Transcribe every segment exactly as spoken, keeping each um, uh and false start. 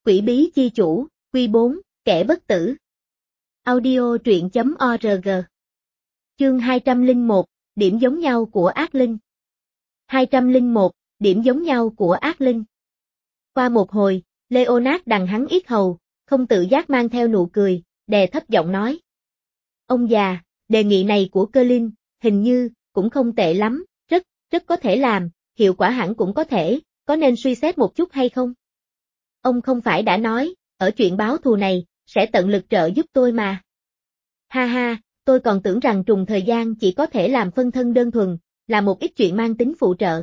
Quỷ bí chi chủ, Quy bốn, kẻ bất tử. Audio truyện chấm org. Chương hai trăm lẻ một, điểm giống nhau của ác linh. hai trăm lẻ một, điểm giống nhau của ác linh. Qua một hồi, Leonard đằng hắn yết hầu, không tự giác mang theo nụ cười, đè thấp giọng nói. Ông già, đề nghị này của cơ linh, hình như, cũng không tệ lắm, rất, rất có thể làm, hiệu quả hẳn cũng có thể, có nên suy xét một chút hay không? Ông không phải đã nói, ở chuyện báo thù này, sẽ tận lực trợ giúp tôi mà. Ha ha, tôi còn tưởng rằng trùng thời gian chỉ có thể làm phân thân đơn thuần, là một ít chuyện mang tính phụ trợ.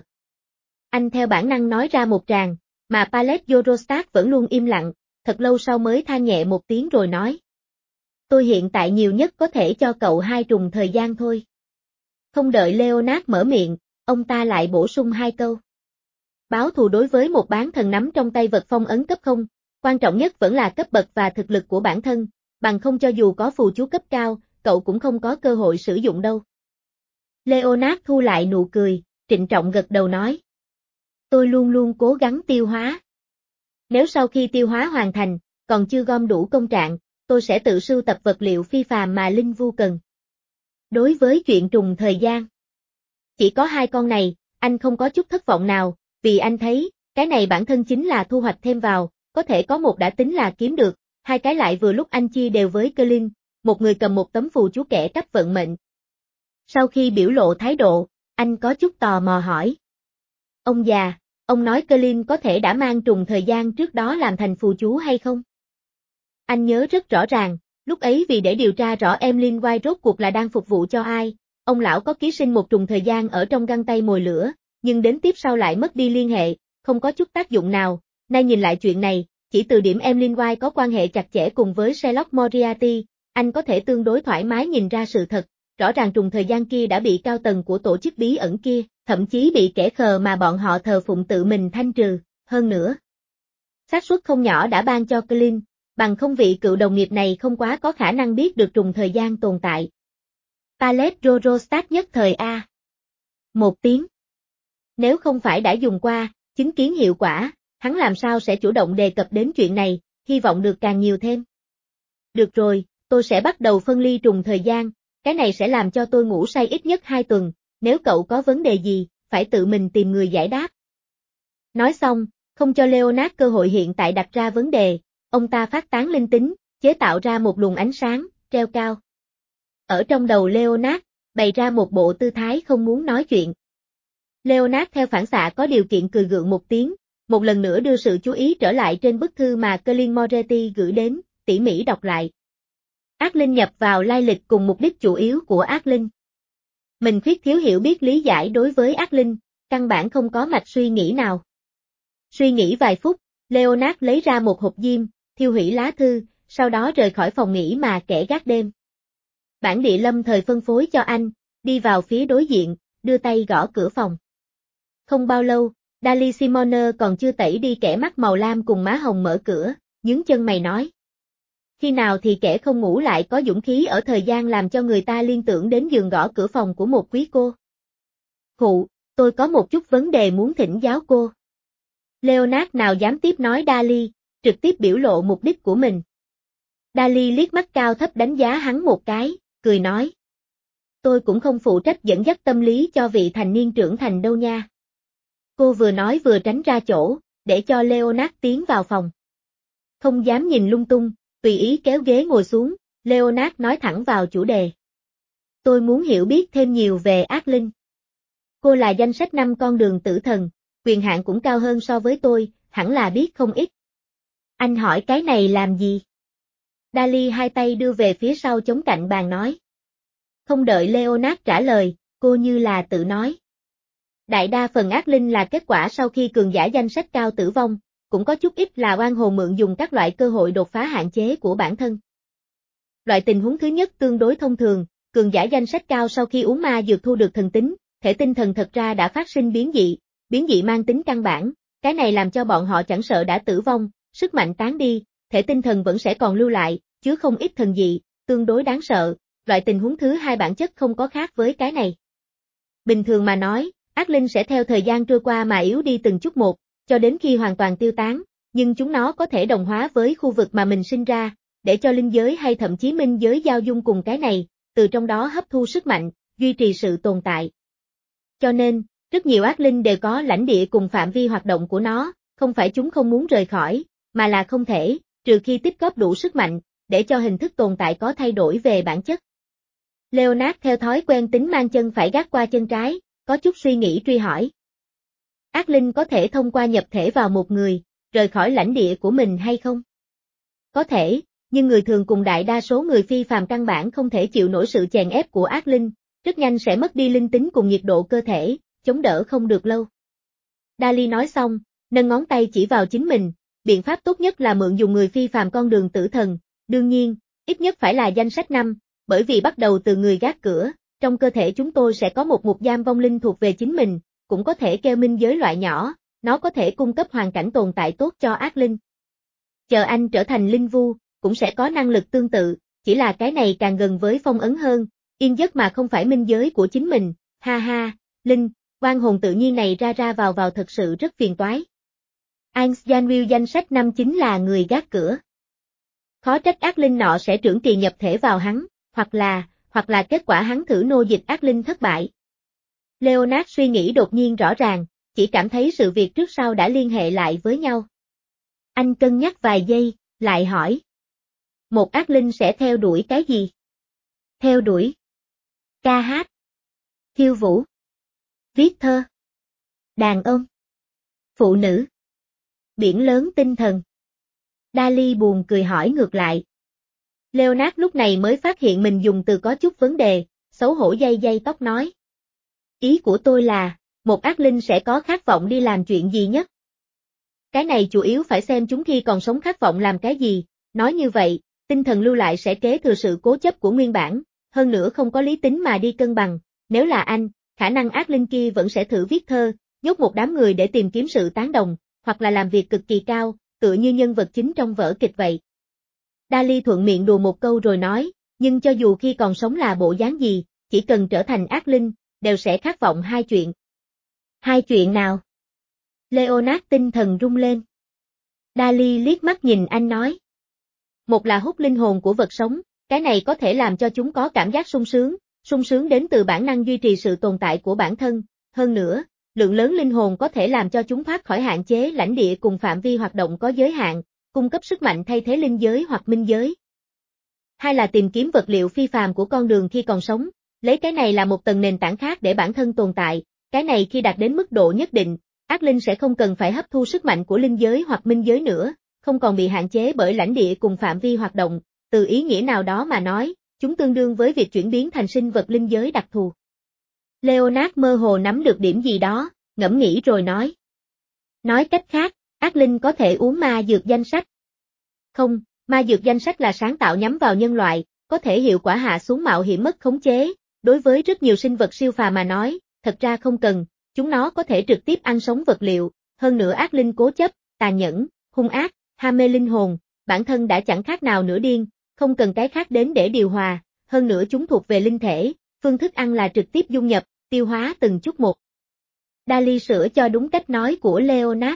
Anh theo bản năng nói ra một tràng, mà Pallet Eurostat vẫn luôn im lặng, thật lâu sau mới than nhẹ một tiếng rồi nói. Tôi hiện tại nhiều nhất có thể cho cậu hai trùng thời gian thôi. Không đợi Leonard mở miệng, ông ta lại bổ sung hai câu. Báo thù đối với một bán thần nắm trong tay vật phong ấn cấp không, quan trọng nhất vẫn là cấp bậc và thực lực của bản thân, bằng không cho dù có phù chú cấp cao, cậu cũng không có cơ hội sử dụng đâu. Leonard thu lại nụ cười, trịnh trọng gật đầu nói. Tôi luôn luôn cố gắng tiêu hóa. Nếu sau khi tiêu hóa hoàn thành, còn chưa gom đủ công trạng, tôi sẽ tự sưu tập vật liệu phi phàm mà Linh Vu cần. Đối với chuyện trùng thời gian, chỉ có hai con này, anh không có chút thất vọng nào, vì anh thấy, cái này bản thân chính là thu hoạch thêm vào, có thể có một đã tính là kiếm được, hai cái lại vừa lúc anh chia đều với cơ linh, một người cầm một tấm phù chú kẻ trắp vận mệnh. Sau khi biểu lộ thái độ, anh có chút tò mò hỏi. Ông già, ông nói cơ linh có thể đã mang trùng thời gian trước đó làm thành phù chú hay không? Anh nhớ rất rõ ràng, lúc ấy vì để điều tra rõ Emlyn White rốt cuộc là đang phục vụ cho ai, ông lão có ký sinh một trùng thời gian ở trong găng tay mồi lửa, nhưng đến tiếp sau lại mất đi liên hệ, không có chút tác dụng nào. Nay nhìn lại chuyện này, chỉ từ điểm Emlyn White có quan hệ chặt chẽ cùng với Sherlock Moriarty, anh có thể tương đối thoải mái nhìn ra sự thật, rõ ràng trùng thời gian kia đã bị cao tầng của tổ chức bí ẩn kia, thậm chí bị kẻ khờ mà bọn họ thờ phụng tự mình thanh trừ, hơn nữa. Xác suất không nhỏ đã ban cho Clint, bằng không vị cựu đồng nghiệp này không quá có khả năng biết được trùng thời gian tồn tại. Pallet Eurostat nhất thời A. Một tiếng. Nếu không phải đã dùng qua, chứng kiến hiệu quả, hắn làm sao sẽ chủ động đề cập đến chuyện này, hy vọng được càng nhiều thêm. Được rồi, tôi sẽ bắt đầu phân ly trùng thời gian, cái này sẽ làm cho tôi ngủ say ít nhất hai tuần, nếu cậu có vấn đề gì, phải tự mình tìm người giải đáp. Nói xong, không cho Leonard cơ hội hiện tại đặt ra vấn đề, ông ta phát tán linh tính, chế tạo ra một luồng ánh sáng, treo cao. Ở trong đầu Leonard, bày ra một bộ tư thái không muốn nói chuyện. Leonard theo phản xạ có điều kiện cười gượng một tiếng, một lần nữa đưa sự chú ý trở lại trên bức thư mà Clint Moretti gửi đến, tỉ mỉ đọc lại. Ác linh nhập vào lai lịch cùng mục đích chủ yếu của ác linh. Mình khuyết thiếu hiểu biết lý giải đối với ác linh, căn bản không có mạch suy nghĩ nào. Suy nghĩ vài phút, Leonard lấy ra một hộp diêm, thiêu hủy lá thư, sau đó rời khỏi phòng nghỉ mà kẻ gác đêm. Bản địa lâm thời phân phối cho anh, đi vào phía đối diện, đưa tay gõ cửa phòng. Không bao lâu, Dali Simoner còn chưa tẩy đi kẻ mắt màu lam cùng má hồng mở cửa, nhướng chân mày nói. Khi nào thì kẻ không ngủ lại có dũng khí ở thời gian làm cho người ta liên tưởng đến giường gõ cửa phòng của một quý cô. Khụ, tôi có một chút vấn đề muốn thỉnh giáo cô. Leonard nào dám tiếp nói Dali, trực tiếp biểu lộ mục đích của mình. Dali liếc mắt cao thấp đánh giá hắn một cái, cười nói. Tôi cũng không phụ trách dẫn dắt tâm lý cho vị thành niên trưởng thành đâu nha. Cô vừa nói vừa tránh ra chỗ, để cho Leonard tiến vào phòng. Không dám nhìn lung tung, tùy ý kéo ghế ngồi xuống, Leonard nói thẳng vào chủ đề. Tôi muốn hiểu biết thêm nhiều về ác linh. Cô là danh sách năm con đường tử thần, quyền hạn cũng cao hơn so với tôi, hẳn là biết không ít. Anh hỏi cái này làm gì? Dali hai tay đưa về phía sau chống cạnh bàn nói. Không đợi Leonard trả lời, cô như là tự nói. Đại đa phần ác linh là kết quả sau khi cường giả danh sách cao tử vong, cũng có chút ít là oan hồn mượn dùng các loại cơ hội đột phá hạn chế của bản thân. Loại tình huống thứ nhất tương đối thông thường, cường giả danh sách cao sau khi uống ma dược thu được thần tính, thể tinh thần thật ra đã phát sinh biến dị, biến dị mang tính căn bản, cái này làm cho bọn họ chẳng sợ đã tử vong, sức mạnh tán đi, thể tinh thần vẫn sẽ còn lưu lại, chứ không ít thần dị, tương đối đáng sợ, loại tình huống thứ hai bản chất không có khác với cái này. Bình thường mà nói, ác linh sẽ theo thời gian trôi qua mà yếu đi từng chút một, cho đến khi hoàn toàn tiêu tán, nhưng chúng nó có thể đồng hóa với khu vực mà mình sinh ra, để cho linh giới hay thậm chí minh giới giao dung cùng cái này, từ trong đó hấp thu sức mạnh, duy trì sự tồn tại. Cho nên, rất nhiều ác linh đều có lãnh địa cùng phạm vi hoạt động của nó, không phải chúng không muốn rời khỏi, mà là không thể, trừ khi tích góp đủ sức mạnh, để cho hình thức tồn tại có thay đổi về bản chất. Leonard theo thói quen tính mang chân phải gác qua chân trái, có chút suy nghĩ truy hỏi. Ác linh có thể thông qua nhập thể vào một người, rời khỏi lãnh địa của mình hay không? Có thể, nhưng người thường cùng đại đa số người phi phàm căn bản không thể chịu nổi sự chèn ép của ác linh, rất nhanh sẽ mất đi linh tính cùng nhiệt độ cơ thể, chống đỡ không được lâu. Dali nói xong, nâng ngón tay chỉ vào chính mình, biện pháp tốt nhất là mượn dùng người phi phàm con đường tử thần, đương nhiên, ít nhất phải là danh sách năm, bởi vì bắt đầu từ người gác cửa, trong cơ thể chúng tôi sẽ có một mục giam vong linh thuộc về chính mình, cũng có thể kêu minh giới loại nhỏ, nó có thể cung cấp hoàn cảnh tồn tại tốt cho ác linh. Chờ anh trở thành linh vu, cũng sẽ có năng lực tương tự, chỉ là cái này càng gần với phong ấn hơn, yên giấc mà không phải minh giới của chính mình, ha ha, linh, oan hồn tự nhiên này ra ra vào vào thật sự rất phiền toái. Ans Janwill danh sách năm chính là người gác cửa. Khó trách ác linh nọ sẽ trưởng kỳ nhập thể vào hắn, hoặc là, hoặc là kết quả hắn thử nô dịch ác linh thất bại. Leonard suy nghĩ đột nhiên rõ ràng, chỉ cảm thấy sự việc trước sau đã liên hệ lại với nhau. Anh cân nhắc vài giây, lại hỏi. Một ác linh sẽ theo đuổi cái gì? Theo đuổi. Ca hát. Khiêu vũ. Viết thơ. Đàn ông. Phụ nữ. Biển lớn tinh thần. Dali buồn cười hỏi ngược lại. Leonard lúc này mới phát hiện mình dùng từ có chút vấn đề, xấu hổ day day tóc nói. Ý của tôi là, một ác linh sẽ có khát vọng đi làm chuyện gì nhất? Cái này chủ yếu phải xem chúng khi còn sống khát vọng làm cái gì, nói như vậy, tinh thần lưu lại sẽ kế thừa sự cố chấp của nguyên bản, hơn nữa không có lý tính mà đi cân bằng, nếu là anh, khả năng ác linh kia vẫn sẽ thử viết thơ, nhốt một đám người để tìm kiếm sự tán đồng, hoặc là làm việc cực kỳ cao, tựa như nhân vật chính trong vở kịch vậy. Dali thuận miệng đùa một câu rồi nói, nhưng cho dù khi còn sống là bộ dáng gì, chỉ cần trở thành ác linh, đều sẽ khát vọng hai chuyện. Hai chuyện nào? Leonard tinh thần rung lên. Dali liếc mắt nhìn anh nói. Một là hút linh hồn của vật sống, cái này có thể làm cho chúng có cảm giác sung sướng, sung sướng đến từ bản năng duy trì sự tồn tại của bản thân, hơn nữa, lượng lớn linh hồn có thể làm cho chúng thoát khỏi hạn chế lãnh địa cùng phạm vi hoạt động có giới hạn, cung cấp sức mạnh thay thế linh giới hoặc minh giới. Hai là tìm kiếm vật liệu phi phàm của con đường khi còn sống, lấy cái này là một tầng nền tảng khác để bản thân tồn tại, cái này khi đạt đến mức độ nhất định, ác linh sẽ không cần phải hấp thu sức mạnh của linh giới hoặc minh giới nữa, không còn bị hạn chế bởi lãnh địa cùng phạm vi hoạt động, từ ý nghĩa nào đó mà nói, chúng tương đương với việc chuyển biến thành sinh vật linh giới đặc thù. Leonard mơ hồ nắm được điểm gì đó, ngẫm nghĩ rồi nói. Nói cách khác, ác linh có thể uống ma dược danh sách. Không, ma dược danh sách là sáng tạo nhắm vào nhân loại, có thể hiệu quả hạ xuống mạo hiểm mất khống chế, đối với rất nhiều sinh vật siêu phàm mà nói, thật ra không cần, chúng nó có thể trực tiếp ăn sống vật liệu, hơn nữa ác linh cố chấp, tàn nhẫn, hung ác, ham mê linh hồn, bản thân đã chẳng khác nào nửa điên, không cần cái khác đến để điều hòa, hơn nữa chúng thuộc về linh thể, phương thức ăn là trực tiếp dung nhập, tiêu hóa từng chút một. Dali sửa cho đúng cách nói của Leonard.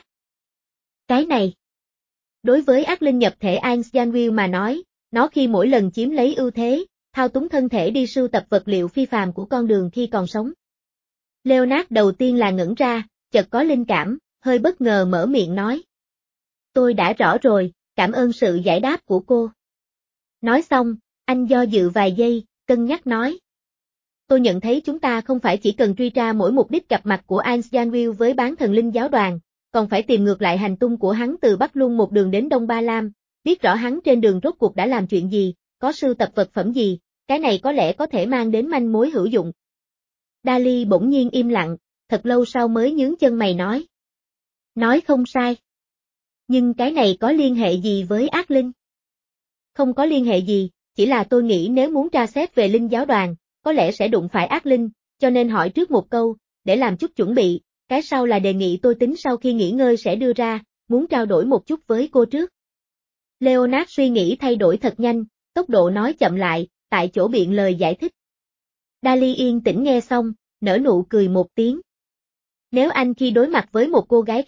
Cái này. Đối với ác linh nhập thể Ans Janwill mà nói, nó khi mỗi lần chiếm lấy ưu thế, thao túng thân thể đi sưu tập vật liệu phi phàm của con đường khi còn sống. Leonard đầu tiên là ngẩn ra, chợt có linh cảm, hơi bất ngờ mở miệng nói. Tôi đã rõ rồi, cảm ơn sự giải đáp của cô. Nói xong, anh do dự vài giây, cân nhắc nói. Tôi nhận thấy chúng ta không phải chỉ cần truy tra mỗi mục đích gặp mặt của Ans Janwill với bán thần linh giáo đoàn, còn phải tìm ngược lại hành tung của hắn từ Bắc Luân một đường đến Đông Ba Lam, biết rõ hắn trên đường rốt cuộc đã làm chuyện gì, có sưu tập vật phẩm gì, cái này có lẽ có thể mang đến manh mối hữu dụng. Dali bỗng nhiên im lặng, thật lâu sau mới nhướng chân mày nói. Nói không sai. Nhưng cái này có liên hệ gì với ác linh? Không có liên hệ gì, chỉ là tôi nghĩ nếu muốn tra xét về linh giáo đoàn, có lẽ sẽ đụng phải ác linh, cho nên hỏi trước một câu, để làm chút chuẩn bị, cái sau là đề nghị tôi tính sau khi nghỉ ngơi sẽ đưa ra, muốn trao đổi một chút với cô trước. Leonard suy nghĩ thay đổi thật nhanh, tốc độ nói chậm lại, tại chỗ biện lời giải thích. Dali yên tĩnh nghe xong, nở nụ cười một tiếng. Nếu anh khi đối mặt với một cô gái khác,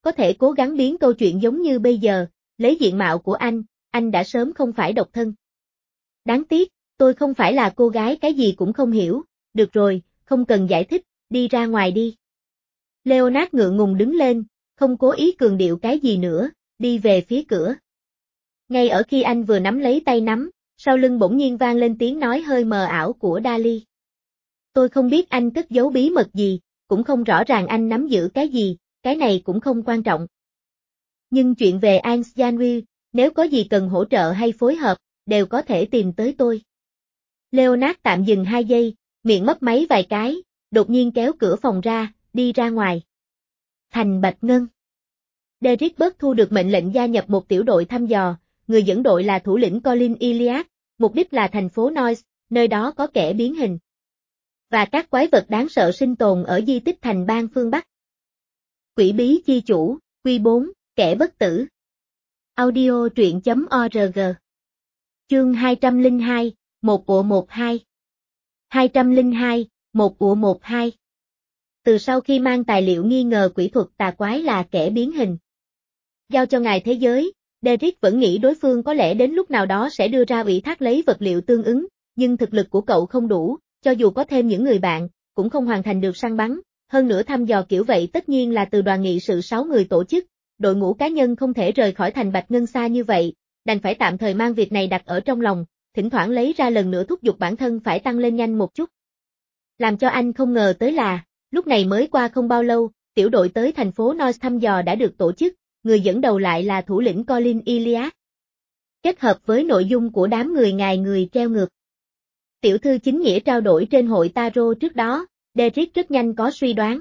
có thể cố gắng biến câu chuyện giống như bây giờ, lấy diện mạo của anh, anh đã sớm không phải độc thân. Đáng tiếc, tôi không phải là cô gái cái gì cũng không hiểu, được rồi, không cần giải thích, đi ra ngoài đi. Leonard ngượng ngùng đứng lên, không cố ý cường điệu cái gì nữa, đi về phía cửa. Ngay ở khi anh vừa nắm lấy tay nắm, sau lưng bỗng nhiên vang lên tiếng nói hơi mờ ảo của Dali. Tôi không biết anh cất giấu bí mật gì, cũng không rõ ràng anh nắm giữ cái gì, cái này cũng không quan trọng. Nhưng chuyện về Ans Janwy, nếu có gì cần hỗ trợ hay phối hợp, đều có thể tìm tới tôi. Leonard tạm dừng hai giây, miệng mấp máy vài cái, đột nhiên kéo cửa phòng ra, đi ra ngoài. Thành Bạch Ngân. Derek Burt thu được mệnh lệnh gia nhập một tiểu đội thăm dò, người dẫn đội là thủ lĩnh Colin Iliad, mục đích là thành phố Noise, nơi đó có kẻ biến hình. Và các quái vật đáng sợ sinh tồn ở di tích thành bang phương Bắc. Quỷ bí chi chủ, Quy bốn, kẻ bất tử. Audio truyện.org. Chương hai trăm lẻ hai, một ụ một hai. hai trăm lẻ hai, một ụ một hai. Từ sau khi mang tài liệu nghi ngờ quỷ thuật tà quái là kẻ biến hình, giao cho ngài thế giới, Derek vẫn nghĩ đối phương có lẽ đến lúc nào đó sẽ đưa ra ủy thác lấy vật liệu tương ứng, nhưng thực lực của cậu không đủ, cho dù có thêm những người bạn, cũng không hoàn thành được săn bắn, hơn nữa thăm dò kiểu vậy tất nhiên là từ đoàn nghị sự sáu người tổ chức, đội ngũ cá nhân không thể rời khỏi thành Bạch Ngân xa như vậy, đành phải tạm thời mang việc này đặt ở trong lòng, thỉnh thoảng lấy ra lần nữa thúc giục bản thân phải tăng lên nhanh một chút. Làm cho anh không ngờ tới là, lúc này mới qua không bao lâu, tiểu đội tới thành phố Noise thăm dò đã được tổ chức, người dẫn đầu lại là thủ lĩnh Colin Iliad. Kết hợp với nội dung của đám người ngài người treo ngược. Tiểu thư chính nghĩa trao đổi trên hội Taro trước đó, Derek rất nhanh có suy đoán.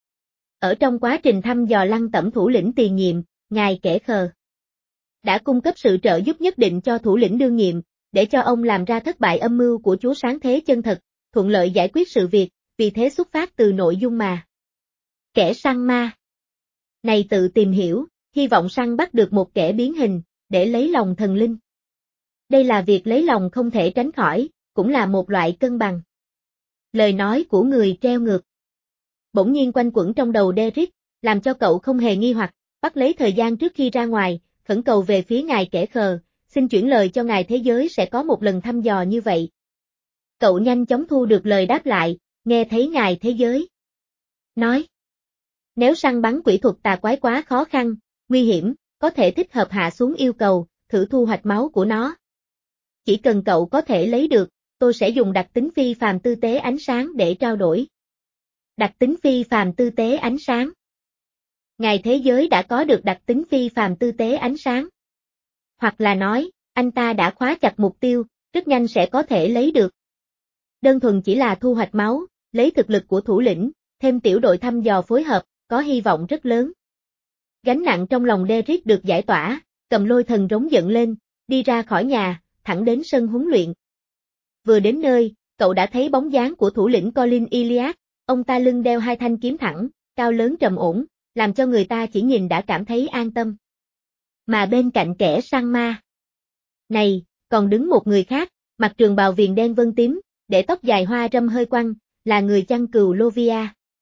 Ở trong quá trình thăm dò lăng tẩm thủ lĩnh tiền nhiệm, ngài kẻ khờ đã cung cấp sự trợ giúp nhất định cho thủ lĩnh đương nhiệm, để cho ông làm ra thất bại âm mưu của chúa sáng thế chân thật, thuận lợi giải quyết sự việc, vì thế xuất phát từ nội dung mà. Kẻ săn ma này tự tìm hiểu, hy vọng săn bắt được một kẻ biến hình, để lấy lòng thần linh. Đây là việc lấy lòng không thể tránh khỏi, cũng là một loại cân bằng. Lời nói của người treo ngược bỗng nhiên quanh quẩn trong đầu Derek, làm cho cậu không hề nghi hoặc, bắt lấy thời gian trước khi ra ngoài, khẩn cầu về phía ngài kẻ khờ, xin chuyển lời cho ngài thế giới sẽ có một lần thăm dò như vậy. Cậu nhanh chóng thu được lời đáp lại, nghe thấy ngài thế giới nói. Nếu săn bắn quỷ thuật tà quái quá khó khăn, nguy hiểm, có thể thích hợp hạ xuống yêu cầu, thử thu hoạch máu của nó. Chỉ cần cậu có thể lấy được, tôi sẽ dùng đặc tính phi phàm tư tế ánh sáng để trao đổi. Đặc tính phi phàm tư tế ánh sáng. Ngài thế giới đã có được đặc tính phi phàm tư tế ánh sáng. Hoặc là nói, anh ta đã khóa chặt mục tiêu, rất nhanh sẽ có thể lấy được. Đơn thuần chỉ là thu hoạch máu, lấy thực lực của thủ lĩnh, thêm tiểu đội thăm dò phối hợp, có hy vọng rất lớn. Gánh nặng trong lòng Derek được giải tỏa, cầm lôi thần rống giận lên, đi ra khỏi nhà, thẳng đến sân huấn luyện. Vừa đến nơi, cậu đã thấy bóng dáng của thủ lĩnh Colin Iliad, ông ta lưng đeo hai thanh kiếm thẳng, cao lớn trầm ổn, làm cho người ta chỉ nhìn đã cảm thấy an tâm. Mà bên cạnh kẻ săn ma này, còn đứng một người khác, mặc trường bào viền đen vân tím, để tóc dài hoa râm hơi quăng, là người chăn cừu Lovia.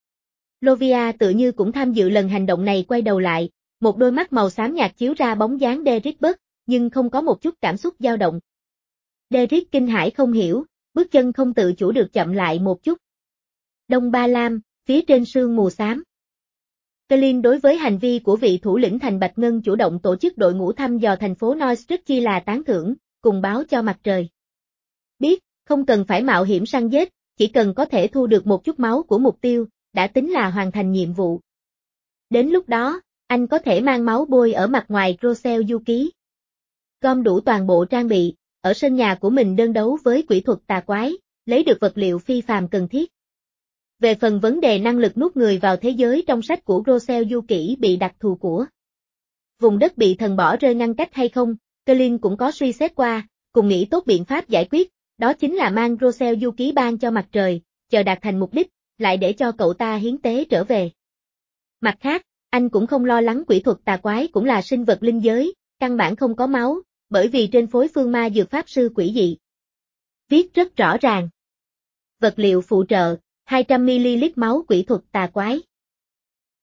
Lovia tự như cũng tham dự lần hành động này, quay đầu lại, một đôi mắt màu xám nhạt chiếu ra bóng dáng Derek Burt, nhưng không có một chút cảm xúc dao động. Derek kinh hãi không hiểu, bước chân không tự chủ được chậm lại một chút. Đông Ba Lam, phía trên sương mù xám. Colin đối với hành vi của vị thủ lĩnh thành Bạch Ngân chủ động tổ chức đội ngũ thăm dò thành phố Noise rất chi là tán thưởng, cùng báo cho mặt trời. Biết, không cần phải mạo hiểm săn giết, chỉ cần có thể thu được một chút máu của mục tiêu, đã tính là hoàn thành nhiệm vụ. Đến lúc đó, anh có thể mang máu bôi ở mặt ngoài Rosel du ký. Gom đủ toàn bộ trang bị, ở sân nhà của mình đơn đấu với quỷ thuật tà quái, lấy được vật liệu phi phàm cần thiết. Về phần vấn đề năng lực nuốt người vào thế giới trong sách của Rosel du kỹ bị đặc thù của vùng đất bị thần bỏ rơi ngăn cách hay không, Colin cũng có suy xét qua, cùng nghĩ tốt biện pháp giải quyết, đó chính là mang Rosel du ký ban cho mặt trời, chờ đạt thành mục đích, lại để cho cậu ta hiến tế trở về. Mặt khác, anh cũng không lo lắng quỷ thuật tà quái cũng là sinh vật linh giới, căn bản không có máu, bởi vì trên phối phương ma dược pháp sư quỷ dị. Viết rất rõ ràng. Vật liệu phụ trợ, hai trăm mi li lít máu quỷ thuật tà quái.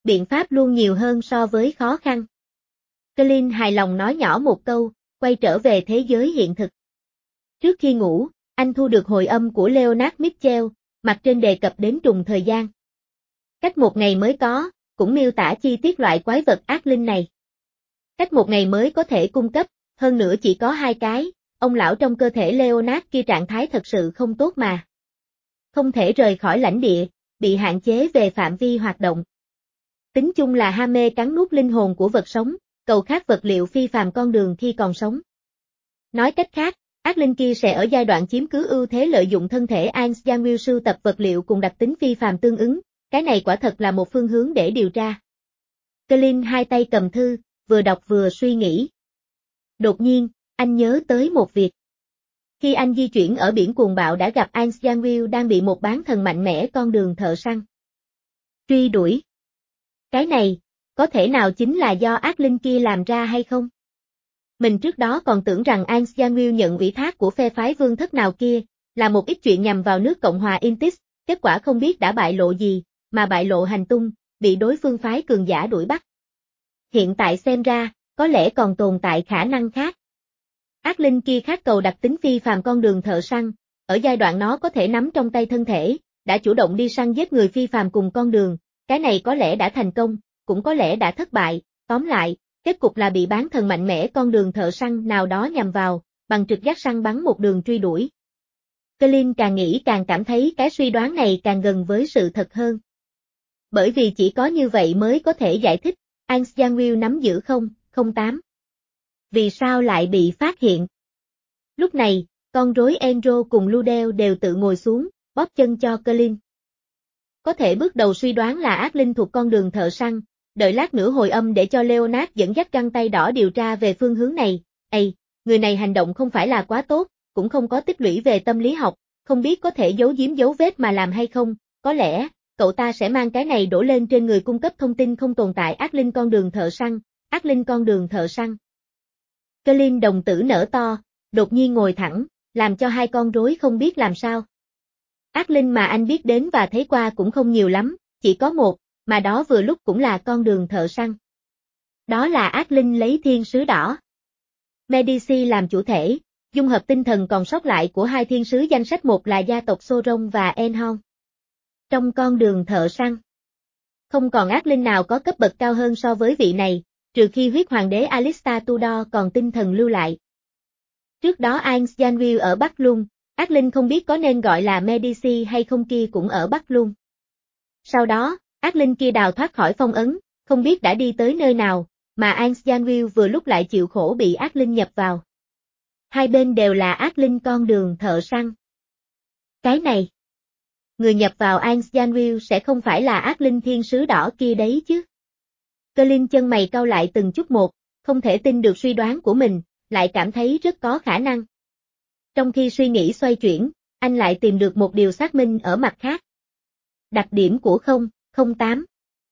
Biện pháp luôn nhiều hơn so với khó khăn. Colin hài lòng nói nhỏ một câu, quay trở về thế giới hiện thực. Trước khi ngủ, anh thu được hồi âm của Leonard Mitchell, mặt trên đề cập đến trùng thời gian. Cách một ngày mới có, cũng miêu tả chi tiết loại quái vật ác linh này. Cách một ngày mới có thể cung cấp, hơn nữa chỉ có hai cái, ông lão trong cơ thể Leonard kia trạng thái thật sự không tốt mà. Không thể rời khỏi lãnh địa, bị hạn chế về phạm vi hoạt động. Tính chung là ham mê cắn nuốt linh hồn của vật sống, cầu khát vật liệu phi phàm con đường khi còn sống. Nói cách khác, ác linh kia sẽ ở giai đoạn chiếm cứ ưu thế lợi dụng thân thể Ans Janwill sưu tập vật liệu cùng đặc tính phi phàm tương ứng, cái này quả thật là một phương hướng để điều tra. Colin hai tay cầm thư, vừa đọc vừa suy nghĩ. Đột nhiên, anh nhớ tới một việc. Khi anh di chuyển ở biển cuồng bạo đã gặp Ans Janwill đang bị một bán thần mạnh mẽ con đường thợ săn truy đuổi. Cái này, có thể nào chính là do ác linh kia làm ra hay không? Mình trước đó còn tưởng rằng Ans Janwill nhận ủy thác của phe phái vương thất nào kia, là một ít chuyện nhằm vào nước Cộng hòa Intis, kết quả không biết đã bại lộ gì, mà bại lộ hành tung, bị đối phương phái cường giả đuổi bắt. Hiện tại xem ra, có lẽ còn tồn tại khả năng khác. Ác linh kia khát cầu đặc tính phi phàm con đường thợ săn, ở giai đoạn nó có thể nắm trong tay thân thể, đã chủ động đi săn giết người phi phàm cùng con đường, cái này có lẽ đã thành công, cũng có lẽ đã thất bại, tóm lại, kết cục là bị bán thần mạnh mẽ con đường thợ săn nào đó nhằm vào, bằng trực giác săn bắn một đường truy đuổi. Colin càng nghĩ càng cảm thấy cái suy đoán này càng gần với sự thật hơn. Bởi vì chỉ có như vậy mới có thể giải thích, Ans Janwill nắm giữ không, không tám. Vì sao lại bị phát hiện? Lúc này, con rối Enro cùng Ludel đều tự ngồi xuống, bóp chân cho Colin. Có thể bước đầu suy đoán là ác linh thuộc con đường thợ săn, đợi lát nữa hồi âm để cho Leonard dẫn dắt găng tay đỏ điều tra về phương hướng này. Ây, người này hành động không phải là quá tốt, cũng không có tích lũy về tâm lý học, không biết có thể giấu giếm dấu vết mà làm hay không, có lẽ, cậu ta sẽ mang cái này đổ lên trên người cung cấp thông tin không tồn tại ác linh con đường thợ săn, ác linh con đường thợ săn. Colin đồng tử nở to, đột nhiên ngồi thẳng, làm cho hai con rối không biết làm sao. Ác linh mà anh biết đến và thấy qua cũng không nhiều lắm, chỉ có một, mà đó vừa lúc cũng là con đường thợ săn. Đó là ác linh lấy thiên sứ đỏ. Medici làm chủ thể, dung hợp tinh thần còn sót lại của hai thiên sứ danh sách, một là gia tộc Soron và Enhorn. Trong con đường thợ săn, không còn ác linh nào có cấp bậc cao hơn so với vị này, trừ khi huyết hoàng đế Alistair Tudor còn tinh thần lưu lại. Trước đó Ans Janwill ở Bắc Lung, ác linh không biết có nên gọi là Medici hay không kia cũng ở Bắc Lung. Sau đó, ác linh kia đào thoát khỏi phong ấn, không biết đã đi tới nơi nào, mà Ans Janwill vừa lúc lại chịu khổ bị ác linh nhập vào. Hai bên đều là ác linh con đường thợ săn. Cái này, người nhập vào Ans Janwill sẽ không phải là ác linh thiên sứ đỏ kia đấy chứ. Colin chân mày cau lại từng chút một, không thể tin được suy đoán của mình, lại cảm thấy rất có khả năng. Trong khi suy nghĩ xoay chuyển, anh lại tìm được một điều xác minh ở mặt khác. Đặc điểm của không, không tám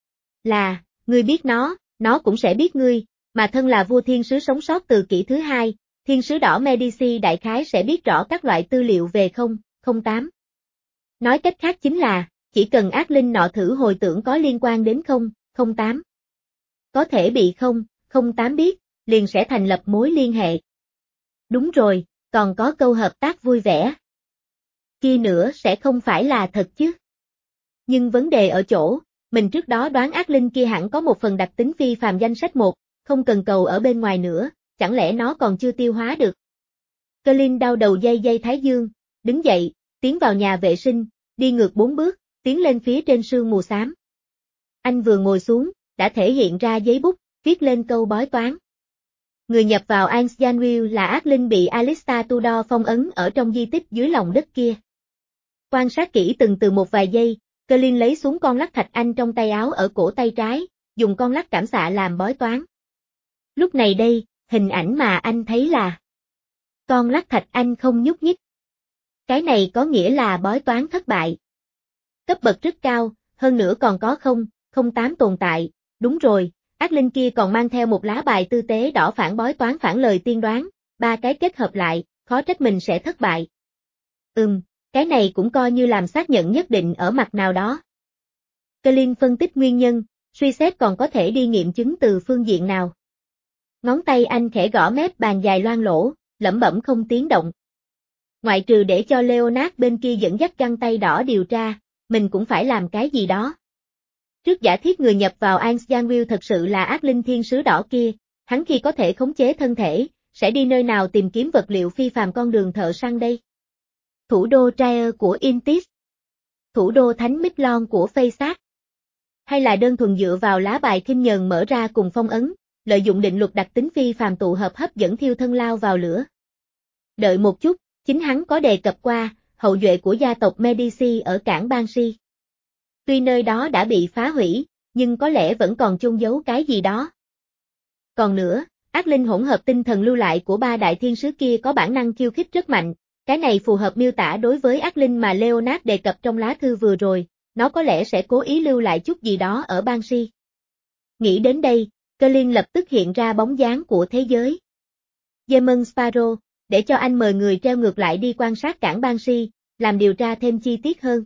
là, ngươi biết nó, nó cũng sẽ biết ngươi, mà thân là vua thiên sứ sống sót từ kỷ thứ hai, thiên sứ đỏ Medici đại khái sẽ biết rõ các loại tư liệu về không, không tám. Nói cách khác chính là, chỉ cần ác linh nọ thử hồi tưởng có liên quan đến không, không tám. Có thể bị không, không tám biết, liền sẽ thành lập mối liên hệ. Đúng rồi, còn có câu hợp tác vui vẻ. Kia nữa sẽ không phải là thật chứ. Nhưng vấn đề ở chỗ, mình trước đó đoán ác linh kia hẳn có một phần đặc tính phi phàm danh sách một, không cần cầu ở bên ngoài nữa, chẳng lẽ nó còn chưa tiêu hóa được. Colin đau đầu dây dây thái dương, đứng dậy, tiến vào nhà vệ sinh, đi ngược bốn bước, tiến lên phía trên sương mù xám. Anh vừa ngồi xuống, đã thể hiện ra giấy bút, viết lên câu bói toán. Người nhập vào Ans Janwill là ác linh bị Alistair Tudor phong ấn ở trong di tích dưới lòng đất kia. Quan sát kỹ từng từ một vài giây, Colin lấy xuống con lắc thạch anh trong tay áo ở cổ tay trái, dùng con lắc cảm xạ làm bói toán. Lúc này đây, hình ảnh mà anh thấy là con lắc thạch anh không nhúc nhích. Cái này có nghĩa là bói toán thất bại. Cấp bậc rất cao, hơn nữa còn có không, không tám tồn tại, đúng rồi, ác linh kia còn mang theo một lá bài tư tế đỏ phản bói toán phản lời tiên đoán, ba cái kết hợp lại, khó trách mình sẽ thất bại. Ừm, cái này cũng coi như làm xác nhận nhất định ở mặt nào đó. Colin phân tích nguyên nhân, Suy xét còn có thể đi nghiệm chứng từ phương diện nào. Ngón tay anh khẽ gõ mép bàn dài loang lỗ, lẩm bẩm không tiếng động. Ngoại trừ để cho Leonard bên kia dẫn dắt găng tay đỏ điều tra, mình cũng phải làm cái gì đó. Trước giả thiết người nhập vào An Giang thật sự là ác linh thiên sứ đỏ kia, hắn khi có thể khống chế thân thể, sẽ đi nơi nào tìm kiếm vật liệu phi phàm con đường thợ săn đây? Thủ đô Trier của Intis? Thủ đô Thánh Miclon của Phây-sát? Hay là đơn thuần dựa vào lá bài khinh nhờn mở ra cùng phong ấn, lợi dụng định luật đặc tính phi phàm tụ hợp hấp dẫn thiêu thân lao vào lửa? Đợi một chút, chính hắn có đề cập qua, hậu duệ của gia tộc Medici ở cảng Banshee. Tuy nơi đó đã bị phá hủy, nhưng có lẽ vẫn còn chôn giấu cái gì đó. Còn nữa, ác linh hỗn hợp tinh thần lưu lại của ba đại thiên sứ kia có bản năng khiêu khích rất mạnh, cái này phù hợp miêu tả đối với ác linh mà Leonard đề cập trong lá thư vừa rồi, nó có lẽ sẽ cố ý lưu lại chút gì đó ở Banshee. Nghĩ đến đây, Colin lập tức hiện ra bóng dáng của thế giới. Demon Sparrow, để cho anh mời người treo ngược lại đi quan sát cảng Banshee, làm điều tra thêm chi tiết hơn.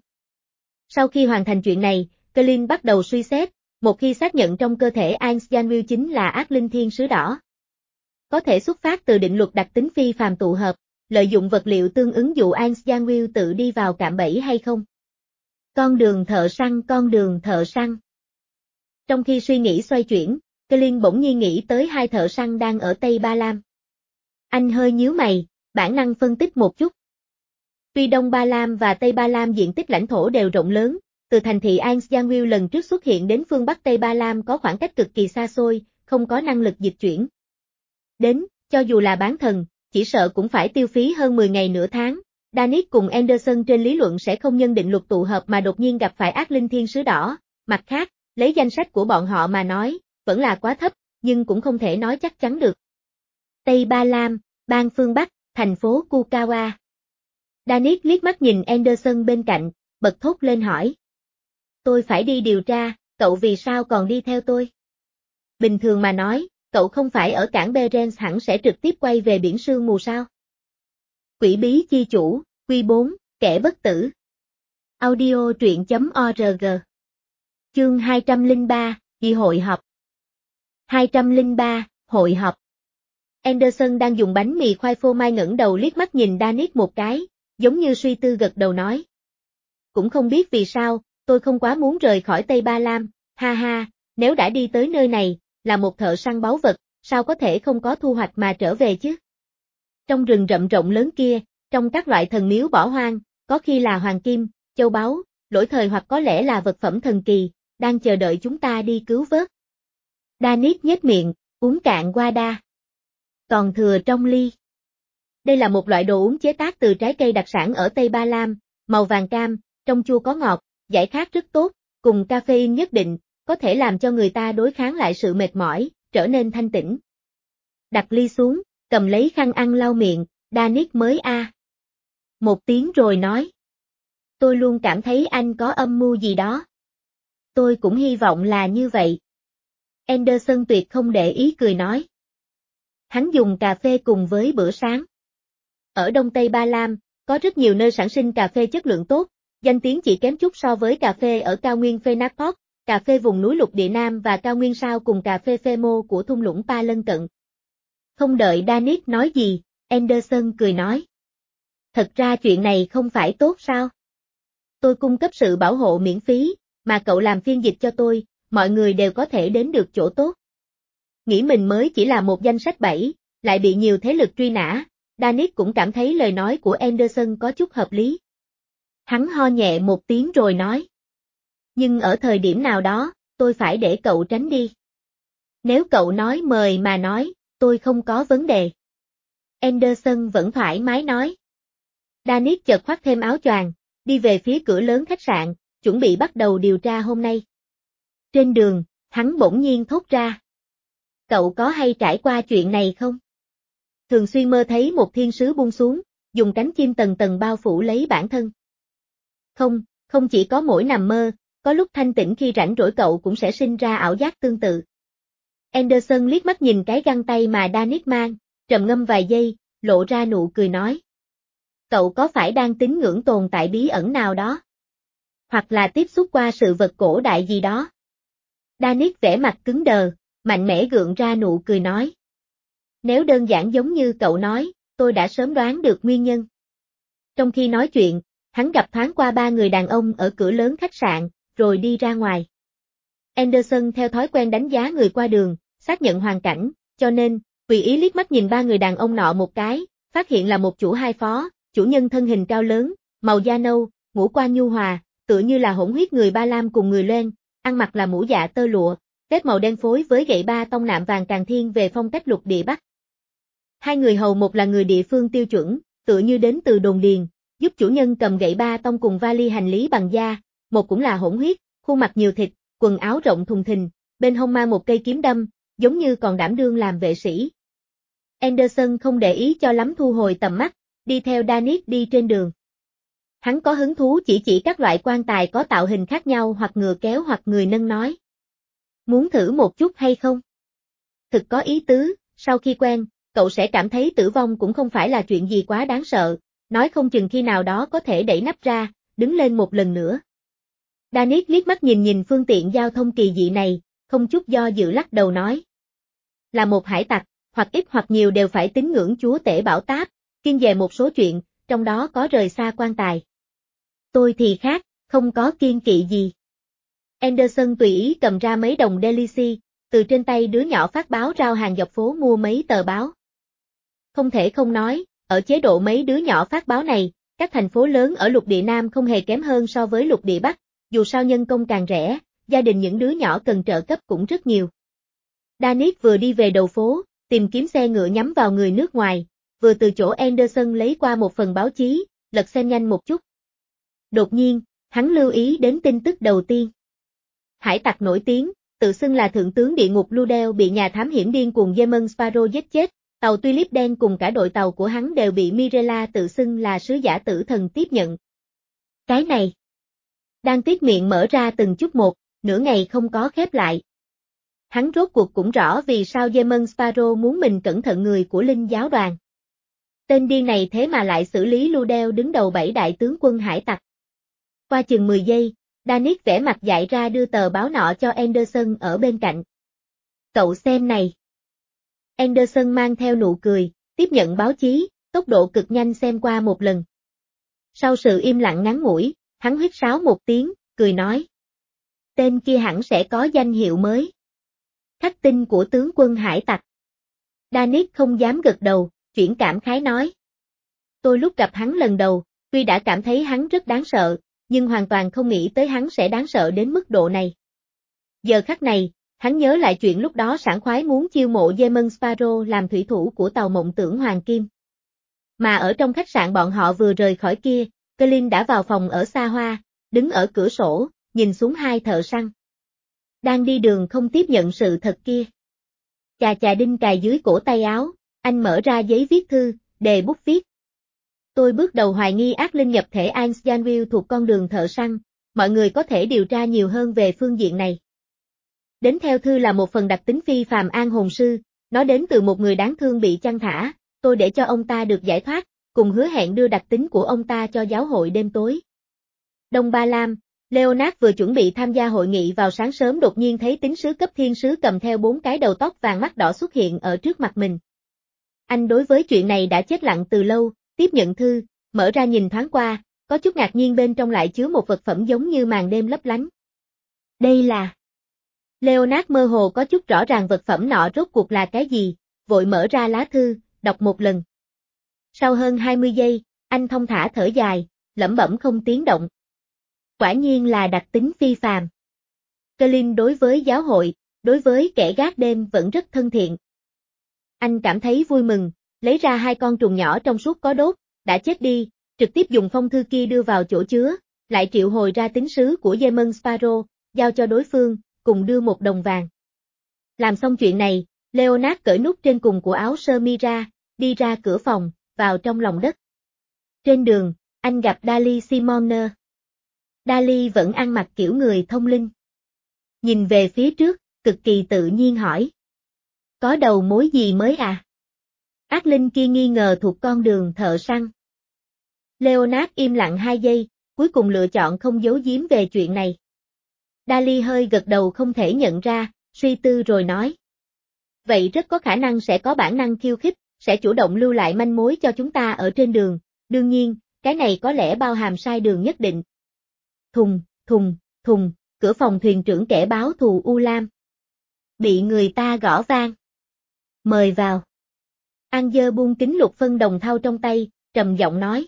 Sau khi hoàn thành chuyện này, Colin bắt đầu suy xét, một khi xác nhận trong cơ thể Einstein chính là ác linh thiên sứ đỏ. Có thể xuất phát từ định luật đặc tính phi phàm tụ hợp, lợi dụng vật liệu tương ứng dụ Einstein tự đi vào cạm bẫy hay không? Con đường thợ săn, con đường thợ săn. Trong khi suy nghĩ xoay chuyển, Colin bỗng nhiên nghĩ tới hai thợ săn đang ở Tây Ba Lam. Anh hơi nhíu mày, bản năng phân tích một chút. Tuy Đông Ba Lam và Tây Ba Lam diện tích lãnh thổ đều rộng lớn, từ thành thị Anxianwil lần trước xuất hiện đến phương Bắc Tây Ba Lam có khoảng cách cực kỳ xa xôi, không có năng lực dịch chuyển. Đến, cho dù là bán thần, chỉ sợ cũng phải tiêu phí hơn mười ngày nửa tháng. Danis cùng Anderson trên lý luận sẽ không nhân định luật tụ hợp mà đột nhiên gặp phải ác linh thiên sứ đỏ. Mặt khác, lấy danh sách của bọn họ mà nói, vẫn là quá thấp, nhưng cũng không thể nói chắc chắn được. Tây Ba Lam, bang phương Bắc, thành phố Kukawa. Danis liếc mắt nhìn Anderson bên cạnh, bật thốt lên hỏi. Tôi phải đi điều tra, cậu vì sao còn đi theo tôi? Bình thường mà nói, cậu không phải ở cảng Berens hẳn sẽ trực tiếp quay về biển sương mù sao? Quỷ bí chi chủ, Quy bốn, kẻ bất tử. Audio truyện chấm org. Chương hai trăm lẻ ba, đi hội họp. hai trăm lẻ ba, hội họp. Anderson đang dùng bánh mì khoai phô mai ngẩng đầu liếc mắt nhìn Danis một cái, giống như suy tư gật đầu nói. Cũng không biết vì sao, tôi không quá muốn rời khỏi Tây Ba Lam, ha ha, nếu đã đi tới nơi này, là một thợ săn báu vật, sao có thể không có thu hoạch mà trở về chứ? Trong rừng rậm rộng lớn kia, trong các loại thần miếu bỏ hoang, có khi là hoàng kim, châu báu, lỗi thời hoặc có lẽ là vật phẩm thần kỳ, đang chờ đợi chúng ta đi cứu vớt. Danis nhếch miệng, uống cạn qua đa. Còn thừa trong ly. Đây là một loại đồ uống chế tác từ trái cây đặc sản ở Tây Ba Lam, màu vàng cam, trong chua có ngọt, giải khát rất tốt, cùng caffeine nhất định, có thể làm cho người ta đối kháng lại sự mệt mỏi, trở nên thanh tĩnh. Đặt ly xuống, cầm lấy khăn ăn lau miệng, Danis mới a. À. Một tiếng rồi nói. Tôi luôn cảm thấy anh có âm mưu gì đó. Tôi cũng hy vọng là như vậy. Anderson tuyệt không để ý cười nói. Hắn dùng cà phê cùng với bữa sáng. Ở Đông Tây Ba Lam, có rất nhiều nơi sản sinh cà phê chất lượng tốt, danh tiếng chỉ kém chút so với cà phê ở cao nguyên Phenakpot, cà phê vùng núi lục địa Nam và cao nguyên sao cùng cà phê Phemo của thung lũng Pa lân cận. Không đợi Danis nói gì, Anderson cười nói. Thật ra chuyện này không phải tốt sao? Tôi cung cấp sự bảo hộ miễn phí, mà cậu làm phiên dịch cho tôi, mọi người đều có thể đến được chỗ tốt. Nghĩ mình mới chỉ là một danh sách bẫy, lại bị nhiều thế lực truy nã, Danis cũng cảm thấy lời nói của Anderson có chút hợp lý. Hắn ho nhẹ một tiếng rồi nói. Nhưng ở thời điểm nào đó, tôi phải để cậu tránh đi. Nếu cậu nói mời mà nói, tôi không có vấn đề. Anderson vẫn thoải mái nói. Danis chợt khoác thêm áo choàng, đi về phía cửa lớn khách sạn, chuẩn bị bắt đầu điều tra hôm nay. Trên đường, hắn bỗng nhiên thốt ra. Cậu có hay trải qua chuyện này không? Thường xuyên mơ thấy một thiên sứ buông xuống, dùng cánh chim tầng tầng bao phủ lấy bản thân. Không, không chỉ có mỗi nằm mơ, có lúc thanh tĩnh khi rảnh rỗi cậu cũng sẽ sinh ra ảo giác tương tự. Anderson liếc mắt nhìn cái găng tay mà Danis mang, trầm ngâm vài giây, lộ ra nụ cười nói. Cậu có phải đang tín ngưỡng tồn tại bí ẩn nào đó? Hoặc là tiếp xúc qua sự vật cổ đại gì đó? Danis vẻ mặt cứng đờ, mạnh mẽ gượng ra nụ cười nói. Nếu đơn giản giống như cậu nói, tôi đã sớm đoán được nguyên nhân. Trong khi nói chuyện, hắn gặp thoáng qua ba người đàn ông ở cửa lớn khách sạn, rồi đi ra ngoài. Anderson theo thói quen đánh giá người qua đường, xác nhận hoàn cảnh, cho nên, tùy ý liếc mắt nhìn ba người đàn ông nọ một cái, phát hiện là một chủ hai phó, chủ nhân thân hình cao lớn, màu da nâu, ngũ quan nhu hòa, tựa như là hỗn huyết người Ba Lam cùng người Loan, ăn mặc là mũ dạ tơ lụa, vest màu đen phối với gậy ba tông nạm vàng càng thiên về phong cách lục địa Bắc. Hai người hầu một là người địa phương tiêu chuẩn, tựa như đến từ đồn điền, giúp chủ nhân cầm gậy ba tông cùng vali hành lý bằng da, một cũng là hỗn huyết, khuôn mặt nhiều thịt, quần áo rộng thùng thình, bên hông mang một cây kiếm đâm, giống như còn đảm đương làm vệ sĩ. Anderson không để ý cho lắm thu hồi tầm mắt, đi theo Danis đi trên đường. Hắn có hứng thú chỉ chỉ các loại quan tài có tạo hình khác nhau hoặc ngựa kéo hoặc người nâng nói. Muốn thử một chút hay không? Thực có ý tứ, sau khi quen, cậu sẽ cảm thấy tử vong cũng không phải là chuyện gì quá đáng sợ, nói không chừng khi nào đó có thể đẩy nắp ra, đứng lên một lần nữa. Danis liếc mắt nhìn nhìn phương tiện giao thông kỳ dị này, không chút do dự lắc đầu nói. Là một hải tặc, hoặc ít hoặc nhiều đều phải tín ngưỡng chúa tể bảo táp, kiêng dè một số chuyện, trong đó có rời xa quan tài. Tôi thì khác, không có kiêng kỵ gì. Anderson tùy ý cầm ra mấy đồng Delici, từ trên tay đứa nhỏ phát báo rao hàng dọc phố mua mấy tờ báo. Không thể không nói, ở chế độ mấy đứa nhỏ phát báo này, các thành phố lớn ở lục địa Nam không hề kém hơn so với lục địa Bắc, dù sao nhân công càng rẻ, gia đình những đứa nhỏ cần trợ cấp cũng rất nhiều. Danis vừa đi về đầu phố, tìm kiếm xe ngựa nhắm vào người nước ngoài, vừa từ chỗ Anderson lấy qua một phần báo chí, lật xem nhanh một chút. Đột nhiên, hắn lưu ý đến tin tức đầu tiên. Hải tặc nổi tiếng, tự xưng là thượng tướng địa ngục Ludel bị nhà thám hiểm điên cuồng Yemen Sparrow giết chết, tàu Tulip đen cùng cả đội tàu của hắn đều bị Mirella tự xưng là sứ giả tử thần tiếp nhận. Cái này, đang tiết miệng mở ra từng chút một, nửa ngày không có khép lại. Hắn rốt cuộc cũng rõ vì sao Yemen Sparrow muốn mình cẩn thận người của Linh giáo đoàn. Tên điên này thế mà lại xử lý Ludel đứng đầu bảy đại tướng quân hải tặc. Qua chừng mười giây, Danis vẽ mặt dại ra đưa tờ báo nọ cho Anderson ở bên cạnh. Cậu xem này. Anderson mang theo nụ cười, tiếp nhận báo chí, tốc độ cực nhanh xem qua một lần. Sau sự im lặng ngắn ngủi, hắn huýt sáo một tiếng, cười nói. Tên kia hẳn sẽ có danh hiệu mới. Khắc tinh của tướng quân hải tặc. Danis không dám gật đầu, chuyển cảm khái nói. Tôi lúc gặp hắn lần đầu, tuy đã cảm thấy hắn rất đáng sợ, nhưng hoàn toàn không nghĩ tới hắn sẽ đáng sợ đến mức độ này. Giờ khắc này, hắn nhớ lại chuyện lúc đó sảng khoái muốn chiêu mộ Yemen Sparrow làm thủy thủ của tàu mộng tưởng Hoàng Kim. Mà ở trong khách sạn bọn họ vừa rời khỏi kia, Colin đã vào phòng ở xa hoa, đứng ở cửa sổ, nhìn xuống hai thợ săn. Đang đi đường không tiếp nhận sự thật kia. Chà chà đinh cài dưới cổ tay áo, anh mở ra giấy viết thư, đề bút viết. Tôi bước đầu hoài nghi ác linh nhập thể Einsteinville thuộc con đường thợ săn, mọi người có thể điều tra nhiều hơn về phương diện này. Đến theo thư là một phần đặc tính phi phàm an hồn sư, nó đến từ một người đáng thương bị chăn thả, tôi để cho ông ta được giải thoát, cùng hứa hẹn đưa đặc tính của ông ta cho giáo hội đêm tối. Đông Ba Lam, Leonard vừa chuẩn bị tham gia hội nghị vào sáng sớm đột nhiên thấy tín sứ cấp thiên sứ cầm theo bốn cái đầu tóc vàng mắt đỏ xuất hiện ở trước mặt mình. Anh đối với chuyện này đã chết lặng từ lâu, tiếp nhận thư, mở ra nhìn thoáng qua, có chút ngạc nhiên bên trong lại chứa một vật phẩm giống như màn đêm lấp lánh. Đây là... Leonard mơ hồ có chút rõ ràng vật phẩm nọ rốt cuộc là cái gì, vội mở ra lá thư, đọc một lần. Sau hơn hai mươi giây, anh thong thả thở dài, lẩm bẩm không tiếng động. Quả nhiên là đặc tính phi phàm. Colin đối với giáo hội, đối với kẻ gác đêm vẫn rất thân thiện. Anh cảm thấy vui mừng, lấy ra hai con trùng nhỏ trong suốt có đốt, đã chết đi, trực tiếp dùng phong thư kia đưa vào chỗ chứa, lại triệu hồi ra tín sứ của Yemen Sparrow, giao cho đối phương, cùng đưa một đồng vàng. Làm xong chuyện này, Leonard cởi nút trên cùng của áo sơ mi ra, đi ra cửa phòng, vào trong lòng đất. Trên đường, anh gặp Dali Simoner. Dali vẫn ăn mặc kiểu người thông linh. Nhìn về phía trước, cực kỳ tự nhiên hỏi. Có đầu mối gì mới à? Ác linh kia nghi ngờ thuộc con đường thợ săn. Leonard im lặng hai giây, cuối cùng lựa chọn không giấu giếm về chuyện này. Dali hơi gật đầu không thể nhận ra, suy tư rồi nói. Vậy rất có khả năng sẽ có bản năng khiêu khích, sẽ chủ động lưu lại manh mối cho chúng ta ở trên đường, đương nhiên, cái này có lẽ bao hàm sai đường nhất định. Thùng, thùng, thùng, cửa phòng thuyền trưởng kẻ báo thù U Lam. Bị người ta gõ vang. Mời vào. An Dơ buông kính lục phân đồng thau trong tay, trầm giọng nói.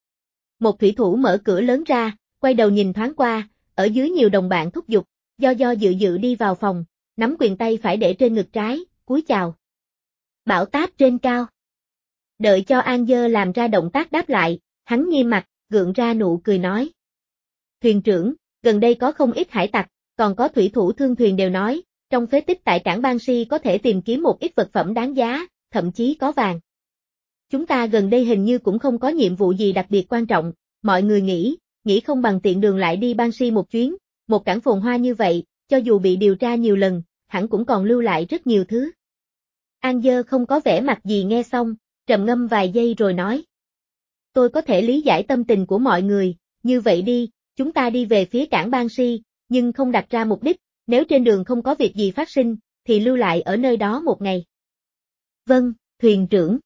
Một thủy thủ mở cửa lớn ra, quay đầu nhìn thoáng qua, ở dưới nhiều đồng bạn thúc giục, do do dự dự đi vào phòng, nắm quyền tay phải để trên ngực trái, cúi chào. Bảo táp trên cao. Đợi cho An Dơ làm ra động tác đáp lại, hắn nghiêm mặt, gượng ra nụ cười nói. Thuyền trưởng, gần đây có không ít hải tặc, còn có thủy thủ thương thuyền đều nói, trong phế tích tại cảng Banshee có thể tìm kiếm một ít vật phẩm đáng giá, thậm chí có vàng. Chúng ta gần đây hình như cũng không có nhiệm vụ gì đặc biệt quan trọng, mọi người nghĩ, nghĩ không bằng tiện đường lại đi Banshee một chuyến, một cảng phồn hoa như vậy, cho dù bị điều tra nhiều lần, hẳn cũng còn lưu lại rất nhiều thứ. An Dơ không có vẻ mặt gì nghe xong, trầm ngâm vài giây rồi nói. Tôi có thể lý giải tâm tình của mọi người, như vậy đi, chúng ta đi về phía cảng Banshee, nhưng không đặt ra mục đích, nếu trên đường không có việc gì phát sinh, thì lưu lại ở nơi đó một ngày. Vâng, thuyền trưởng.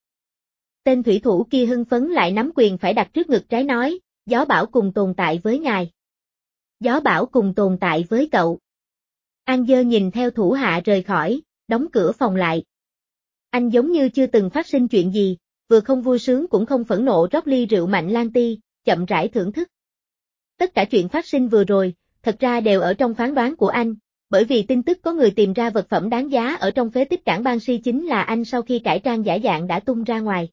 Tên thủy thủ kia hưng phấn lại nắm quyền phải đặt trước ngực trái nói, gió bão cùng tồn tại với ngài. Gió bão cùng tồn tại với cậu. An Dơ nhìn theo thủ hạ rời khỏi, đóng cửa phòng lại. Anh giống như chưa từng phát sinh chuyện gì, vừa không vui sướng cũng không phẫn nộ rót ly rượu mạnh lan ti, chậm rãi thưởng thức. Tất cả chuyện phát sinh vừa rồi, thật ra đều ở trong phán đoán của anh, bởi vì tin tức có người tìm ra vật phẩm đáng giá ở trong phế tích cảng Banshee chính là anh sau khi cải trang giả dạng đã tung ra ngoài.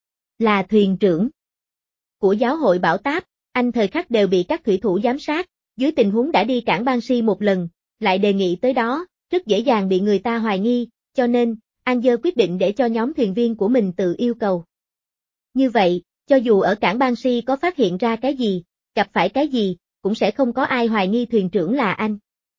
Là thuyền trưởng của giáo hội Bảo Táp, anh thời khắc đều bị các thủy thủ giám sát, dưới tình huống đã đi cảng Banshee một lần, lại đề nghị tới đó, rất dễ dàng bị người ta hoài nghi, cho nên, An Dơ quyết định để cho nhóm thuyền viên của mình tự yêu cầu. Như vậy, cho dù ở cảng Banshee có phát hiện ra cái gì, gặp phải cái gì, cũng sẽ không có ai hoài nghi thuyền trưởng là anh.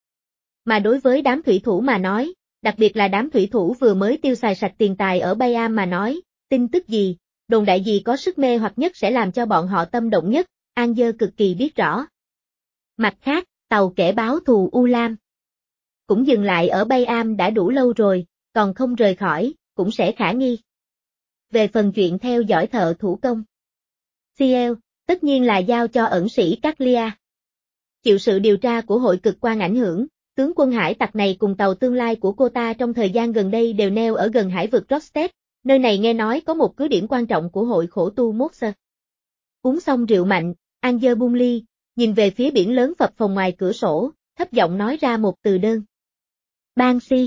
Mà đối với đám thủy thủ mà nói, đặc biệt là đám thủy thủ vừa mới tiêu xài sạch tiền tài ở Bay Am mà nói, tin tức gì, đồn đại gì có sức mê hoặc nhất sẽ làm cho bọn họ tâm động nhất, An Dơ cực kỳ biết rõ. Mặt khác, tàu kẻ báo thù U Lam cũng dừng lại ở Bay Am đã đủ lâu rồi, còn không rời khỏi, cũng sẽ khả nghi. Về phần chuyện theo dõi thợ thủ công, xê lờ, tất nhiên là giao cho ẩn sĩ Caglia. Chịu sự điều tra của hội cực quan ảnh hưởng, tướng quân hải tặc này cùng tàu tương lai của cô ta trong thời gian gần đây đều neo ở gần hải vực Rosted, nơi này nghe nói có một cứ điểm quan trọng của hội khổ tu Moser. Uống xong rượu mạnh, An Dơ buông ly, nhìn về phía biển lớn phập phồng ngoài cửa sổ, thấp giọng nói ra một từ đơn. Banshee.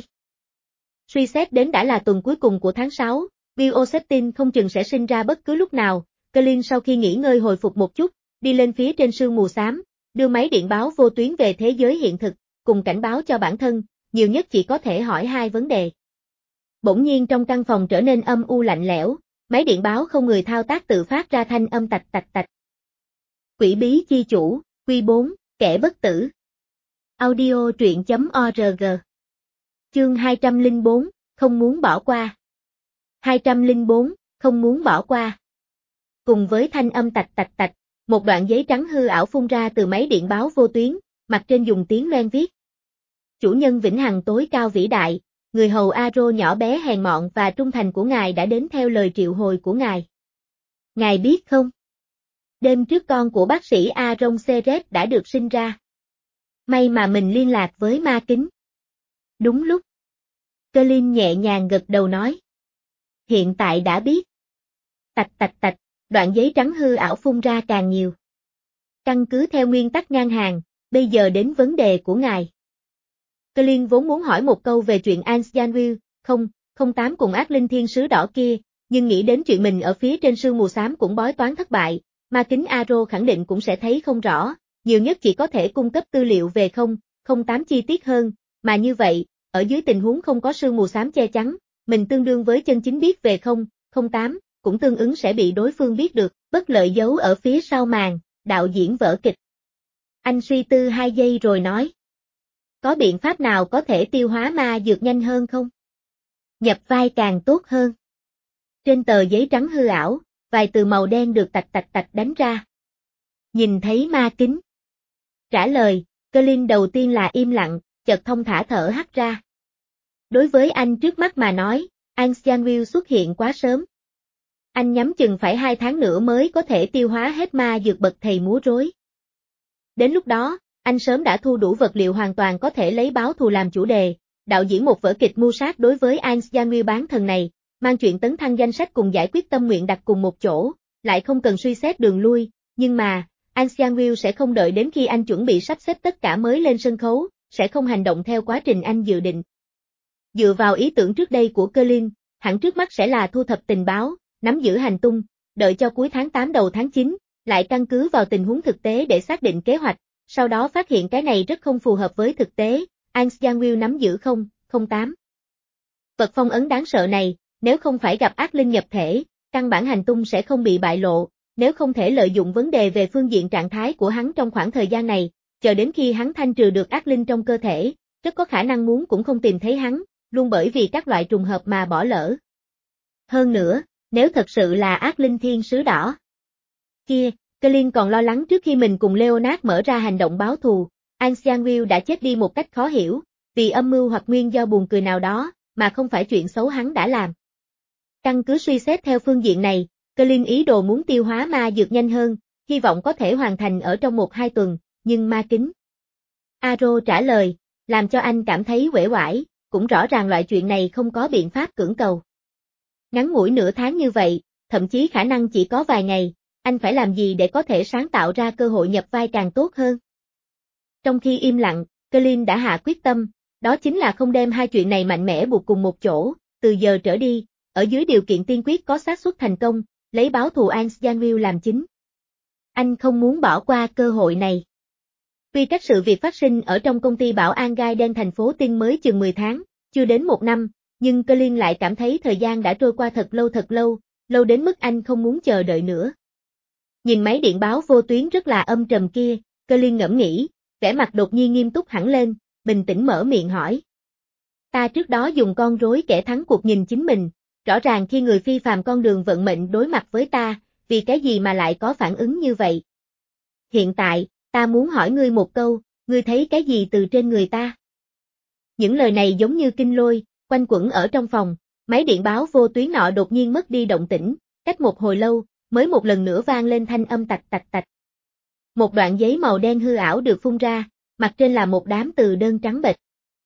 Suy xét đến đã là tuần cuối cùng của tháng sáu, Bill O'Septin không chừng sẽ sinh ra bất cứ lúc nào, Colin sau khi nghỉ ngơi hồi phục một chút, đi lên phía trên sương mù xám, đưa máy điện báo vô tuyến về thế giới hiện thực, cùng cảnh báo cho bản thân, nhiều nhất chỉ có thể hỏi hai vấn đề. Bỗng nhiên trong căn phòng trở nên âm u lạnh lẽo, máy điện báo không người thao tác tự phát ra thanh âm tạch tạch tạch. Quỷ bí chi chủ, quy bốn, kẻ bất tử. Audio truyện chấm org. Chương hai trăm lẻ bốn, không muốn bỏ qua. hai trăm lẻ bốn, không muốn bỏ qua. Cùng với thanh âm tạch tạch tạch, một đoạn giấy trắng hư ảo phun ra từ máy điện báo vô tuyến, mặt trên dùng tiếng loan viết. Chủ nhân vĩnh hằng tối cao vĩ đại, người hầu Aro nhỏ bé hèn mọn và trung thành của ngài đã đến theo lời triệu hồi của ngài. Ngài biết không? Đêm trước con của bác sĩ Aaron Seret đã được sinh ra. May mà mình liên lạc với ma kính. Đúng lúc. Colin nhẹ nhàng gật đầu nói. Hiện tại đã biết. Tạch tạch tạch, đoạn giấy trắng hư ảo phun ra càng nhiều. Căn cứ theo nguyên tắc ngang hàng, bây giờ đến vấn đề của ngài. Colin vốn muốn hỏi một câu về chuyện Ansjanwil, không, không tám cùng ác linh thiên sứ đỏ kia, nhưng nghĩ đến chuyện mình ở phía trên sương mù xám cũng bói toán thất bại, ma kính Aro khẳng định cũng sẽ thấy không rõ, nhiều nhất chỉ có thể cung cấp tư liệu về không, không tám chi tiết hơn, mà như vậy, ở dưới tình huống không có sương mù xám che chắn, mình tương đương với chân chính biết về không, không tám, cũng tương ứng sẽ bị đối phương biết được, bất lợi giấu ở phía sau màn, đạo diễn vở kịch. Anh suy tư hai giây rồi nói. Có biện pháp nào có thể tiêu hóa ma dược nhanh hơn không? Nhập vai càng tốt hơn. Trên tờ giấy trắng hư ảo, vài từ màu đen được tạch tạch tạch đánh ra. Nhìn thấy ma kính. Trả lời, Colin đầu tiên là im lặng, chợt thông thả thở hắt ra. Đối với anh trước mắt mà nói, Anxianville xuất hiện quá sớm. Anh nhắm chừng phải hai tháng nữa mới có thể tiêu hóa hết ma dược bậc thầy múa rối. Đến lúc đó, anh sớm đã thu đủ vật liệu hoàn toàn có thể lấy báo thù làm chủ đề, đạo diễn một vở kịch mưu sát đối với Anxianville bán thần này, mang chuyện tấn thăng danh sách cùng giải quyết tâm nguyện đặt cùng một chỗ, lại không cần suy xét đường lui, nhưng mà, Anxianville sẽ không đợi đến khi anh chuẩn bị sắp xếp tất cả mới lên sân khấu, sẽ không hành động theo quá trình anh dự định. Dựa vào ý tưởng trước đây của Colin, hẳn trước mắt sẽ là thu thập tình báo, nắm giữ hành tung, đợi cho cuối tháng tám đầu tháng chín, lại căn cứ vào tình huống thực tế để xác định kế hoạch, sau đó phát hiện cái này rất không phù hợp với thực tế, Anxianville nắm giữ không, không tám. Vật phong ấn đáng sợ này, nếu không phải gặp ác linh nhập thể, căn bản hành tung sẽ không bị bại lộ, nếu không thể lợi dụng vấn đề về phương diện trạng thái của hắn trong khoảng thời gian này, chờ đến khi hắn thanh trừ được ác linh trong cơ thể, rất có khả năng muốn cũng không tìm thấy hắn, luôn bởi vì các loại trùng hợp mà bỏ lỡ. Hơn nữa, nếu thật sự là ác linh thiên sứ đỏ. Kia, Colin còn lo lắng trước khi mình cùng Leonard mở ra hành động báo thù, Anxianville đã chết đi một cách khó hiểu, vì âm mưu hoặc nguyên do buồn cười nào đó, mà không phải chuyện xấu hắn đã làm. Căn cứ suy xét theo phương diện này, Colin ý đồ muốn tiêu hóa ma dược nhanh hơn, hy vọng có thể hoàn thành ở trong một hai tuần, nhưng ma kính. Aro trả lời, làm cho anh cảm thấy uể oải, cũng rõ ràng loại chuyện này không có biện pháp cưỡng cầu. Ngắn ngủi nửa tháng như vậy, thậm chí khả năng chỉ có vài ngày, anh phải làm gì để có thể sáng tạo ra cơ hội nhập vai càng tốt hơn. Trong khi im lặng, Colin đã hạ quyết tâm, đó chính là không đem hai chuyện này mạnh mẽ buộc cùng một chỗ, từ giờ trở đi, ở dưới điều kiện tiên quyết có xác suất thành công, lấy báo thù Anxianville làm chính. Anh không muốn bỏ qua cơ hội này. Tuy các sự việc phát sinh ở trong công ty bảo an gai đen thành phố Tinh mới chừng mười tháng, chưa đến một năm, nhưng Colin lại cảm thấy thời gian đã trôi qua thật lâu thật lâu, lâu đến mức anh không muốn chờ đợi nữa. Nhìn máy điện báo vô tuyến rất là âm trầm kia, Colin ngẫm nghĩ, vẻ mặt đột nhiên nghiêm túc hẳn lên, bình tĩnh mở miệng hỏi. Ta trước đó dùng con rối kẻ thắng cuộc nhìn chính mình, rõ ràng khi người phi phàm con đường vận mệnh đối mặt với ta, vì cái gì mà lại có phản ứng như vậy? Hiện tại, ta muốn hỏi ngươi một câu, ngươi thấy cái gì từ trên người ta? Những lời này giống như kinh lôi, quanh quẩn ở trong phòng, máy điện báo vô tuyến nọ đột nhiên mất đi động tĩnh, cách một hồi lâu, mới một lần nữa vang lên thanh âm tạch tạch tạch. Một đoạn giấy màu đen hư ảo được phun ra, mặt trên là một đám từ đơn trắng bệch.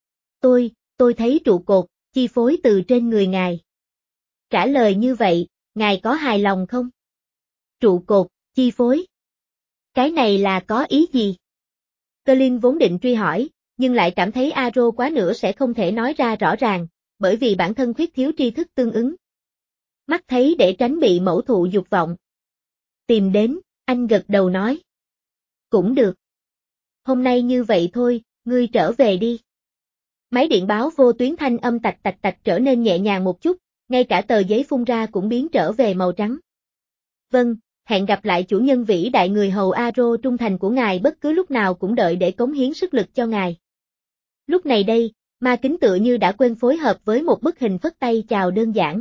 Tôi, tôi thấy trụ cột, chi phối từ trên người ngài. Trả lời như vậy, ngài có hài lòng không? Trụ cột, chi phối. Cái này là có ý gì? Colin vốn định truy hỏi, nhưng lại cảm thấy Aro quá nữa sẽ không thể nói ra rõ ràng, bởi vì bản thân khuyết thiếu tri thức tương ứng. Mắt thấy để tránh bị mẫu thụ dục vọng. Tìm đến, anh gật đầu nói. Cũng được. Hôm nay như vậy thôi, ngươi trở về đi. Máy điện báo vô tuyến thanh âm tạch tạch tạch trở nên nhẹ nhàng một chút, ngay cả tờ giấy phun ra cũng biến trở về màu trắng. Vâng, hẹn gặp lại chủ nhân vĩ đại người hầu Aro trung thành của ngài bất cứ lúc nào cũng đợi để cống hiến sức lực cho ngài. Lúc này đây, ma kính tựa như đã quên phối hợp với một bức hình phất tay chào đơn giản.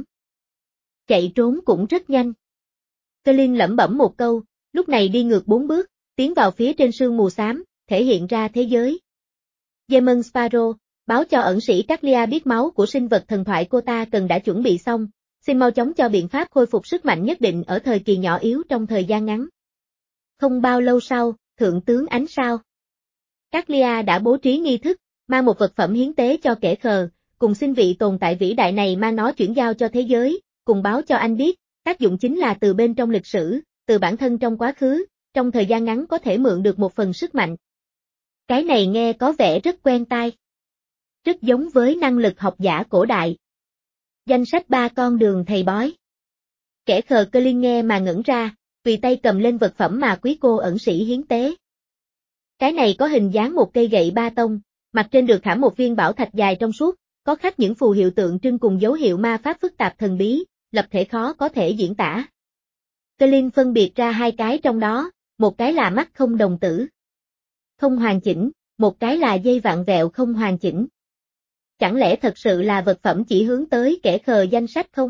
Chạy trốn cũng rất nhanh. Colin lẩm bẩm một câu, lúc này đi ngược bốn bước, tiến vào phía trên sương mù xám, thể hiện ra thế giới. Demon Sparrow, báo cho ẩn sĩ Caglia biết máu của sinh vật thần thoại cô ta cần đã chuẩn bị xong, xin mau chóng cho biện pháp khôi phục sức mạnh nhất định ở thời kỳ nhỏ yếu trong thời gian ngắn. Không bao lâu sau, Thượng tướng Ánh Sao. Caglia đã bố trí nghi thức, mang một vật phẩm hiến tế cho kẻ khờ, cùng xin vị tồn tại vĩ đại này mang nó chuyển giao cho thế giới, cùng báo cho anh biết, tác dụng chính là từ bên trong lịch sử, từ bản thân trong quá khứ, trong thời gian ngắn có thể mượn được một phần sức mạnh. Cái này nghe có vẻ rất quen tai. Rất giống với năng lực học giả cổ đại. Danh sách ba con đường thầy bói. Kẻ khờ Colin nghe mà ngẩn ra, tùy tay cầm lên vật phẩm mà quý cô ẩn sĩ hiến tế. Cái này có hình dáng một cây gậy ba tông, mặt trên được khảm một viên bảo thạch dài trong suốt, có khắc những phù hiệu tượng trưng cùng dấu hiệu ma pháp phức tạp thần bí, lập thể khó có thể diễn tả. Colin phân biệt ra hai cái trong đó, một cái là mắt không đồng tử, không hoàn chỉnh, một cái là dây vặn vẹo không hoàn chỉnh. Chẳng lẽ thật sự là vật phẩm chỉ hướng tới kẻ khờ danh sách không?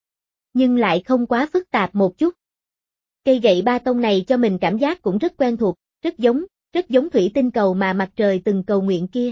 Nhưng lại không quá phức tạp một chút. Cây gậy ba tông này cho mình cảm giác cũng rất quen thuộc, rất giống, rất giống thủy tinh cầu mà mặt trời từng cầu nguyện kia.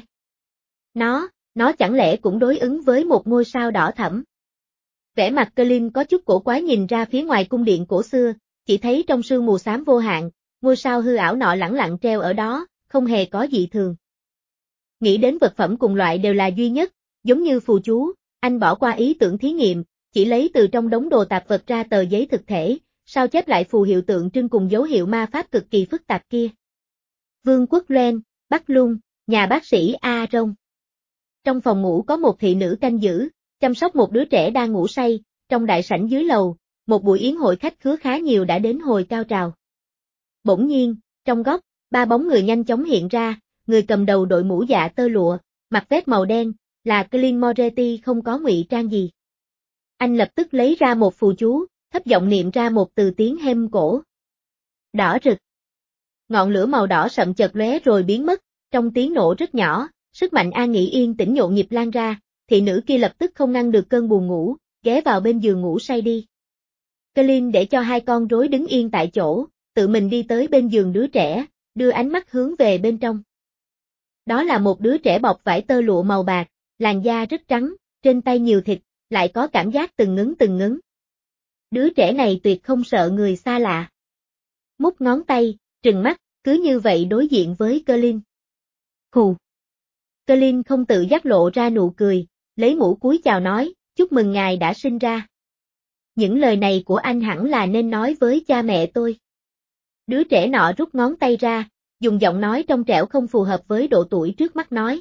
Nó, nó chẳng lẽ cũng đối ứng với một ngôi sao đỏ thẫm? Vẻ mặt Colin có chút cổ quái nhìn ra phía ngoài cung điện cổ xưa, chỉ thấy trong sương mù xám vô hạn, ngôi sao hư ảo nọ lẳng lặng treo ở đó, không hề có dị thường. Nghĩ đến vật phẩm cùng loại đều là duy nhất, giống như phù chú, anh bỏ qua ý tưởng thí nghiệm, chỉ lấy từ trong đống đồ tạp vật ra tờ giấy thực thể, sao chép lại phù hiệu tượng trưng cùng dấu hiệu ma pháp cực kỳ phức tạp kia. Vương quốc Ren, Bắc Lung, nhà bác sĩ A Rông. Trong phòng ngủ có một thị nữ canh giữ, chăm sóc một đứa trẻ đang ngủ say, trong đại sảnh dưới lầu, một buổi yến hội khách khứa khá nhiều đã đến hồi cao trào. Bỗng nhiên, trong góc, ba bóng người nhanh chóng hiện ra, người cầm đầu đội mũ dạ tơ lụa, mặc vest màu đen, là Clint Moretti không có ngụy trang gì. Anh lập tức lấy ra một phù chú, thấp giọng niệm ra một từ tiếng hêm cổ. Đỏ rực. Ngọn lửa màu đỏ sậm chợt lóe rồi biến mất, trong tiếng nổ rất nhỏ, sức mạnh an nghỉ yên tĩnh nhộn nhịp lan ra, thị nữ kia lập tức không ngăn được cơn buồn ngủ, ghé vào bên giường ngủ say đi. Clint để cho hai con rối đứng yên tại chỗ, tự mình đi tới bên giường đứa trẻ, đưa ánh mắt hướng về bên trong. Đó là một đứa trẻ bọc vải tơ lụa màu bạc, làn da rất trắng, trên tay nhiều thịt, lại có cảm giác từng ngấn từng ngấn. Đứa trẻ này tuyệt không sợ người xa lạ. Mút ngón tay, trừng mắt, cứ như vậy đối diện với Clint. Hù. Clint không tự giác lộ ra nụ cười, lấy mũ cúi chào nói, chúc mừng ngài đã sinh ra. Những lời này của anh hẳn là nên nói với cha mẹ tôi. Đứa trẻ nọ rút ngón tay ra, dùng giọng nói trong trẻo không phù hợp với độ tuổi trước mắt nói.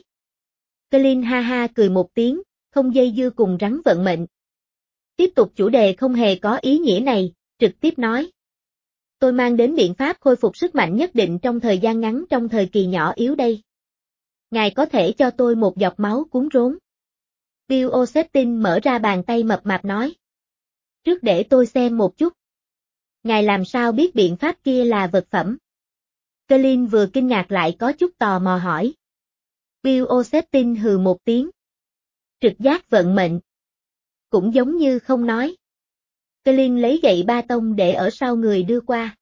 Clint ha ha cười một tiếng, không dây dưa cùng rắn vận mệnh. Tiếp tục chủ đề không hề có ý nghĩa này, trực tiếp nói. Tôi mang đến biện pháp khôi phục sức mạnh nhất định trong thời gian ngắn trong thời kỳ nhỏ yếu đây. Ngài có thể cho tôi một giọt máu cuốn rốn. Bill O'Septin mở ra bàn tay mập mạp nói. Trước để tôi xem một chút. Ngài làm sao biết biện pháp kia là vật phẩm? Clint vừa kinh ngạc lại có chút tò mò hỏi. Bill O'Septin hừ một tiếng. Trực giác vận mệnh. Cũng giống như không nói. Clint lấy gậy ba tông để ở sau người đưa qua.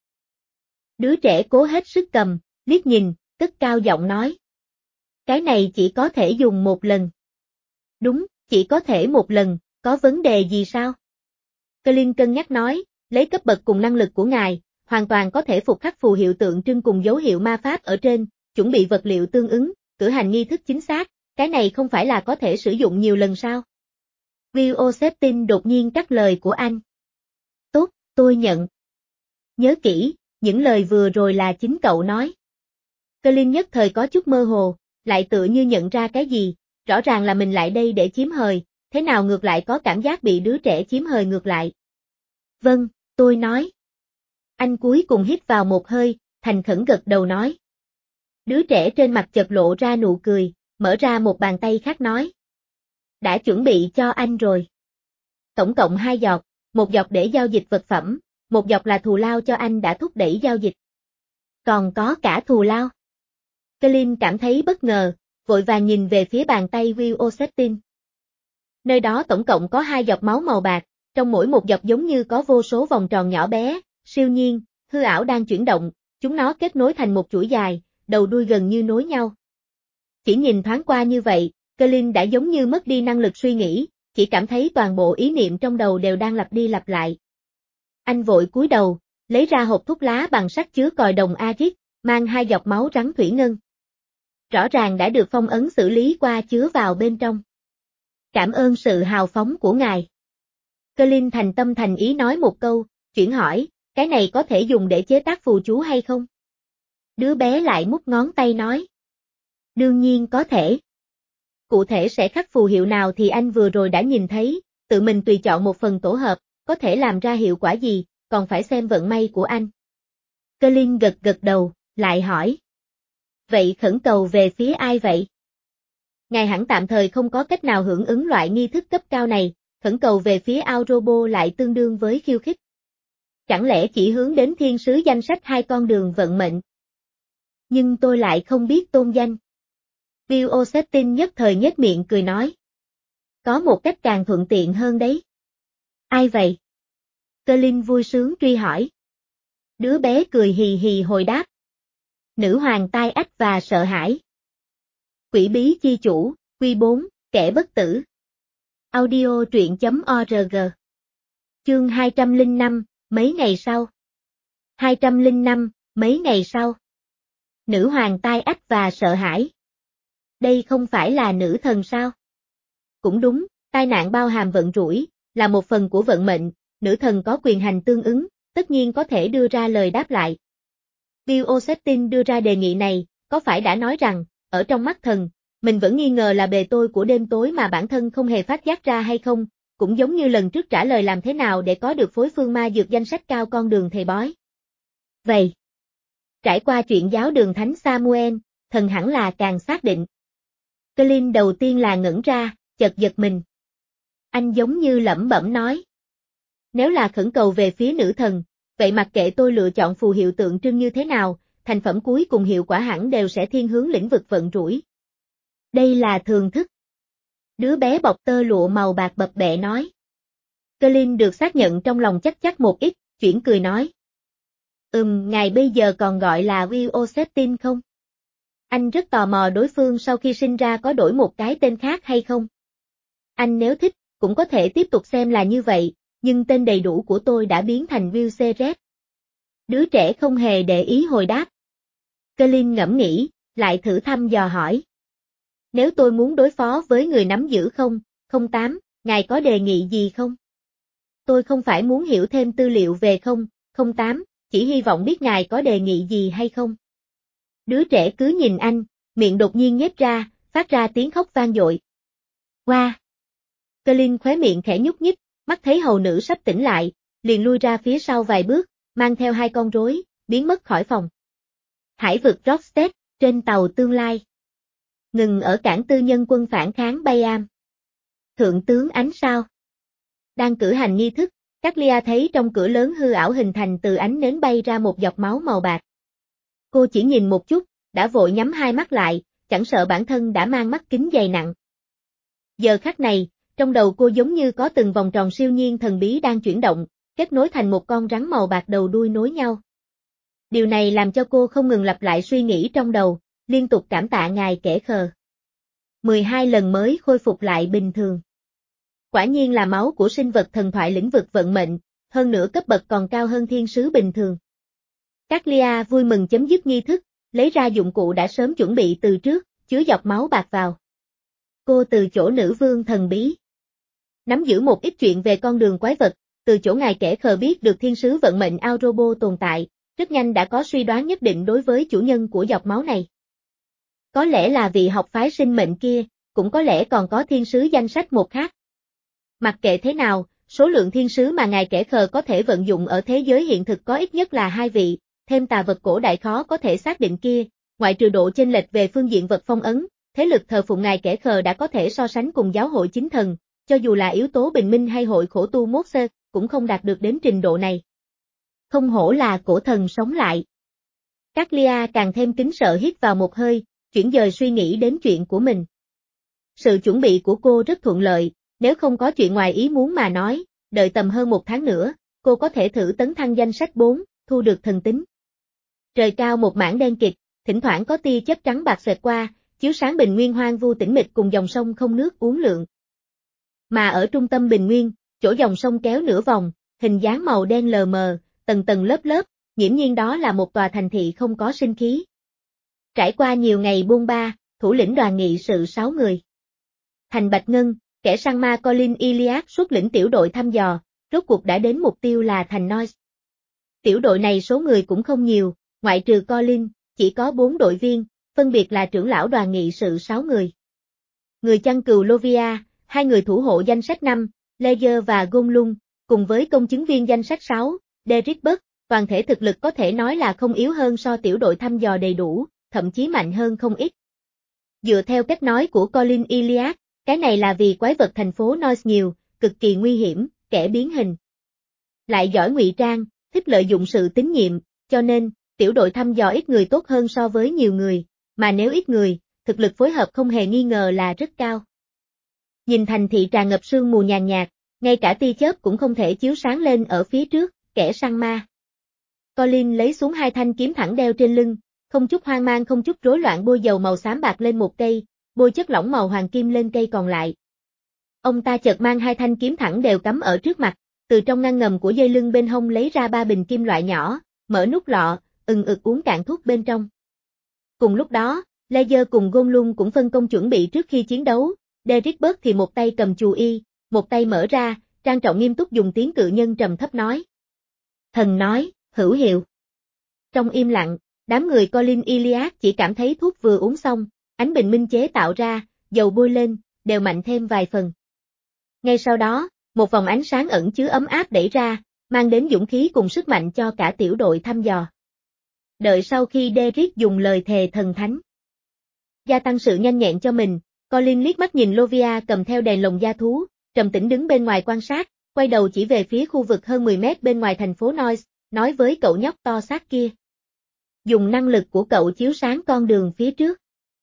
Đứa trẻ cố hết sức cầm, liếc nhìn, cất cao giọng nói. Cái này chỉ có thể dùng một lần. Đúng, chỉ có thể một lần, có vấn đề gì sao? Clint cân nhắc nói, lấy cấp bậc cùng năng lực của ngài, hoàn toàn có thể phục khắc phù hiệu tượng trưng cùng dấu hiệu ma pháp ở trên, chuẩn bị vật liệu tương ứng, cử hành nghi thức chính xác, cái này không phải là có thể sử dụng nhiều lần sao? Bill O'Septin đột nhiên cắt lời của anh. Tốt, tôi nhận. Nhớ kỹ, những lời vừa rồi là chính cậu nói. Clint nhất thời có chút mơ hồ, lại tựa như nhận ra cái gì, rõ ràng là mình lại đây để chiếm hời, thế nào ngược lại có cảm giác bị đứa trẻ chiếm hời ngược lại. Vâng, tôi nói. Anh cuối cùng hít vào một hơi, thành khẩn gật đầu nói. Đứa trẻ trên mặt chợt lộ ra nụ cười, mở ra một bàn tay khác nói. Đã chuẩn bị cho anh rồi. Tổng cộng hai giọt, một giọt để giao dịch vật phẩm, một giọt là thù lao cho anh đã thúc đẩy giao dịch. Còn có cả thù lao. Clint cảm thấy bất ngờ, vội vàng nhìn về phía bàn tay Bill O'Septin. Nơi đó tổng cộng có hai giọt máu màu bạc, trong mỗi một giọt giống như có vô số vòng tròn nhỏ bé, siêu nhiên, hư ảo đang chuyển động, chúng nó kết nối thành một chuỗi dài, đầu đuôi gần như nối nhau. Chỉ nhìn thoáng qua như vậy, Clint đã giống như mất đi năng lực suy nghĩ, chỉ cảm thấy toàn bộ ý niệm trong đầu đều đang lặp đi lặp lại. Anh vội cúi đầu, lấy ra hộp thuốc lá bằng sắt chứa còi đồng Arit, mang hai giọt máu rắn thủy ngân. Rõ ràng đã được phong ấn xử lý qua chứa vào bên trong. Cảm ơn sự hào phóng của ngài. Clint thành tâm thành ý nói một câu, chuyển hỏi, cái này có thể dùng để chế tác phù chú hay không? Đứa bé lại mút ngón tay nói. Đương nhiên có thể. Cụ thể sẽ khắc phù hiệu nào thì anh vừa rồi đã nhìn thấy, tự mình tùy chọn một phần tổ hợp, có thể làm ra hiệu quả gì, còn phải xem vận may của anh. Clint gật gật đầu, lại hỏi. Vậy khẩn cầu về phía ai vậy? Ngài hẳn tạm thời không có cách nào hưởng ứng loại nghi thức cấp cao này, khẩn cầu về phía Aorobo lại tương đương với khiêu khích. Chẳng lẽ chỉ hướng đến thiên sứ danh sách hai con đường vận mệnh? Nhưng tôi lại không biết tôn danh. Bill O'Septin nhất thời nhếch miệng cười nói. Có một cách càng thuận tiện hơn đấy. Ai vậy? Clint vui sướng truy hỏi. Đứa bé cười hì hì hồi đáp. Nữ hoàng tai ách và sợ hãi. Quỷ bí chi chủ, Quy bốn, kẻ bất tử. Audio truyện chấm org. Chương hai trăm lẻ năm, mấy ngày sau. hai trăm lẻ năm, mấy ngày sau. Nữ hoàng tai ách và sợ hãi. Đây không phải là nữ thần sao? Cũng đúng, tai nạn bao hàm vận rủi, là một phần của vận mệnh, nữ thần có quyền hành tương ứng, tất nhiên có thể đưa ra lời đáp lại. Bill O'Ceptin đưa ra đề nghị này, có phải đã nói rằng, ở trong mắt thần, mình vẫn nghi ngờ là bề tôi của đêm tối mà bản thân không hề phát giác ra hay không, cũng giống như lần trước trả lời làm thế nào để có được phối phương ma dược danh sách cao con đường thầy bói. Vậy, trải qua chuyện giáo đường thánh Samuel, thần hẳn là càng xác định. Colin đầu tiên là ngẩn ra, chợt giật mình. Anh giống như lẩm bẩm nói. Nếu là khẩn cầu về phía nữ thần, vậy mặc kệ tôi lựa chọn phù hiệu tượng trưng như thế nào, thành phẩm cuối cùng hiệu quả hẳn đều sẽ thiên hướng lĩnh vực vận rủi. Đây là thường thức. Đứa bé bọc tơ lụa màu bạc bập bẹ nói. Colin được xác nhận trong lòng chắc chắc một ít, chuyển cười nói. Ừm, ngài bây giờ còn gọi là Bill O'Ceptin không? Anh rất tò mò đối phương sau khi sinh ra có đổi một cái tên khác hay không? Anh nếu thích, cũng có thể tiếp tục xem là như vậy, nhưng tên đầy đủ của tôi đã biến thành Bill Ceres. Đứa trẻ không hề để ý hồi đáp. Colin ngẫm nghĩ, lại thử thăm dò hỏi. Nếu tôi muốn đối phó với người nắm giữ không, không tám, ngài có đề nghị gì không? Tôi không phải muốn hiểu thêm tư liệu về không, không tám, chỉ hy vọng biết ngài có đề nghị gì hay không. Đứa trẻ cứ nhìn anh, miệng đột nhiên nhếch ra, phát ra tiếng khóc vang dội. Hoa! Colin khóe miệng khẽ nhúc nhích, mắt thấy hầu nữ sắp tỉnh lại, liền lui ra phía sau vài bước, mang theo hai con rối, biến mất khỏi phòng. Hải vực Rockstead, trên tàu tương lai. Ngừng ở cảng tư nhân quân phản kháng Bayam. Thượng tướng ánh sao. Đang cử hành nghi thức, Caglia thấy trong cửa lớn hư ảo hình thành từ ánh nến bay ra một giọt máu màu bạc. Cô chỉ nhìn một chút, đã vội nhắm hai mắt lại, chẳng sợ bản thân đã mang mắt kính dày nặng. Giờ khắc này, trong đầu cô giống như có từng vòng tròn siêu nhiên thần bí đang chuyển động, kết nối thành một con rắn màu bạc đầu đuôi nối nhau. Điều này làm cho cô không ngừng lặp lại suy nghĩ trong đầu, liên tục cảm tạ ngài kẻ khờ. mười hai lần mới khôi phục lại bình thường. Quả nhiên là máu của sinh vật thần thoại lĩnh vực vận mệnh, hơn nữa cấp bậc còn cao hơn thiên sứ bình thường. Caglia vui mừng chấm dứt nghi thức, lấy ra dụng cụ đã sớm chuẩn bị từ trước, chứa giọt máu bạc vào. Cô từ chỗ nữ vương thần bí nắm giữ một ít chuyện về con đường quái vật, từ chỗ ngài kẻ khờ biết được thiên sứ vận mệnh Aorobo tồn tại, rất nhanh đã có suy đoán nhất định đối với chủ nhân của giọt máu này. Có lẽ là vị học phái sinh mệnh kia, cũng có lẽ còn có thiên sứ danh sách một khác. Mặc kệ thế nào, số lượng thiên sứ mà ngài kẻ khờ có thể vận dụng ở thế giới hiện thực có ít nhất là hai vị, thêm tà vật cổ đại khó có thể xác định kia, ngoại trừ độ chênh lệch về phương diện vật phong ấn, thế lực thờ phụng ngài kẻ khờ đã có thể so sánh cùng giáo hội chính thần, cho dù là yếu tố bình minh hay hội khổ tu mốt sơ, cũng không đạt được đến trình độ này. Không hổ là cổ thần sống lại. Caglia càng thêm kính sợ hít vào một hơi, chuyển dời suy nghĩ đến chuyện của mình. Sự chuẩn bị của cô rất thuận lợi, nếu không có chuyện ngoài ý muốn mà nói, đợi tầm hơn một tháng nữa, cô có thể thử tấn thăng danh sách bốn, thu được thần tính. Trời cao một mảng đen kịt, thỉnh thoảng có tia chớp trắng bạc xẹt qua, chiếu sáng bình nguyên hoang vu tĩnh mịch cùng dòng sông không nước uốn lượn. Mà ở trung tâm bình nguyên, chỗ dòng sông kéo nửa vòng, hình dáng màu đen lờ mờ, tầng tầng lớp lớp, nghiễm nhiên đó là một tòa thành thị không có sinh khí. Trải qua nhiều ngày buôn ba, thủ lĩnh đoàn nghị sự sáu người. Thành Bạch Ngân, kẻ săn ma Colin Iliad xuất lĩnh tiểu đội thăm dò, rốt cuộc đã đến mục tiêu là thành Noise. Tiểu đội này số người cũng không nhiều, ngoại trừ Colin, chỉ có bốn đội viên, phân biệt là trưởng lão đoàn nghị sự sáu người. Người chăn cừu Lovia, hai người thủ hộ danh sách năm, Ledger và Gonlung, cùng với công chứng viên danh sách sáu, Derrick Buck, toàn thể thực lực có thể nói là không yếu hơn so tiểu đội thăm dò đầy đủ, thậm chí mạnh hơn không ít. Dựa theo cách nói của Colin Iliad, cái này là vì quái vật thành phố Noise nhiều, cực kỳ nguy hiểm, kẻ biến hình. Lại giỏi ngụy trang, thích lợi dụng sự tín nhiệm, cho nên, tiểu đội thăm dò ít người tốt hơn so với nhiều người, mà nếu ít người, thực lực phối hợp không hề nghi ngờ là rất cao. Nhìn thành thị tràn ngập sương mù nhàn nhạt, ngay cả tia chớp cũng không thể chiếu sáng lên ở phía trước, kẻ săn ma. Colin lấy xuống hai thanh kiếm thẳng đeo trên lưng, không chút hoang mang không chút rối loạn bôi dầu màu xám bạc lên một cây, bôi chất lỏng màu hoàng kim lên cây còn lại. Ông ta chợt mang hai thanh kiếm thẳng đều cắm ở trước mặt, từ trong ngăn ngầm của dây lưng bên hông lấy ra ba bình kim loại nhỏ, mở nút lọ, ừng ực uống cạn thuốc bên trong. Cùng lúc đó, Ledger cùng Gollum cũng phân công chuẩn bị trước khi chiến đấu, Derrick Bớt thì một tay cầm chù y, một tay mở ra, trang trọng nghiêm túc dùng tiếng cự nhân trầm thấp nói. Thần nói, hữu hiệu. Trong im lặng, đám người Colin Iliad chỉ cảm thấy thuốc vừa uống xong, ánh bình minh chế tạo ra, dầu bôi lên, đều mạnh thêm vài phần. Ngay sau đó, một vòng ánh sáng ẩn chứa ấm áp đẩy ra, mang đến dũng khí cùng sức mạnh cho cả tiểu đội thăm dò. Đợi sau khi Derrick dùng lời thề thần thánh gia tăng sự nhanh nhẹn cho mình, Colin liếc mắt nhìn Lovia cầm theo đèn lồng da thú, trầm tĩnh đứng bên ngoài quan sát, quay đầu chỉ về phía khu vực hơn mười mét bên ngoài thành phố Noise, nói với cậu nhóc to xác kia. Dùng năng lực của cậu chiếu sáng con đường phía trước.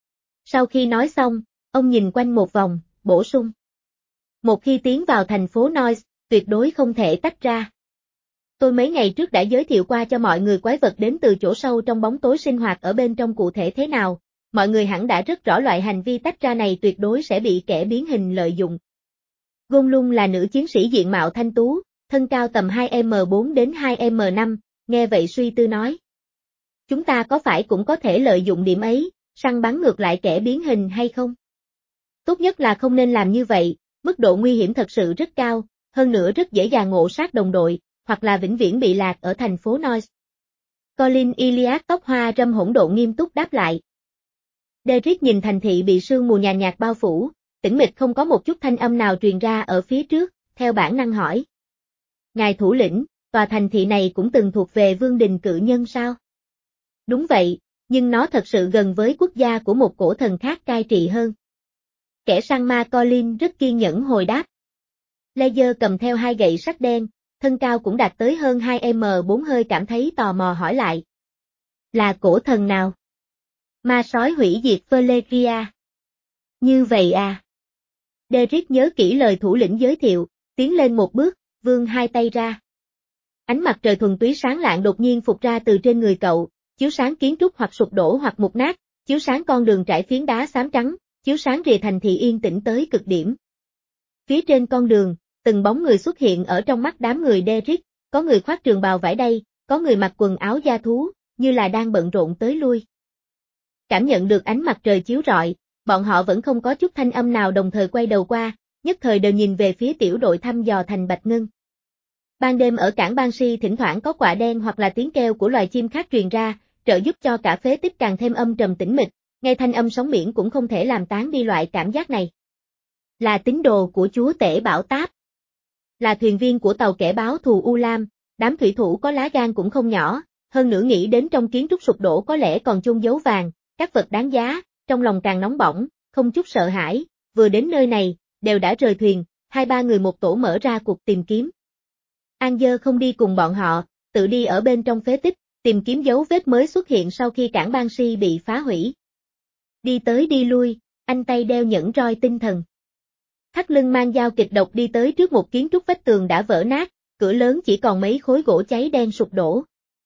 Sau khi nói xong, ông nhìn quanh một vòng, bổ sung. Một khi tiến vào thành phố Noise, tuyệt đối không thể tách ra. Tôi mấy ngày trước đã giới thiệu qua cho mọi người quái vật đến từ chỗ sâu trong bóng tối sinh hoạt ở bên trong cụ thể thế nào, mọi người hẳn đã rất rõ loại hành vi tách ra này tuyệt đối sẽ bị kẻ biến hình lợi dụng. Gollum là nữ chiến sĩ diện mạo thanh tú, thân cao tầm hai mét bốn đến hai mét năm, nghe vậy suy tư nói. Chúng ta có phải cũng có thể lợi dụng điểm ấy, săn bắn ngược lại kẻ biến hình hay không? Tốt nhất là không nên làm như vậy, mức độ nguy hiểm thật sự rất cao, hơn nữa rất dễ dàng ngộ sát đồng đội, hoặc là vĩnh viễn bị lạc ở thành phố Noise. Colin Iliad tóc hoa râm hỗn độn nghiêm túc đáp lại. Derrick nhìn thành thị bị sương mù nhàn nhạt bao phủ, tĩnh mịch không có một chút thanh âm nào truyền ra ở phía trước, theo bản năng hỏi. Ngài thủ lĩnh, tòa thành thị này cũng từng thuộc về vương đình cự nhân sao? Đúng vậy, nhưng nó thật sự gần với quốc gia của một cổ thần khác cai trị hơn. Kẻ săn ma Colin rất kiên nhẫn hồi đáp. Ledger cầm theo hai gậy sắt đen, thân cao cũng đạt tới hơn hai mét bốn hơi cảm thấy tò mò hỏi lại. Là cổ thần nào? Ma sói hủy diệt Valeria. Như vậy à? Derrick nhớ kỹ lời thủ lĩnh giới thiệu, tiến lên một bước, vươn hai tay ra. Ánh mặt trời thuần túy sáng lạng đột nhiên phục ra từ trên người cậu, chiếu sáng kiến trúc hoặc sụp đổ hoặc mục nát, chiếu sáng con đường trải phiến đá xám trắng, chiếu sáng rìa thành thị yên tĩnh tới cực điểm. Phía trên con đường, từng bóng người xuất hiện ở trong mắt đám người Derrick, có người khoác trường bào vải đay, có người mặc quần áo da thú, như là đang bận rộn tới lui. Cảm nhận được ánh mặt trời chiếu rọi, bọn họ vẫn không có chút thanh âm nào đồng thời quay đầu qua, nhất thời đều nhìn về phía tiểu đội thăm dò thành Bạch Ngân. Ban đêm ở cảng Banshee thỉnh thoảng có quạ đen hoặc là tiếng kêu của loài chim khác truyền ra, trợ giúp cho cả phế tích càng thêm âm trầm tĩnh mịch, ngay thanh âm sóng biển cũng không thể làm tán đi loại cảm giác này. Là tín đồ của chúa tể Bảo Táp. Là thuyền viên của tàu kẻ báo thù U Lam, đám thủy thủ có lá gan cũng không nhỏ, hơn nữa nghĩ đến trong kiến trúc sụp đổ có lẽ còn chôn giấu vàng, các vật đáng giá, trong lòng càng nóng bỏng, không chút sợ hãi, vừa đến nơi này, đều đã rời thuyền, hai ba người một tổ mở ra cuộc tìm kiếm. Angel không đi cùng bọn họ, tự đi ở bên trong phế tích, tìm kiếm dấu vết mới xuất hiện sau khi cảng Banshee bị phá hủy. Đi tới đi lui, anh tay đeo nhẫn roi tinh thần. Thắt lưng mang dao kịch độc đi tới trước một kiến trúc vách tường đã vỡ nát, cửa lớn chỉ còn mấy khối gỗ cháy đen sụp đổ.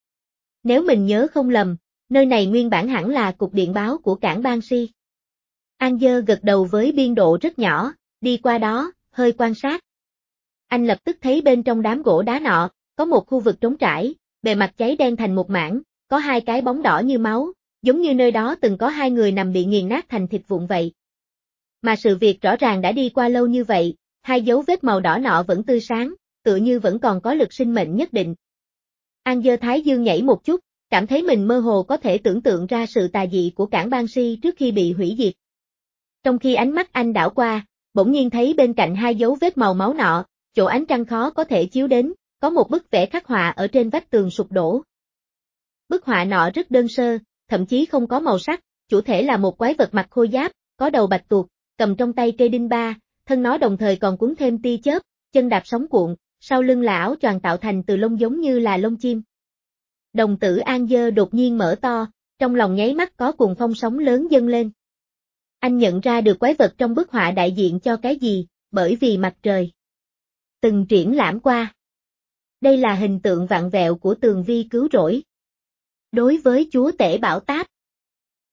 Nếu mình nhớ không lầm, nơi này nguyên bản hẳn là cục điện báo của cảng Banshee. Angel gật đầu với biên độ rất nhỏ, đi qua đó, hơi quan sát. Anh lập tức thấy bên trong đám gỗ đá nọ, có một khu vực trống trải, bề mặt cháy đen thành một mảng, có hai cái bóng đỏ như máu, giống như nơi đó từng có hai người nằm bị nghiền nát thành thịt vụn vậy. Mà sự việc rõ ràng đã đi qua lâu như vậy, hai dấu vết màu đỏ nọ vẫn tươi sáng, tựa như vẫn còn có lực sinh mệnh nhất định. Angel Thái Dương nhảy một chút, cảm thấy mình mơ hồ có thể tưởng tượng ra sự tà dị của cảng Banshee trước khi bị hủy diệt. Trong khi ánh mắt anh đảo qua, bỗng nhiên thấy bên cạnh hai dấu vết màu máu nọ, chỗ ánh trăng khó có thể chiếu đến, có một bức vẽ khắc họa ở trên vách tường sụp đổ. Bức họa nọ rất đơn sơ, thậm chí không có màu sắc, chủ thể là một quái vật mặc khôi giáp, có đầu bạch tuộc, cầm trong tay cây đinh ba, thân nó đồng thời còn cuốn thêm tia chớp, chân đạp sóng cuộn, sau lưng là áo choàng tạo thành từ lông giống như là lông chim. Đồng tử Angel đột nhiên mở to, trong lòng nháy mắt có cuồng phong sóng lớn dâng lên. Anh nhận ra được quái vật trong bức họa đại diện cho cái gì, bởi vì mặt trời từng triển lãm qua. Đây là hình tượng vặn vẹo của tường vi cứu rỗi. Đối với chúa tể Bảo Táp,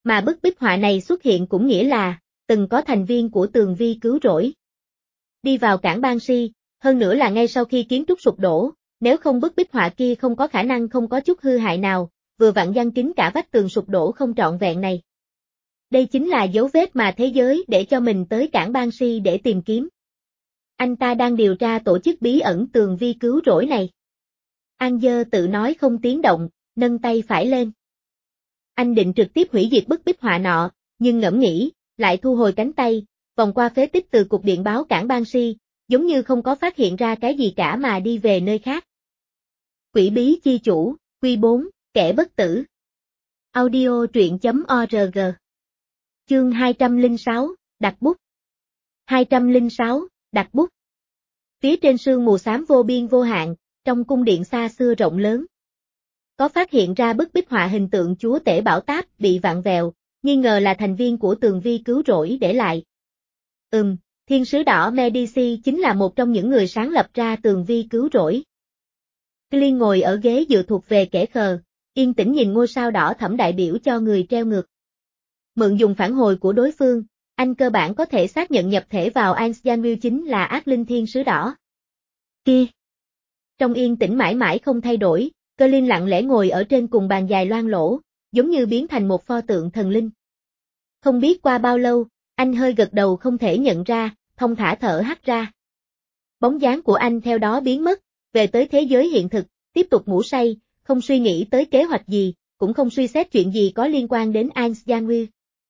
Mà bức bích họa này xuất hiện cũng nghĩa là, từng có thành viên của tường vi cứu rỗi đi vào cảng Banshee, hơn nữa là ngay sau khi kiến trúc sụp đổ, nếu không bức bích họa kia không có khả năng không có chút hư hại nào, vừa vặn giăng kín cả vách tường sụp đổ không trọn vẹn này. Đây chính là dấu vết mà thế giới để cho mình tới cảng Banshee để tìm kiếm. Anh ta đang điều tra tổ chức bí ẩn tường vi cứu rỗi này. Anger tự nói không tiếng động, nâng tay phải lên. Anh định trực tiếp hủy diệt bức bích họa nọ, nhưng ngẫm nghĩ, lại thu hồi cánh tay, vòng qua phế tích từ cục điện báo cảng Banshee, giống như không có phát hiện ra cái gì cả mà đi về nơi khác. Quỷ bí chi chủ, Quy bốn, kẻ bất tử. Audio truyện chấm org. Chương hai trăm lẻ sáu, đặt bút. hai trăm lẻ sáu, đặt bút. Phía trên sương mù xám vô biên vô hạn, trong cung điện xa xưa rộng lớn. Có phát hiện ra bức bích họa hình tượng chúa tể Bảo Táp bị vặn vẹo, nghi ngờ là thành viên của tường vi cứu rỗi để lại. Ừm, thiên sứ đỏ Medici chính là một trong những người sáng lập ra tường vi cứu rỗi. Clint ngồi ở ghế dựa thuộc về kẻ khờ, yên tĩnh nhìn ngôi sao đỏ thẫm đại biểu cho người treo ngược. Mượn dùng phản hồi của đối phương, anh cơ bản có thể xác nhận nhập thể vào Einstein chính là ác linh thiên sứ đỏ. Kia! Trong yên tĩnh mãi mãi không thay đổi, Clint lặng lẽ ngồi ở trên cùng bàn dài loang lỗ, giống như biến thành một pho tượng thần linh. Không biết qua bao lâu, anh hơi gật đầu không thể nhận ra, thong thả thở hắt ra. Bóng dáng của anh theo đó biến mất, về tới thế giới hiện thực, tiếp tục ngủ say, không suy nghĩ tới kế hoạch gì, cũng không suy xét chuyện gì có liên quan đến Einstein.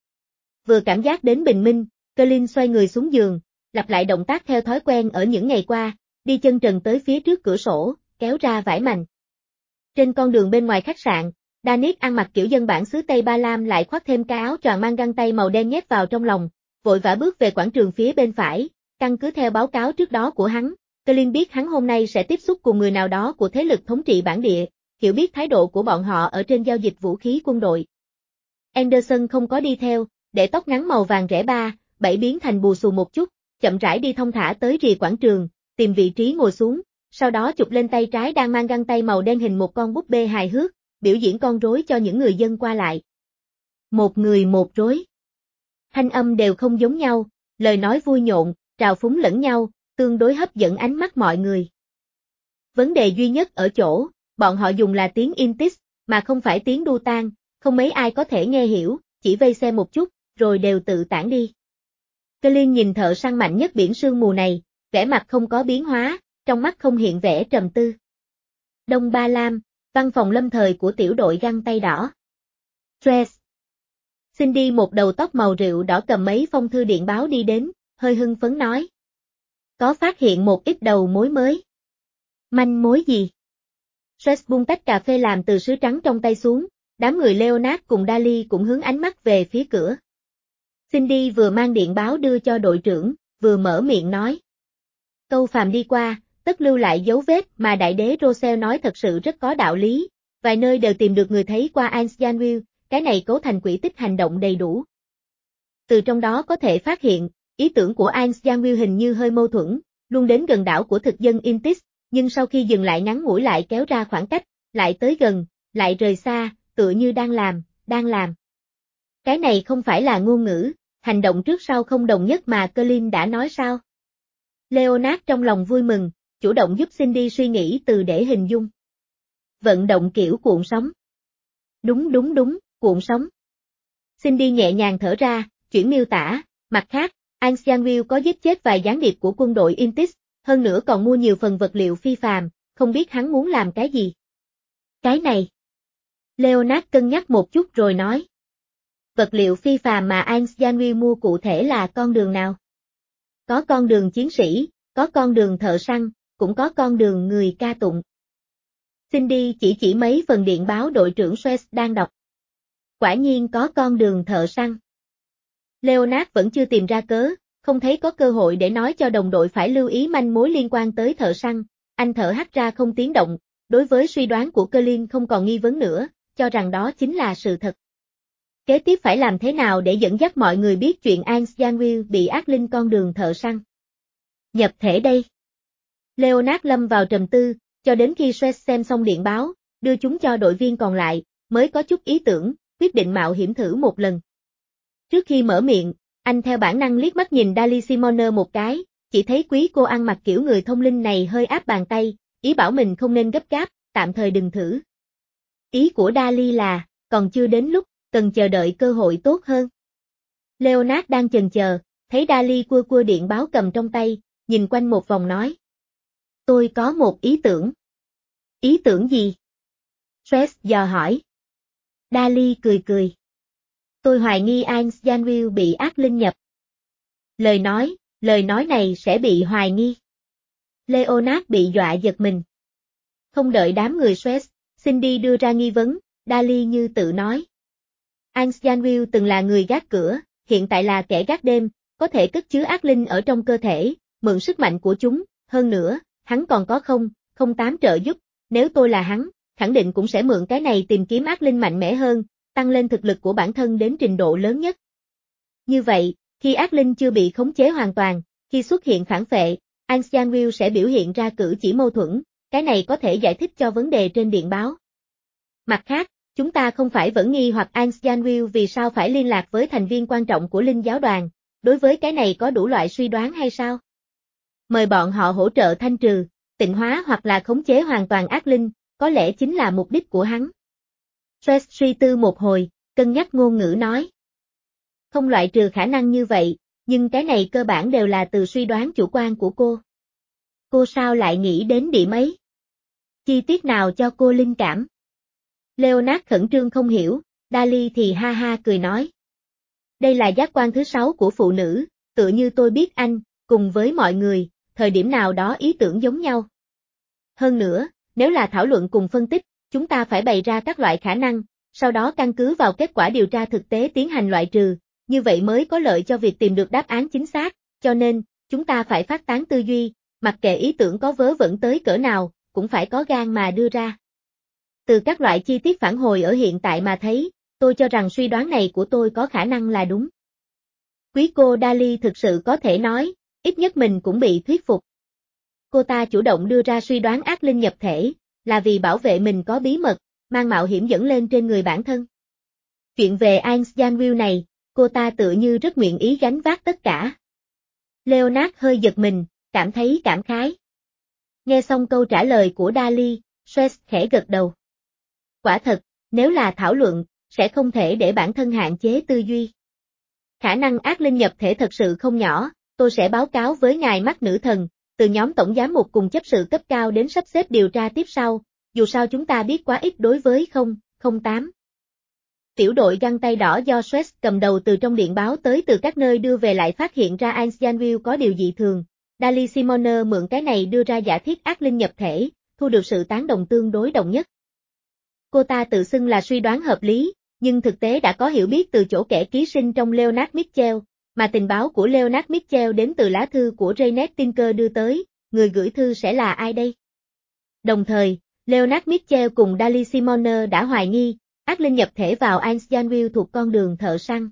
Vừa cảm giác đến bình minh, Clint xoay người xuống giường, lặp lại động tác theo thói quen ở những ngày qua, đi chân trần tới phía trước cửa sổ, kéo ra vải mành. Trên con đường bên ngoài khách sạn, Danis ăn mặc kiểu dân bản xứ Tây Ba Lam lại khoác thêm cái áo choàng mang găng tay màu đen nhét vào trong lòng, vội vã bước về quảng trường phía bên phải, căn cứ theo báo cáo trước đó của hắn, Clint biết hắn hôm nay sẽ tiếp xúc cùng người nào đó của thế lực thống trị bản địa, hiểu biết thái độ của bọn họ ở trên giao dịch vũ khí quân đội. Anderson không có đi theo, để tóc ngắn màu vàng rẽ ba, bảy biến thành bù xù một chút, chậm rãi đi thong thả tới rìa quảng trường, tìm vị trí ngồi xuống, sau đó chụp lên tay trái đang mang găng tay màu đen hình một con búp bê hài hước, biểu diễn con rối cho những người dân qua lại. Một người một rối. Thanh âm đều không giống nhau, lời nói vui nhộn, trào phúng lẫn nhau, tương đối hấp dẫn ánh mắt mọi người. Vấn đề duy nhất ở chỗ, bọn họ dùng là tiếng Intis, mà không phải tiếng Dutan, không mấy ai có thể nghe hiểu, chỉ vây xem một chút, rồi đều tự tản đi. Clint nhìn thợ săn mạnh nhất biển sương mù này, vẻ mặt không có biến hóa, trong mắt không hiện vẻ trầm tư. Đông Ba Lam, văn phòng lâm thời của tiểu đội găng tay đỏ. Stress. Cindy một đầu tóc màu rượu đỏ cầm mấy phong thư điện báo đi đến, hơi hưng phấn nói. Có phát hiện một ít đầu mối mới. Manh mối gì? Stress buông tách cà phê làm từ sứ trắng trong tay xuống, đám người Leonard cùng Dali cũng hướng ánh mắt về phía cửa. Cindy vừa mang điện báo đưa cho đội trưởng, vừa mở miệng nói. Câu phàm đi qua, tất lưu lại dấu vết mà đại đế Rosel nói thật sự rất có đạo lý, vài nơi đều tìm được người thấy qua Einstein, cái này cấu thành quỹ tích hành động đầy đủ. Từ trong đó có thể phát hiện, ý tưởng của Einstein hình như hơi mâu thuẫn, luôn đến gần đảo của thực dân Intis, nhưng sau khi dừng lại ngắn ngủi lại kéo ra khoảng cách, lại tới gần, lại rời xa, tựa như đang làm, đang làm. Cái này không phải là ngôn ngữ, hành động trước sau không đồng nhất mà Clint đã nói sao? Leonard trong lòng vui mừng, chủ động giúp Cindy suy nghĩ từ để hình dung. Vận động kiểu cuộn sóng. Đúng đúng đúng, cuộn sóng. Cindy nhẹ nhàng thở ra, chuyển miêu tả, mặt khác, Einstein có giết chết vài gián điệp của quân đội Intis, hơn nữa còn mua nhiều phần vật liệu phi phàm, không biết hắn muốn làm cái gì. Cái này. Leonard cân nhắc một chút rồi nói. Vật liệu phi phàm mà Einstein mua cụ thể là con đường nào? Có con đường chiến sĩ, có con đường thợ săn, cũng có con đường người ca tụng. Cindy chỉ chỉ mấy phần điện báo đội trưởng Swess đang đọc. Quả nhiên có con đường thợ săn. Leonard vẫn chưa tìm ra cớ, không thấy có cơ hội để nói cho đồng đội phải lưu ý manh mối liên quan tới thợ săn, anh thở hắt ra không tiếng động, đối với suy đoán của Clint không còn nghi vấn nữa, cho rằng đó chính là sự thật. Kế tiếp phải làm thế nào để dẫn dắt mọi người biết chuyện Einstein bị ác linh con đường thợ săn? Nhập thể đây. Leonard lâm vào trầm tư, cho đến khi Swess xem xong điện báo, đưa chúng cho đội viên còn lại, mới có chút ý tưởng, quyết định mạo hiểm thử một lần. Trước khi mở miệng, anh theo bản năng liếc mắt nhìn Dali Simoner một cái, chỉ thấy quý cô ăn mặc kiểu người thông linh này hơi áp bàn tay, ý bảo mình không nên gấp gáp, tạm thời đừng thử. Ý của Dali là, còn chưa đến lúc, cần chờ đợi cơ hội tốt hơn. Leonard đang chần chờ, thấy Dali cua cua điện báo cầm trong tay, nhìn quanh một vòng nói. Tôi có một ý tưởng. Ý tưởng gì? Stress dò hỏi. Dali cười cười. Tôi hoài nghi Einstein Will bị ác linh nhập. Lời nói, lời nói này sẽ bị hoài nghi. Leonard bị dọa giật mình. Không đợi đám người Stress, Cindy đưa ra nghi vấn, Dali như tự nói. Einstein Will từng là người gác cửa, hiện tại là kẻ gác đêm, có thể cất chứa ác linh ở trong cơ thể, mượn sức mạnh của chúng, hơn nữa, hắn còn có không, không tám trợ giúp, nếu tôi là hắn, khẳng định cũng sẽ mượn cái này tìm kiếm ác linh mạnh mẽ hơn, tăng lên thực lực của bản thân đến trình độ lớn nhất. Như vậy, khi ác linh chưa bị khống chế hoàn toàn, khi xuất hiện phản phệ, Einstein Will sẽ biểu hiện ra cử chỉ mâu thuẫn, cái này có thể giải thích cho vấn đề trên điện báo. Mặt khác, chúng ta không phải vẫn nghi hoặc Einstein Will vì sao phải liên lạc với thành viên quan trọng của linh giáo đoàn, đối với cái này có đủ loại suy đoán hay sao? Mời bọn họ hỗ trợ thanh trừ, tịnh hóa hoặc là khống chế hoàn toàn ác linh, có lẽ chính là mục đích của hắn. Stress suy tư một hồi, cân nhắc ngôn ngữ nói. Không loại trừ khả năng như vậy, nhưng cái này cơ bản đều là từ suy đoán chủ quan của cô. Cô sao lại nghĩ đến điểm ấy? Chi tiết nào cho cô linh cảm? Leonard khẩn trương không hiểu, Dali thì ha ha cười nói. Đây là giác quan thứ sáu của phụ nữ, tự như tôi biết anh, cùng với mọi người, thời điểm nào đó ý tưởng giống nhau. Hơn nữa, nếu là thảo luận cùng phân tích, chúng ta phải bày ra các loại khả năng, sau đó căn cứ vào kết quả điều tra thực tế tiến hành loại trừ, như vậy mới có lợi cho việc tìm được đáp án chính xác, cho nên, chúng ta phải phát tán tư duy, mặc kệ ý tưởng có vớ vẩn tới cỡ nào, cũng phải có gan mà đưa ra. Từ các loại chi tiết phản hồi ở hiện tại mà thấy, tôi cho rằng suy đoán này của tôi có khả năng là đúng. Quý cô Dali thực sự có thể nói, ít nhất mình cũng bị thuyết phục. Cô ta chủ động đưa ra suy đoán ác linh nhập thể, là vì bảo vệ mình có bí mật, mang mạo hiểm dẫn lên trên người bản thân. Chuyện về Einstein Will này, cô ta tự như rất nguyện ý gánh vác tất cả. Leonard hơi giật mình, cảm thấy cảm khái. Nghe xong câu trả lời của Dali, Stress khẽ gật đầu. Quả thật, nếu là thảo luận, sẽ không thể để bản thân hạn chế tư duy. Khả năng ác linh nhập thể thật sự không nhỏ, tôi sẽ báo cáo với ngài mắt nữ thần, từ nhóm tổng giám mục cùng chấp sự cấp cao đến sắp xếp điều tra tiếp sau, dù sao chúng ta biết quá ít đối với không, không tám. Tiểu đội găng tay đỏ do Stress cầm đầu từ trong điện báo tới từ các nơi đưa về lại phát hiện ra Einstein Will có điều dị thường. Dali Simoner mượn cái này đưa ra giả thiết ác linh nhập thể, thu được sự tán đồng tương đối đồng nhất. Cô ta tự xưng là suy đoán hợp lý, nhưng thực tế đã có hiểu biết từ chỗ kẻ ký sinh trong Leonard Mitchell, mà tình báo của Leonard Mitchell đến từ lá thư của Janet Tinker đưa tới, người gửi thư sẽ là ai đây? Đồng thời, Leonard Mitchell cùng Dali Simoner đã hoài nghi, ác linh nhập thể vào Einstein Will thuộc con đường thợ săn.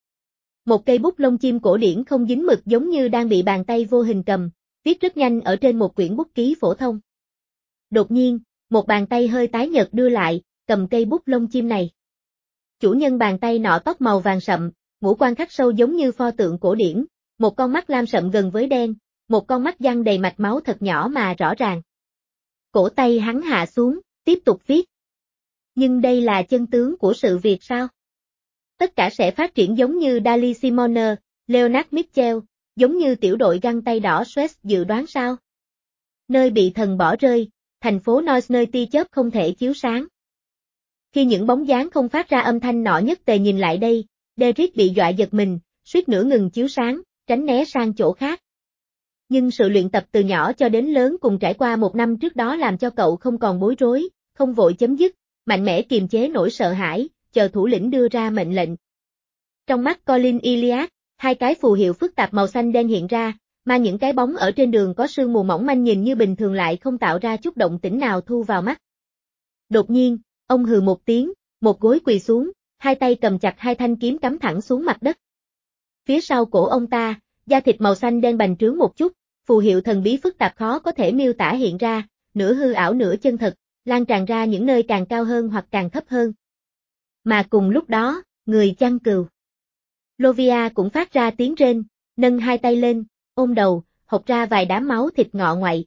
Một cây bút lông chim cổ điển không dính mực giống như đang bị bàn tay vô hình cầm, viết rất nhanh ở trên một quyển bút ký phổ thông. Đột nhiên, một bàn tay hơi tái nhợt đưa lại, cầm cây bút lông chim này. Chủ nhân bàn tay nọ tóc màu vàng sậm, ngũ quan khắc sâu giống như pho tượng cổ điển, một con mắt lam sậm gần với đen, một con mắt giăng đầy mạch máu thật nhỏ mà rõ ràng. Cổ tay hắn hạ xuống, tiếp tục viết. Nhưng đây là chân tướng của sự việc sao? Tất cả sẽ phát triển giống như Dali Simoner, Leonard Mitchell, giống như tiểu đội găng tay đỏ Stress dự đoán sao? Nơi bị thần bỏ rơi, thành phố Noise nơi tia chớp không thể chiếu sáng. Khi những bóng dáng không phát ra âm thanh nọ nhất tề nhìn lại đây, Derek bị dọa giật mình, suýt nữa ngừng chiếu sáng, tránh né sang chỗ khác. Nhưng sự luyện tập từ nhỏ cho đến lớn cùng trải qua một năm trước đó làm cho cậu không còn bối rối, không vội chấm dứt, mạnh mẽ kiềm chế nỗi sợ hãi, chờ thủ lĩnh đưa ra mệnh lệnh. Trong mắt Colin Iliad, hai cái phù hiệu phức tạp màu xanh đen hiện ra, mà những cái bóng ở trên đường có sương mù mỏng manh nhìn như bình thường lại không tạo ra chút động tĩnh nào thu vào mắt. Đột nhiên, ông hừ một tiếng, một gối quỳ xuống, hai tay cầm chặt hai thanh kiếm cắm thẳng xuống mặt đất. Phía sau cổ ông ta, da thịt màu xanh đen bành trướng một chút, phù hiệu thần bí phức tạp khó có thể miêu tả hiện ra, nửa hư ảo nửa chân thật, lan tràn ra những nơi càng cao hơn hoặc càng thấp hơn. Mà cùng lúc đó, người chăn cừu. Lovia cũng phát ra tiếng rên, nâng hai tay lên, ôm đầu, hộc ra vài đám máu thịt ngọ ngoại.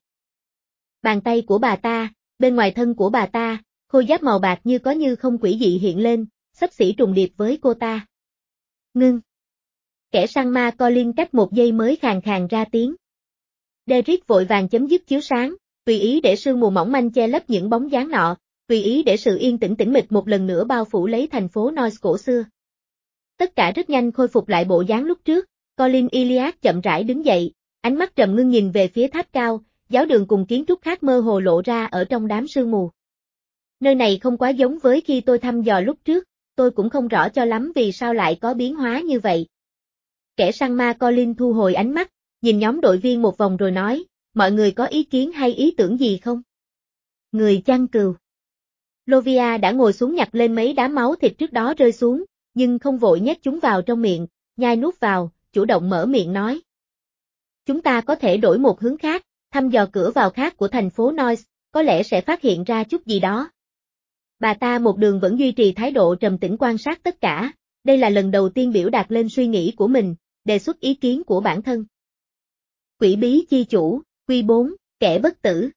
Bàn tay của bà ta, bên ngoài thân của bà ta, khôi giáp màu bạc như có như không quỷ dị hiện lên, xấp xỉ trùng điệp với cô ta. Ngưng. Kẻ săn ma Colin cách một giây mới khàn khàn ra tiếng. Derrick vội vàng chấm dứt chiếu sáng, tùy ý để sương mù mỏng manh che lấp những bóng dáng nọ, tùy ý để sự yên tĩnh tĩnh mịch một lần nữa bao phủ lấy thành phố Noise cổ xưa. Tất cả rất nhanh khôi phục lại bộ dáng lúc trước, Colin Iliad chậm rãi đứng dậy, ánh mắt trầm ngưng nhìn về phía tháp cao, giáo đường cùng kiến trúc khác mơ hồ lộ ra ở trong đám sương mù. Nơi này không quá giống với khi tôi thăm dò lúc trước, tôi cũng không rõ cho lắm vì sao lại có biến hóa như vậy. Kẻ săn ma Colin thu hồi ánh mắt, nhìn nhóm đội viên một vòng rồi nói, mọi người có ý kiến hay ý tưởng gì không? Người chăn cừu. Lovia đã ngồi xuống nhặt lên mấy đám máu thịt trước đó rơi xuống, nhưng không vội nhét chúng vào trong miệng, nhai nuốt vào, chủ động mở miệng nói. Chúng ta có thể đổi một hướng khác, thăm dò cửa vào khác của thành phố Noise, có lẽ sẽ phát hiện ra chút gì đó. Bà ta một đường vẫn duy trì thái độ trầm tĩnh quan sát tất cả, đây là lần đầu tiên biểu đạt lên suy nghĩ của mình, đề xuất ý kiến của bản thân. Quỷ bí chi chủ, Quy bốn, kẻ bất tử.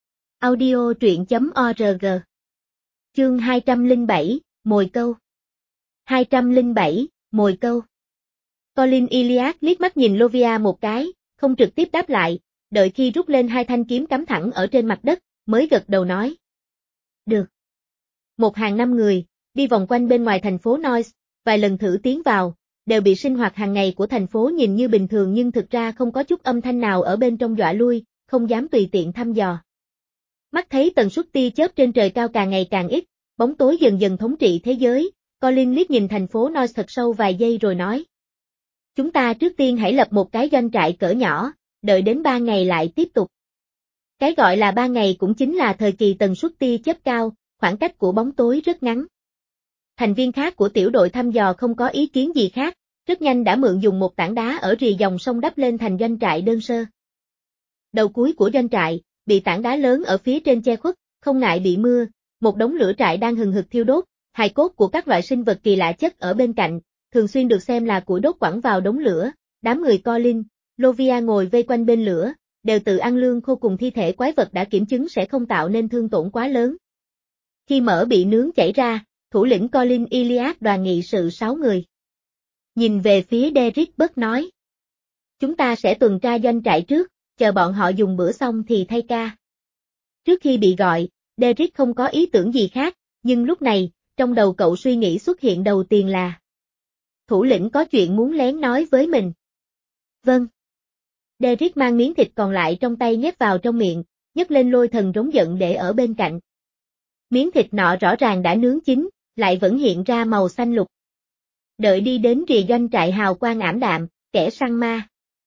Audio truyện chấm org. Chương hai trăm lẻ bảy, mồi câu. hai trăm lẻ bảy, mồi câu. Colin Iliad liếc mắt nhìn Lovia một cái, không trực tiếp đáp lại, đợi khi rút lên hai thanh kiếm cắm thẳng ở trên mặt đất, mới gật đầu nói. Được. Một hàng năm người, đi vòng quanh bên ngoài thành phố Noise, vài lần thử tiến vào, đều bị sinh hoạt hàng ngày của thành phố nhìn như bình thường nhưng thực ra không có chút âm thanh nào ở bên trong dọa lui, không dám tùy tiện thăm dò. Mắt thấy tần suất tia chớp trên trời cao càng ngày càng ít, bóng tối dần dần thống trị thế giới, Colin liếc nhìn thành phố Noise thật sâu vài giây rồi nói. Chúng ta trước tiên hãy lập một cái doanh trại cỡ nhỏ, đợi đến ba ngày lại tiếp tục. Cái gọi là ba ngày cũng chính là thời kỳ tần suất tia chớp cao, khoảng cách của bóng tối rất ngắn. Thành viên khác của tiểu đội thăm dò không có ý kiến gì khác, rất nhanh đã mượn dùng một tảng đá ở rìa dòng sông đắp lên thành doanh trại đơn sơ. Đầu cuối của doanh trại, bị tảng đá lớn ở phía trên che khuất, không ngại bị mưa, một đống lửa trại đang hừng hực thiêu đốt, hài cốt của các loại sinh vật kỳ lạ chất ở bên cạnh, thường xuyên được xem là củi đốt quẳng vào đống lửa, đám người Colin, Lovia ngồi vây quanh bên lửa, đều tự ăn lương khô cùng thi thể quái vật đã kiểm chứng sẽ không tạo nên thương tổn quá lớn. Khi mỡ bị nướng chảy ra, thủ lĩnh Colin Iliad đoàn nghị sự sáu người. Nhìn về phía Derrick bớt nói. Chúng ta sẽ tuần tra doanh trại trước, chờ bọn họ dùng bữa xong thì thay ca. Trước khi bị gọi, Derrick không có ý tưởng gì khác, nhưng lúc này, trong đầu cậu suy nghĩ xuất hiện đầu tiên là. Thủ lĩnh có chuyện muốn lén nói với mình. Vâng. Derrick mang miếng thịt còn lại trong tay nhét vào trong miệng, nhấc lên lôi thần rống giận để ở bên cạnh. Miếng thịt nọ rõ ràng đã nướng chín, lại vẫn hiện ra màu xanh lục. Đợi đi đến rìa doanh trại hào quang ảm đạm, kẻ săn ma.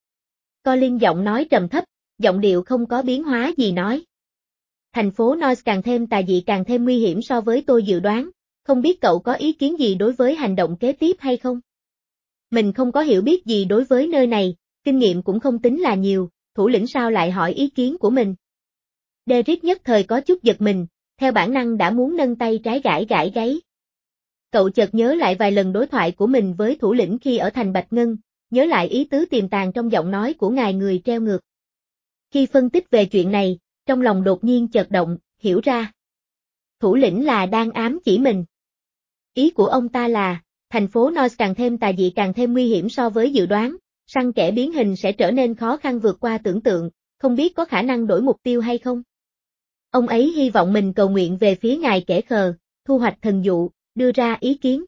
Colin giọng nói trầm thấp, giọng điệu không có biến hóa gì nói. Thành phố Noise càng thêm tà dị càng thêm nguy hiểm so với tôi dự đoán, không biết cậu có ý kiến gì đối với hành động kế tiếp hay không? Mình không có hiểu biết gì đối với nơi này, kinh nghiệm cũng không tính là nhiều, thủ lĩnh sao lại hỏi ý kiến của mình? Derrick nhất thời có chút giật mình, theo bản năng đã muốn nâng tay trái gãi gãi gáy. Cậu chợt nhớ lại vài lần đối thoại của mình với thủ lĩnh khi ở thành Bạch Ngân, nhớ lại ý tứ tiềm tàng trong giọng nói của ngài người treo ngược. Khi phân tích về chuyện này, trong lòng đột nhiên chợt động, hiểu ra. Thủ lĩnh là đang ám chỉ mình. Ý của ông ta là, thành phố Noise càng thêm tà dị càng thêm nguy hiểm so với dự đoán, săn kẻ biến hình sẽ trở nên khó khăn vượt qua tưởng tượng, không biết có khả năng đổi mục tiêu hay không? Ông ấy hy vọng mình cầu nguyện về phía ngài kẻ khờ, thu hoạch thần dụ, đưa ra ý kiến.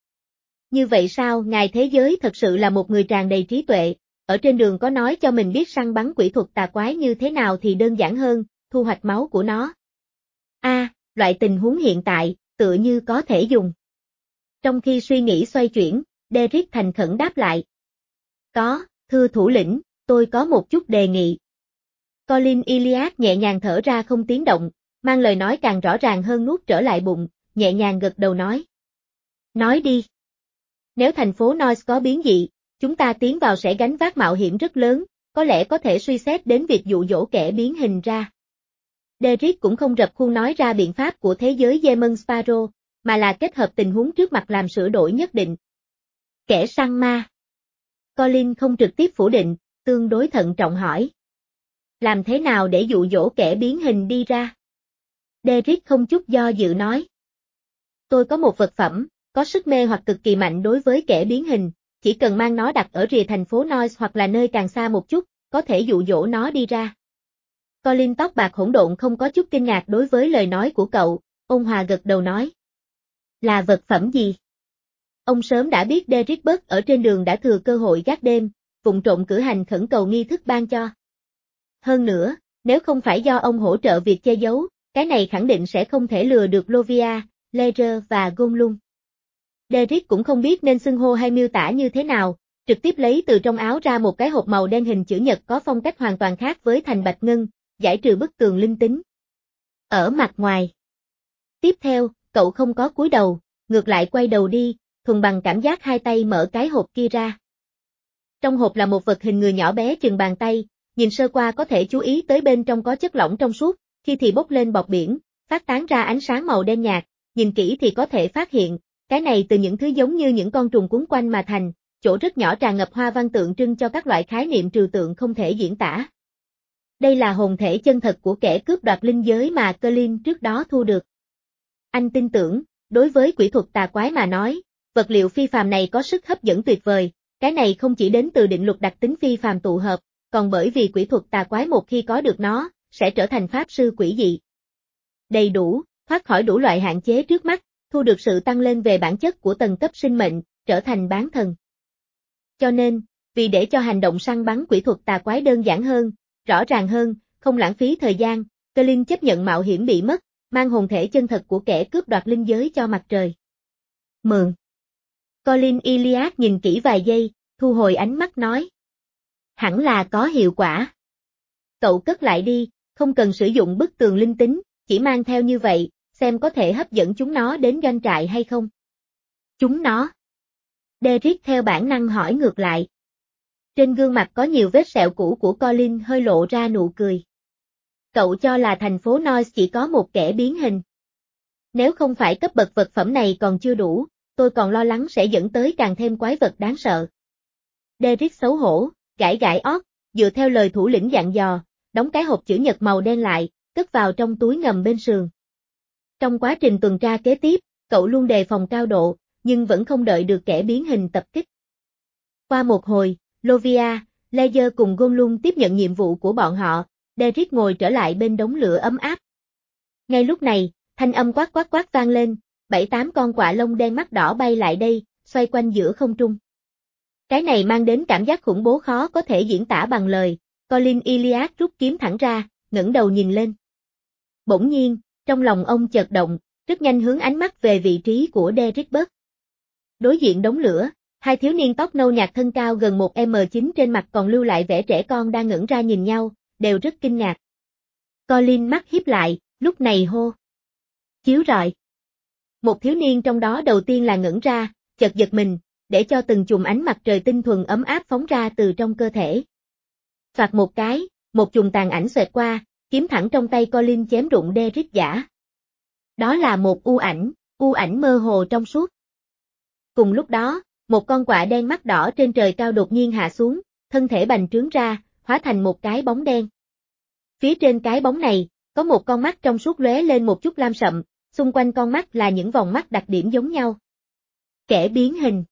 Như vậy sao, ngài thế giới thật sự là một người tràn đầy trí tuệ, ở trên đường có nói cho mình biết săn bắn quỷ thuật tà quái như thế nào thì đơn giản hơn, thu hoạch máu của nó. A, à, loại tình huống hiện tại, tựa như có thể dùng. Trong khi suy nghĩ xoay chuyển, Derrick thành khẩn đáp lại. Có, thưa thủ lĩnh, tôi có một chút đề nghị. Colin Iliad nhẹ nhàng thở ra không tiếng động, mang lời nói càng rõ ràng hơn nuốt trở lại bụng, nhẹ nhàng gật đầu nói. Nói đi. Nếu thành phố Noise có biến dị, chúng ta tiến vào sẽ gánh vác mạo hiểm rất lớn, có lẽ có thể suy xét đến việc dụ dỗ kẻ biến hình ra. Derrick cũng không rập khuôn nói ra biện pháp của thế giới Demon Sparrow, mà là kết hợp tình huống trước mặt làm sửa đổi nhất định. Kẻ săn ma. Colin không trực tiếp phủ định, tương đối thận trọng hỏi. Làm thế nào để dụ dỗ kẻ biến hình đi ra? Derek không chút do dự nói. Tôi có một vật phẩm, có sức mê hoặc cực kỳ mạnh đối với kẻ biến hình, chỉ cần mang nó đặt ở rìa thành phố Noise hoặc là nơi càng xa một chút, có thể dụ dỗ nó đi ra. Colin tóc bạc hỗn độn không có chút kinh ngạc đối với lời nói của cậu, ôn hòa gật đầu nói. Là vật phẩm gì? Ông sớm đã biết Derek Buck ở trên đường đã thừa cơ hội gác đêm, vụng trộm cử hành khẩn cầu nghi thức ban cho. Hơn nữa, nếu không phải do ông hỗ trợ việc che giấu, cái này khẳng định sẽ không thể lừa được Lovia, Ledger và Gollum. Derek cũng không biết nên xưng hô hay miêu tả như thế nào, trực tiếp lấy từ trong áo ra một cái hộp màu đen hình chữ nhật có phong cách hoàn toàn khác với thành bạch ngân, giải trừ bức tường linh tính. Ở mặt ngoài. Tiếp theo, cậu không có cúi đầu, ngược lại quay đầu đi, thuần bằng cảm giác hai tay mở cái hộp kia ra. Trong hộp là một vật hình người nhỏ bé chừng bàn tay, nhìn sơ qua có thể chú ý tới bên trong có chất lỏng trong suốt, khi thì bốc lên bọt biển, phát tán ra ánh sáng màu đen nhạt, nhìn kỹ thì có thể phát hiện, cái này từ những thứ giống như những con trùng cuốn quanh mà thành, chỗ rất nhỏ tràn ngập hoa văn tượng trưng cho các loại khái niệm trừu tượng không thể diễn tả. Đây là hồn thể chân thật của kẻ cướp đoạt linh giới mà Colin trước đó thu được. Anh tin tưởng, đối với quỷ thuật tà quái mà nói, vật liệu phi phàm này có sức hấp dẫn tuyệt vời, cái này không chỉ đến từ định luật đặc tính phi phàm tụ hợp, còn bởi vì quỷ thuật tà quái một khi có được nó, sẽ trở thành pháp sư quỷ dị. Đầy đủ, thoát khỏi đủ loại hạn chế trước mắt, thu được sự tăng lên về bản chất của tầng cấp sinh mệnh, trở thành bán thần. Cho nên, vì để cho hành động săn bắn quỷ thuật tà quái đơn giản hơn, rõ ràng hơn, không lãng phí thời gian, Colin chấp nhận mạo hiểm bị mất, mang hồn thể chân thật của kẻ cướp đoạt linh giới cho mặt trời. Mượn. Colin Iliad nhìn kỹ vài giây, thu hồi ánh mắt nói. Hẳn là có hiệu quả. Cậu cất lại đi, không cần sử dụng bức tường linh tính, chỉ mang theo như vậy, xem có thể hấp dẫn chúng nó đến doanh trại hay không. Chúng nó. Derek theo bản năng hỏi ngược lại. Trên gương mặt có nhiều vết sẹo cũ của Colin hơi lộ ra nụ cười. Cậu cho là thành phố Noise chỉ có một kẻ biến hình. Nếu không phải cấp bậc vật phẩm này còn chưa đủ, tôi còn lo lắng sẽ dẫn tới càng thêm quái vật đáng sợ. Derek xấu hổ, gãi gãi ót, dựa theo lời thủ lĩnh dặn dò, đóng cái hộp chữ nhật màu đen lại, cất vào trong túi ngầm bên sườn. Trong quá trình tuần tra kế tiếp, cậu luôn đề phòng cao độ, nhưng vẫn không đợi được kẻ biến hình tập kích. Qua một hồi, Lovia, Ledger cùng Gollum tiếp nhận nhiệm vụ của bọn họ, Derek ngồi trở lại bên đống lửa ấm áp. Ngay lúc này, thanh âm quát quát quát vang lên, bảy tám con quạ lông đen mắt đỏ bay lại đây, xoay quanh giữa không trung. Cái này mang đến cảm giác khủng bố khó có thể diễn tả bằng lời, Colin Iliad rút kiếm thẳng ra, ngẩng đầu nhìn lên. Bỗng nhiên, trong lòng ông chợt động, rất nhanh hướng ánh mắt về vị trí của Derek Buck. Đối diện đống lửa, hai thiếu niên tóc nâu nhạt thân cao gần một mét chín trên mặt còn lưu lại vẻ trẻ con đang ngẩng ra nhìn nhau, đều rất kinh ngạc. Colin mắt híp lại, lúc này hô. Chiếu rọi. Một thiếu niên trong đó đầu tiên là ngẩng ra, chợt giật mình, để cho từng chùm ánh mặt trời tinh thuần ấm áp phóng ra từ trong cơ thể. Phạt một cái, một chùm tàn ảnh xoẹt qua, kiếm thẳng trong tay Colin chém rụng Derek giả. Đó là một u ảnh, u ảnh mơ hồ trong suốt. Cùng lúc đó, một con quạ đen mắt đỏ trên trời cao đột nhiên hạ xuống, thân thể bành trướng ra, hóa thành một cái bóng đen. Phía trên cái bóng này, có một con mắt trong suốt lóe lên một chút lam sậm, xung quanh con mắt là những vòng mắt đặc điểm giống nhau. Kẻ biến hình.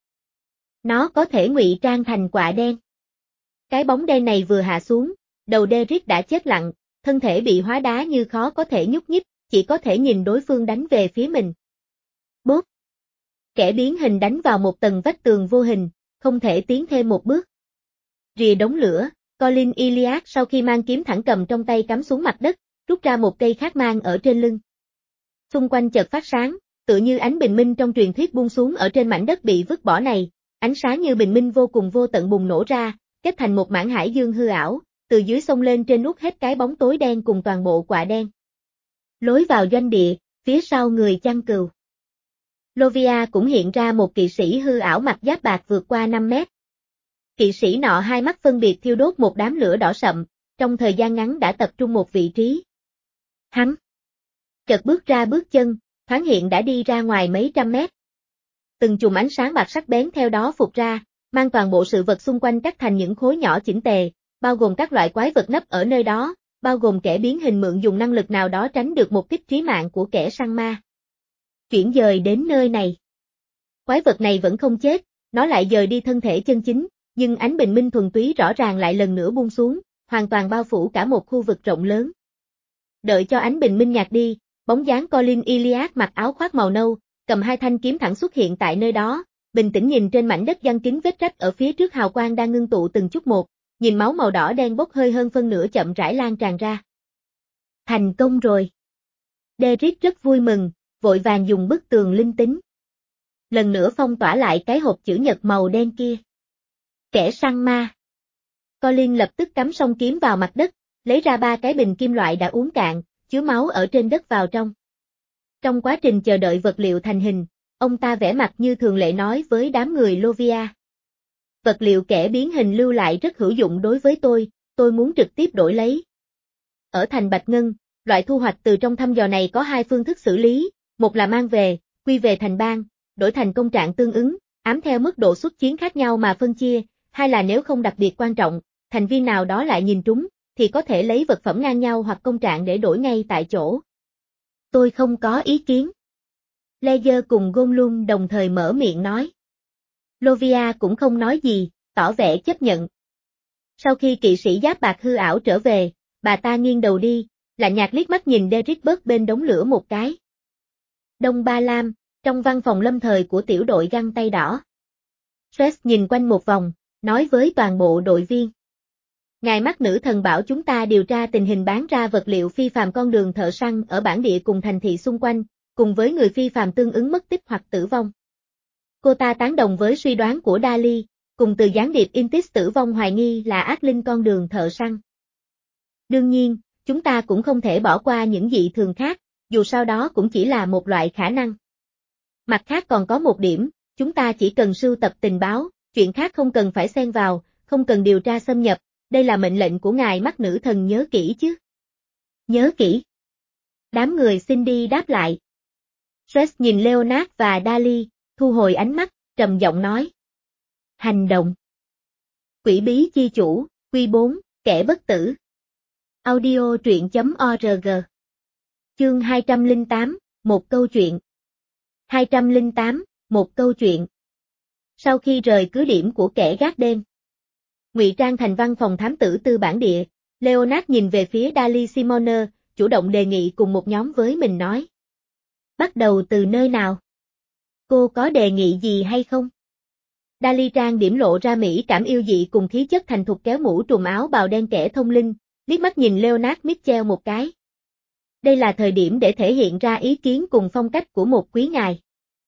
Nó có thể ngụy trang thành quạ đen. Cái bóng đen này vừa hạ xuống, đầu Derek đã chết lặng, thân thể bị hóa đá như khó có thể nhúc nhích, chỉ có thể nhìn đối phương đánh về phía mình. Bốp. Kẻ biến hình đánh vào một tầng vách tường vô hình, không thể tiến thêm một bước. Rìa đống lửa, Colin Iliad sau khi mang kiếm thẳng cầm trong tay cắm xuống mặt đất, rút ra một cây khác mang ở trên lưng. Xung quanh chợt phát sáng, tựa như ánh bình minh trong truyền thuyết buông xuống ở trên mảnh đất bị vứt bỏ này, ánh sáng như bình minh vô cùng vô tận bùng nổ ra, kết thành một mảng hải dương hư ảo, từ dưới sông lên trên nuốt hết cái bóng tối đen cùng toàn bộ quạ đen. Lối vào doanh địa, phía sau người chăn cừu. Lovia cũng hiện ra một kỵ sĩ hư ảo mặc giáp bạc vượt qua năm mét. Kỵ sĩ nọ hai mắt phân biệt thiêu đốt một đám lửa đỏ sậm, trong thời gian ngắn đã tập trung một vị trí. Hắn chợt bước ra bước chân, thoáng hiện đã đi ra ngoài mấy trăm mét. từng chùm ánh sáng bạc sắc bén theo đó phụt ra, mang toàn bộ sự vật xung quanh cắt thành những khối nhỏ chỉnh tề, bao gồm các loại quái vật nấp ở nơi đó, bao gồm kẻ biến hình mượn dùng năng lực nào đó tránh được một kích trí mạng của kẻ săn ma. Chuyển dời đến nơi này. Quái vật này vẫn không chết, nó lại dời đi thân thể chân chính, nhưng ánh bình minh thuần túy rõ ràng lại lần nữa buông xuống, hoàn toàn bao phủ cả một khu vực rộng lớn. Đợi cho ánh bình minh nhạt đi, bóng dáng Colin Iliad mặc áo khoác màu nâu, cầm hai thanh kiếm thẳng xuất hiện tại nơi đó, bình tĩnh nhìn trên mảnh đất giăng kín vết rách ở phía trước hào quang đang ngưng tụ từng chút một, nhìn máu màu đỏ đen bốc hơi hơn phân nửa chậm rãi lan tràn ra. Thành công rồi. Derrick rất vui mừng, vội vàng dùng bức tường linh tính. Lần nữa phong tỏa lại cái hộp chữ nhật màu đen kia. Kẻ săn ma. Colin lập tức cắm song kiếm vào mặt đất, lấy ra ba cái bình kim loại đã uống cạn, chứa máu ở trên đất vào trong. Trong quá trình chờ đợi vật liệu thành hình, ông ta vẽ mặt như thường lệ nói với đám người Lovia. Vật liệu kẻ biến hình lưu lại rất hữu dụng đối với tôi, tôi muốn trực tiếp đổi lấy. Ở thành Bạch Ngân, loại thu hoạch từ trong thăm dò này có hai phương thức xử lý, một là mang về, quy về thành bang, đổi thành công trạng tương ứng, ám theo mức độ xuất chiến khác nhau mà phân chia, hai là nếu không đặc biệt quan trọng, thành viên nào đó lại nhìn trúng, thì có thể lấy vật phẩm ngang nhau hoặc công trạng để đổi ngay tại chỗ. Tôi không có ý kiến. Ledger cùng Gollum đồng thời mở miệng nói. Lovia cũng không nói gì, tỏ vẻ chấp nhận. Sau khi kỵ sĩ giáp bạc hư ảo trở về, bà ta nghiêng đầu đi, lạnh nhạt liếc mắt nhìn Derrick bớt bên đống lửa một cái. Đông Ba Lam, trong văn phòng lâm thời của tiểu đội găng tay đỏ. Stress nhìn quanh một vòng, nói với toàn bộ đội viên. Ngài mắt nữ thần bảo chúng ta điều tra tình hình bán ra vật liệu phi phàm con đường thợ săn ở bản địa cùng thành thị xung quanh, cùng với người phi phàm tương ứng mất tích hoặc tử vong. Cô ta tán đồng với suy đoán của Dali, cùng từ gián điệp Intis tử vong hoài nghi là ác linh con đường thợ săn. Đương nhiên, chúng ta cũng không thể bỏ qua những dị thường khác, dù sao đó cũng chỉ là một loại khả năng. Mặt khác còn có một điểm, chúng ta chỉ cần sưu tập tình báo, chuyện khác không cần phải xen vào, không cần điều tra xâm nhập, đây là mệnh lệnh của ngài mắt nữ thần nhớ kỹ chứ. Nhớ kỹ. Đám người Cindy đáp lại. Stress nhìn Leonard và Dali, thu hồi ánh mắt, trầm giọng nói. Hành động. Quỷ bí chi chủ, quy bốn, kẻ bất tử. Audio truyện chấm org. Chương hai trăm lẻ tám, một câu chuyện. hai trăm lẻ tám, một câu chuyện. Sau khi rời cứ điểm của kẻ gác đêm, ngụy trang thành văn phòng thám tử tư bản địa, Leonard nhìn về phía Dali Simoner, chủ động đề nghị cùng một nhóm với mình nói. Bắt đầu từ nơi nào? Cô có đề nghị gì hay không? Dali trang điểm lộ ra mỹ cảm yêu dị cùng khí chất thành thục kéo mũ trùm áo bào đen kẻ thông linh, liếc mắt nhìn Leonard Mitchell một cái. Đây là thời điểm để thể hiện ra ý kiến cùng phong cách của một quý ngài.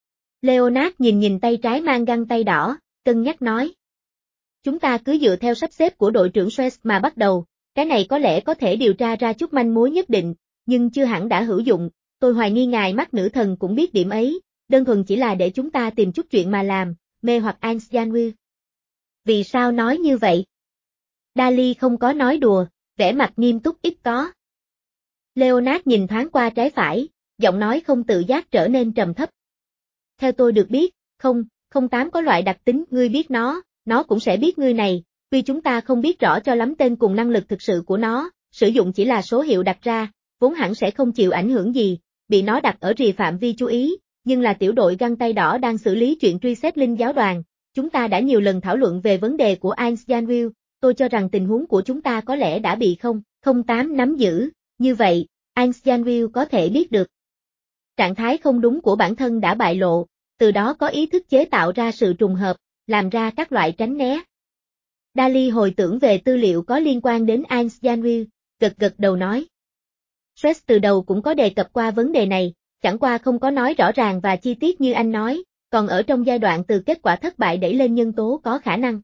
Leonard nhìn nhìn tay trái mang găng tay đỏ, cân nhắc nói. Chúng ta cứ dựa theo sắp xếp của đội trưởng Stress mà bắt đầu, cái này có lẽ có thể điều tra ra chút manh mối nhất định, nhưng chưa hẳn đã hữu dụng, tôi hoài nghi ngài mắt nữ thần cũng biết điểm ấy, đơn thuần chỉ là để chúng ta tìm chút chuyện mà làm, mê hoặc Einstein. Vì sao nói như vậy? Dali không có nói đùa, vẻ mặt nghiêm túc ít có. Leonard nhìn thoáng qua trái phải, giọng nói không tự giác trở nên trầm thấp. Theo tôi được biết, không, không tám có loại đặc tính ngươi biết nó, nó cũng sẽ biết ngươi này, tuy chúng ta không biết rõ cho lắm tên cùng năng lực thực sự của nó, sử dụng chỉ là số hiệu đặt ra, vốn hẳn sẽ không chịu ảnh hưởng gì, bị nó đặt ở rìa phạm vi chú ý, nhưng là tiểu đội găng tay đỏ đang xử lý chuyện truy xét linh giáo đoàn, chúng ta đã nhiều lần thảo luận về vấn đề của Einstein, tôi cho rằng tình huống của chúng ta có lẽ đã bị không, không tám nắm giữ, như vậy, Einstein có thể biết được. Trạng thái không đúng của bản thân đã bại lộ, từ đó có ý thức chế tạo ra sự trùng hợp, làm ra các loại tránh né. Dali hồi tưởng về tư liệu có liên quan đến Einstein, gật gật đầu nói. Stress từ đầu cũng có đề cập qua vấn đề này, chẳng qua không có nói rõ ràng và chi tiết như anh nói, còn ở trong giai đoạn từ kết quả thất bại đẩy lên nhân tố có khả năng.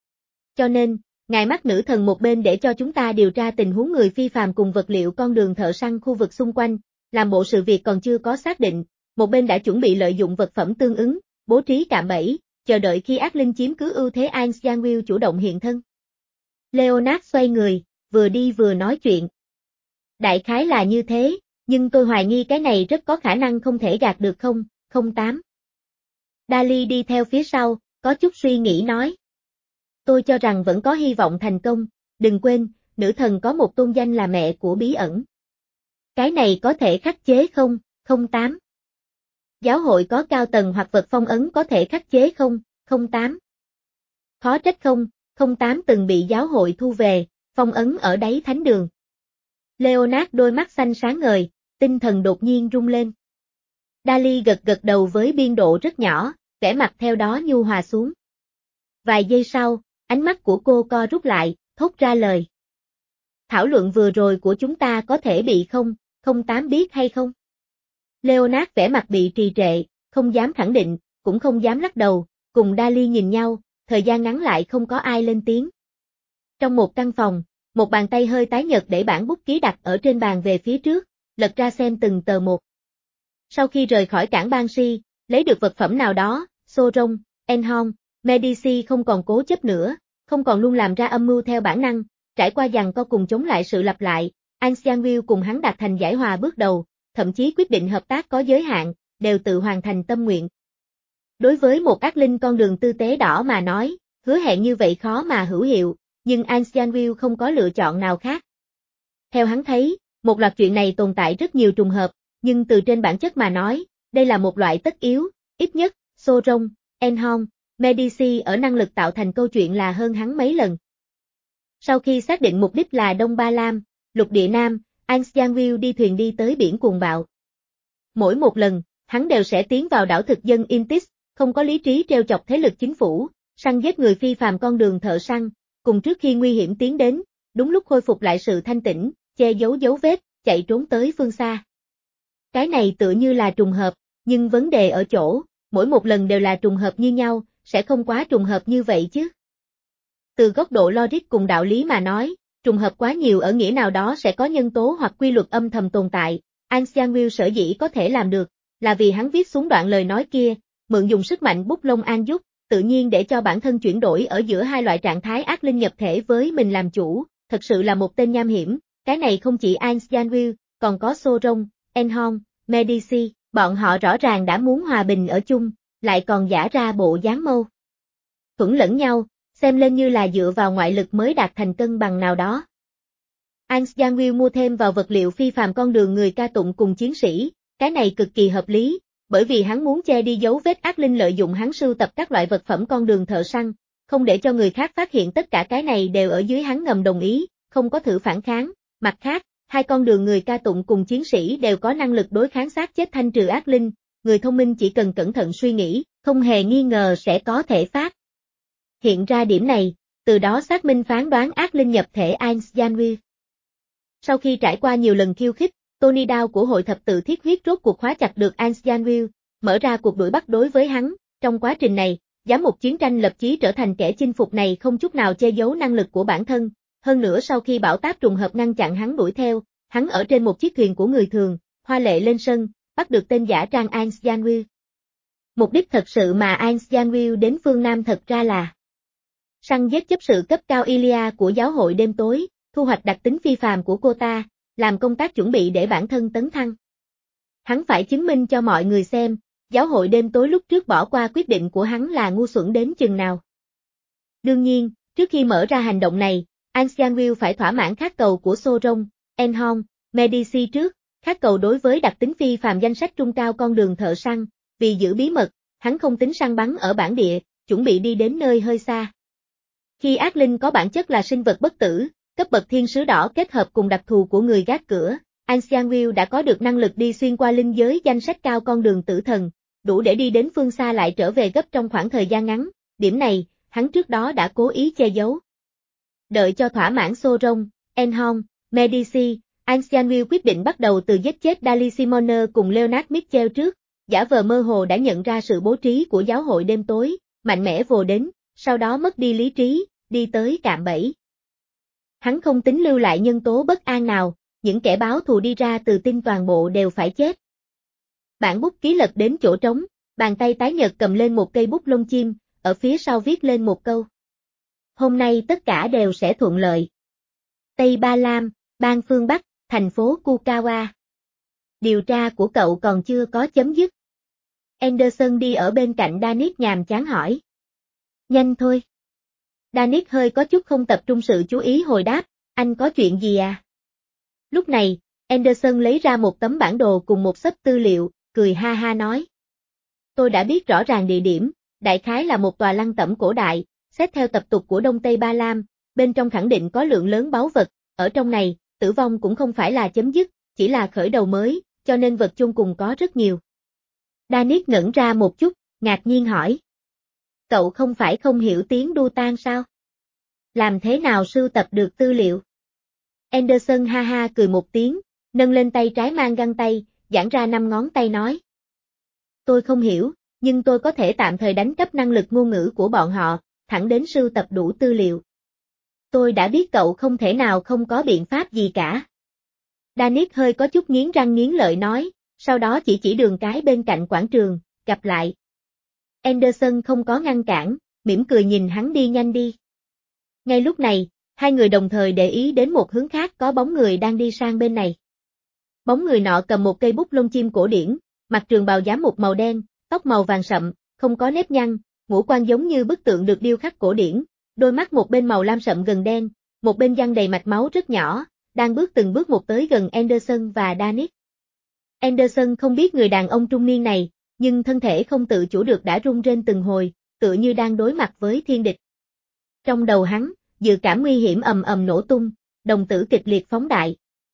Cho nên, ngài mắt nữ thần một bên để cho chúng ta điều tra tình huống người phi phàm cùng vật liệu con đường thợ săn khu vực xung quanh, làm bộ sự việc còn chưa có xác định, một bên đã chuẩn bị lợi dụng vật phẩm tương ứng, bố trí cạm bẫy, chờ đợi khi ác linh chiếm cứ ưu thế Einstein chủ động hiện thân. Leonard xoay người, vừa đi vừa nói chuyện. Đại khái là như thế, nhưng tôi hoài nghi cái này rất có khả năng không thể gạt được không, không tám. Dali đi theo phía sau, có chút suy nghĩ nói. Tôi cho rằng vẫn có hy vọng thành công, đừng quên, nữ thần có một tôn danh là mẹ của bí ẩn. Cái này có thể khắc chế không, không tám. Giáo hội có cao tầng hoặc vật phong ấn có thể khắc chế không, không tám. Khó trách không, không tám từng bị giáo hội thu về, phong ấn ở đáy thánh đường. Leonard đôi mắt xanh sáng ngời, tinh thần đột nhiên rung lên. Dali gật gật đầu với biên độ rất nhỏ, vẻ mặt theo đó nhu hòa xuống. Vài giây sau, ánh mắt của cô co rút lại, thốt ra lời. Thảo luận vừa rồi của chúng ta có thể bị không, không tám biết hay không? Leonard vẻ mặt bị trì trệ, không dám khẳng định, cũng không dám lắc đầu, cùng Dali nhìn nhau, thời gian ngắn lại không có ai lên tiếng. Trong một căn phòng, một bàn tay hơi tái nhợt để bản bút ký đặt ở trên bàn về phía trước, lật ra xem từng tờ một. Sau khi rời khỏi cảng Banshee, lấy được vật phẩm nào đó, Sauron, Elrond, Medici không còn cố chấp nữa, không còn luôn làm ra âm mưu theo bản năng, trải qua giằng co cùng chống lại sự lặp lại, Ancient Will cùng hắn đạt thành giải hòa bước đầu, thậm chí quyết định hợp tác có giới hạn, đều tự hoàn thành tâm nguyện. Đối với một ác linh con đường tư tế đỏ mà nói, hứa hẹn như vậy khó mà hữu hiệu, nhưng Ancient Will không có lựa chọn nào khác. Theo hắn thấy, một loạt chuyện này tồn tại rất nhiều trùng hợp, nhưng từ trên bản chất mà nói, đây là một loại tất yếu, ít nhất, Sauron, Elrond, Medici ở năng lực tạo thành câu chuyện là hơn hắn mấy lần. Sau khi xác định mục đích là Đông Ba Lam, lục địa Nam, Ancient Will đi thuyền đi tới biển cuồng bạo. Mỗi một lần, hắn đều sẽ tiến vào đảo thực dân Intis, không có lý trí treo chọc thế lực chính phủ, săn giết người phi phàm con đường thợ săn, cùng trước khi nguy hiểm tiến đến, đúng lúc khôi phục lại sự thanh tĩnh, che giấu dấu vết, chạy trốn tới phương xa. Cái này tựa như là trùng hợp, nhưng vấn đề ở chỗ, mỗi một lần đều là trùng hợp như nhau, sẽ không quá trùng hợp như vậy chứ. Từ góc độ logic cùng đạo lý mà nói, trùng hợp quá nhiều ở nghĩa nào đó sẽ có nhân tố hoặc quy luật âm thầm tồn tại. Ancient Will sở dĩ có thể làm được, là vì hắn viết xuống đoạn lời nói kia, mượn dùng sức mạnh bút lông an giúp, tự nhiên để cho bản thân chuyển đổi ở giữa hai loại trạng thái ác linh nhập thể với mình làm chủ, thật sự là một tên nham hiểm, cái này không chỉ Ancient Will, còn có Sauron, Elrond, Medici, bọn họ rõ ràng đã muốn hòa bình ở chung, lại còn giả ra bộ dáng mâu thuẫn lẫn nhau, xem lên như là dựa vào ngoại lực mới đạt thành cân bằng nào đó. Ancient Will mua thêm vào vật liệu phi phàm con đường người ca tụng cùng chiến sĩ, cái này cực kỳ hợp lý, bởi vì hắn muốn che đi dấu vết ác linh lợi dụng hắn sưu tập các loại vật phẩm con đường thợ săn, không để cho người khác phát hiện tất cả cái này đều ở dưới hắn ngầm đồng ý, không có thử phản kháng. Mặt khác, hai con đường người ca tụng cùng chiến sĩ đều có năng lực đối kháng sát chết thanh trừ ác linh, người thông minh chỉ cần cẩn thận suy nghĩ, không hề nghi ngờ sẽ có thể phát hiện ra điểm này, từ đó xác minh phán đoán ác linh nhập thể Ancient Will. Sau khi trải qua nhiều lần khiêu khích, Tony Dow của hội thập tự thiết huyết rốt cuộc khóa chặt được Ancient Will, mở ra cuộc đuổi bắt đối với hắn, trong quá trình này, giám mục chiến tranh lập chí trở thành kẻ chinh phục này không chút nào che giấu năng lực của bản thân, hơn nữa sau khi bão táp trùng hợp ngăn chặn hắn đuổi theo, hắn ở trên một chiếc thuyền của người thường, hoa lệ lên sân, bắt được tên giả trang Ancient Will. Mục đích thật sự mà Ancient Will đến phương Nam thật ra là săn giết chấp sự cấp cao Ilia của giáo hội đêm tối, thu hoạch đặc tính phi phàm của cô ta, làm công tác chuẩn bị để bản thân tấn thăng. Hắn phải chứng minh cho mọi người xem, giáo hội đêm tối lúc trước bỏ qua quyết định của hắn là ngu xuẩn đến chừng nào. Đương nhiên, trước khi mở ra hành động này, Ancient Will phải thỏa mãn khát cầu của Sauron, Elrond, Medici trước, khát cầu đối với đặc tính phi phàm danh sách trung cao con đường thợ săn, vì giữ bí mật, hắn không tính săn bắn ở bản địa, chuẩn bị đi đến nơi hơi xa. Khi ác linh có bản chất là sinh vật bất tử, cấp bậc thiên sứ đỏ kết hợp cùng đặc thù của người gác cửa, Ancient Will đã có được năng lực đi xuyên qua linh giới danh sách cao con đường tử thần, đủ để đi đến phương xa lại trở về gấp trong khoảng thời gian ngắn, điểm này, hắn trước đó đã cố ý che giấu. Đợi cho thỏa mãn Sauron, Elrond, Medici, Ancient Will quyết định bắt đầu từ giết chết Dali Simoner cùng Leonard Mitchell trước, giả vờ mơ hồ đã nhận ra sự bố trí của giáo hội đêm tối, mạnh mẽ vồ đến, sau đó mất đi lý trí, đi tới cạm bẫy. Hắn không tính lưu lại nhân tố bất an nào, những kẻ báo thù đi ra từ tin toàn bộ đều phải chết. Bản bút ký lật đến chỗ trống, bàn tay tái nhợt cầm lên một cây bút lông chim, ở phía sau viết lên một câu. Hôm nay tất cả đều sẽ thuận lợi. Tây Ba Lam, bang phương Bắc, thành phố Kukawa. Điều tra của cậu còn chưa có chấm dứt. Anderson đi ở bên cạnh Danis nhàm chán hỏi. Nhanh thôi. Danis hơi có chút không tập trung sự chú ý hồi đáp, anh có chuyện gì à? Lúc này, Anderson lấy ra một tấm bản đồ cùng một xấp tư liệu, cười ha ha nói. Tôi đã biết rõ ràng địa điểm, đại khái là một tòa lăng tẩm cổ đại, xét theo tập tục của Đông Tây Ba Lam, bên trong khẳng định có lượng lớn báu vật, ở trong này, tử vong cũng không phải là chấm dứt, chỉ là khởi đầu mới, cho nên vật chung cùng có rất nhiều. Danis ngẩn ra một chút, ngạc nhiên hỏi. Cậu không phải không hiểu tiếng đu tan sao? Làm thế nào sưu tập được tư liệu? Anderson ha ha cười một tiếng, nâng lên tay trái mang găng tay, giãn ra năm ngón tay nói. Tôi không hiểu, nhưng tôi có thể tạm thời đánh cắp năng lực ngôn ngữ của bọn họ, thẳng đến sưu tập đủ tư liệu. Tôi đã biết cậu không thể nào không có biện pháp gì cả. Danis hơi có chút nghiến răng nghiến lợi nói, sau đó chỉ chỉ đường cái bên cạnh quảng trường, gặp lại. Anderson không có ngăn cản, mỉm cười nhìn hắn đi nhanh đi. Ngay lúc này, hai người đồng thời để ý đến một hướng khác có bóng người đang đi sang bên này. Bóng người nọ cầm một cây bút lông chim cổ điển, mặc trường bào giám mục màu đen, tóc màu vàng sậm, không có nếp nhăn, ngũ quan giống như bức tượng được điêu khắc cổ điển, đôi mắt một bên màu lam sậm gần đen, một bên răng đầy mạch máu rất nhỏ, đang bước từng bước một tới gần Anderson và Danis. Anderson không biết người đàn ông trung niên này, nhưng thân thể không tự chủ được đã rung rên từng hồi, tựa như đang đối mặt với thiên địch. Trong đầu hắn, dự cảm nguy hiểm ầm ầm nổ tung, đồng tử kịch liệt phóng đại.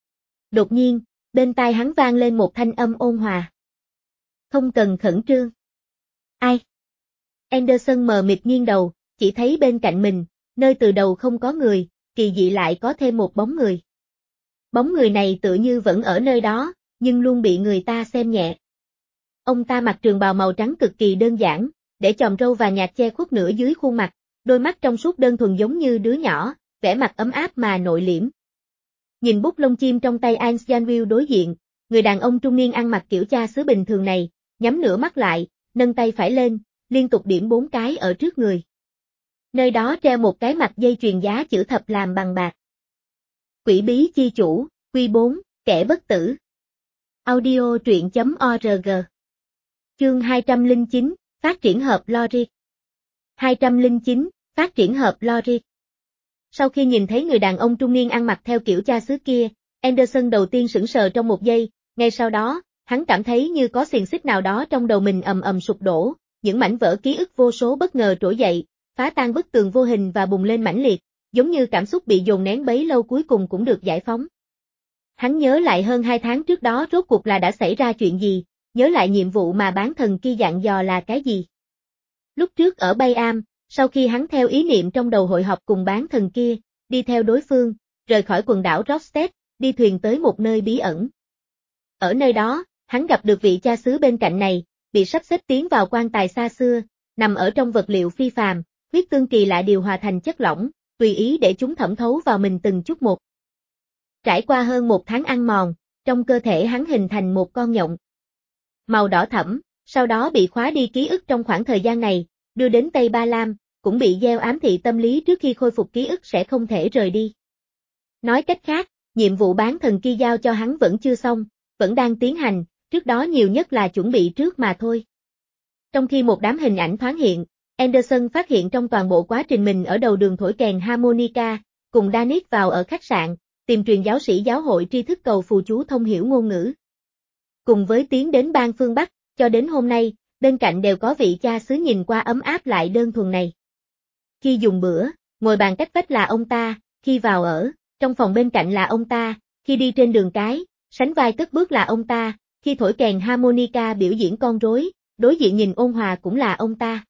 Đột nhiên, bên tai hắn vang lên một thanh âm ôn hòa. Không cần khẩn trương. Ai? Anderson mờ mịt nghiêng đầu, chỉ thấy bên cạnh mình, nơi từ đầu không có người, kỳ dị lại có thêm một bóng người. Bóng người này tự như vẫn ở nơi đó, nhưng luôn bị người ta xem nhẹ. Ông ta mặc trường bào màu trắng cực kỳ đơn giản, để chòm râu và nhạt che khuất nửa dưới khuôn mặt, đôi mắt trong suốt đơn thuần giống như đứa nhỏ, vẻ mặt ấm áp mà nội liễm. Nhìn bút lông chim trong tay Ans Janville đối diện, người đàn ông trung niên ăn mặc kiểu cha xứ bình thường này, nhắm nửa mắt lại, nâng tay phải lên, liên tục điểm bốn cái ở trước người. Nơi đó treo một cái mặt dây chuyền giá chữ thập làm bằng bạc. Quỷ bí chi chủ, Quy bốn, kẻ bất tử. Audio truyện chấm org. Chương hai trăm lẻ chín, phát triển hợp logic. hai trăm lẻ chín, phát triển hợp logic. Sau khi nhìn thấy người đàn ông trung niên ăn mặc theo kiểu cha xứ kia, Anderson đầu tiên sững sờ trong một giây, ngay sau đó, hắn cảm thấy như có xiềng xích nào đó trong đầu mình ầm ầm sụp đổ, những mảnh vỡ ký ức vô số bất ngờ trỗi dậy, phá tan bức tường vô hình và bùng lên mãnh liệt, giống như cảm xúc bị dồn nén bấy lâu cuối cùng cũng được giải phóng. Hắn nhớ lại hơn hai tháng trước đó rốt cuộc là đã xảy ra chuyện gì, nhớ lại nhiệm vụ mà bán thần kia dặn dò là cái gì. Lúc trước ở Bay Am, sau khi hắn theo ý niệm trong đầu hội họp cùng bán thần kia, đi theo đối phương, rời khỏi quần đảo Rockstead, đi thuyền tới một nơi bí ẩn. Ở nơi đó, hắn gặp được vị cha xứ bên cạnh này, bị sắp xếp tiến vào quan tài xa xưa, nằm ở trong vật liệu phi phàm, huyết tương kỳ lạ điều hòa thành chất lỏng, tùy ý để chúng thẩm thấu vào mình từng chút một. Trải qua hơn một tháng ăn mòn, trong cơ thể hắn hình thành một con nhộng màu đỏ thẫm, sau đó bị khóa đi ký ức trong khoảng thời gian này, đưa đến Tây Ba Lam, cũng bị gieo ám thị tâm lý trước khi khôi phục ký ức sẽ không thể rời đi. Nói cách khác, nhiệm vụ bán thần kia giao cho hắn vẫn chưa xong, vẫn đang tiến hành, trước đó nhiều nhất là chuẩn bị trước mà thôi. Trong khi một đám hình ảnh thoáng hiện, Anderson phát hiện trong toàn bộ quá trình mình ở đầu đường thổi kèn harmonica, cùng Danis vào ở khách sạn, tìm truyền giáo sĩ giáo hội tri thức cầu phù chú thông hiểu ngôn ngữ. Cùng với tiến đến bang phương Bắc, cho đến hôm nay, bên cạnh đều có vị cha xứ nhìn qua ấm áp lại đơn thuần này. Khi dùng bữa, ngồi bàn cách vách là ông ta, khi vào ở, trong phòng bên cạnh là ông ta, khi đi trên đường cái, sánh vai cất bước là ông ta, khi thổi kèn harmonica biểu diễn con rối, đối diện nhìn ôn hòa cũng là ông ta.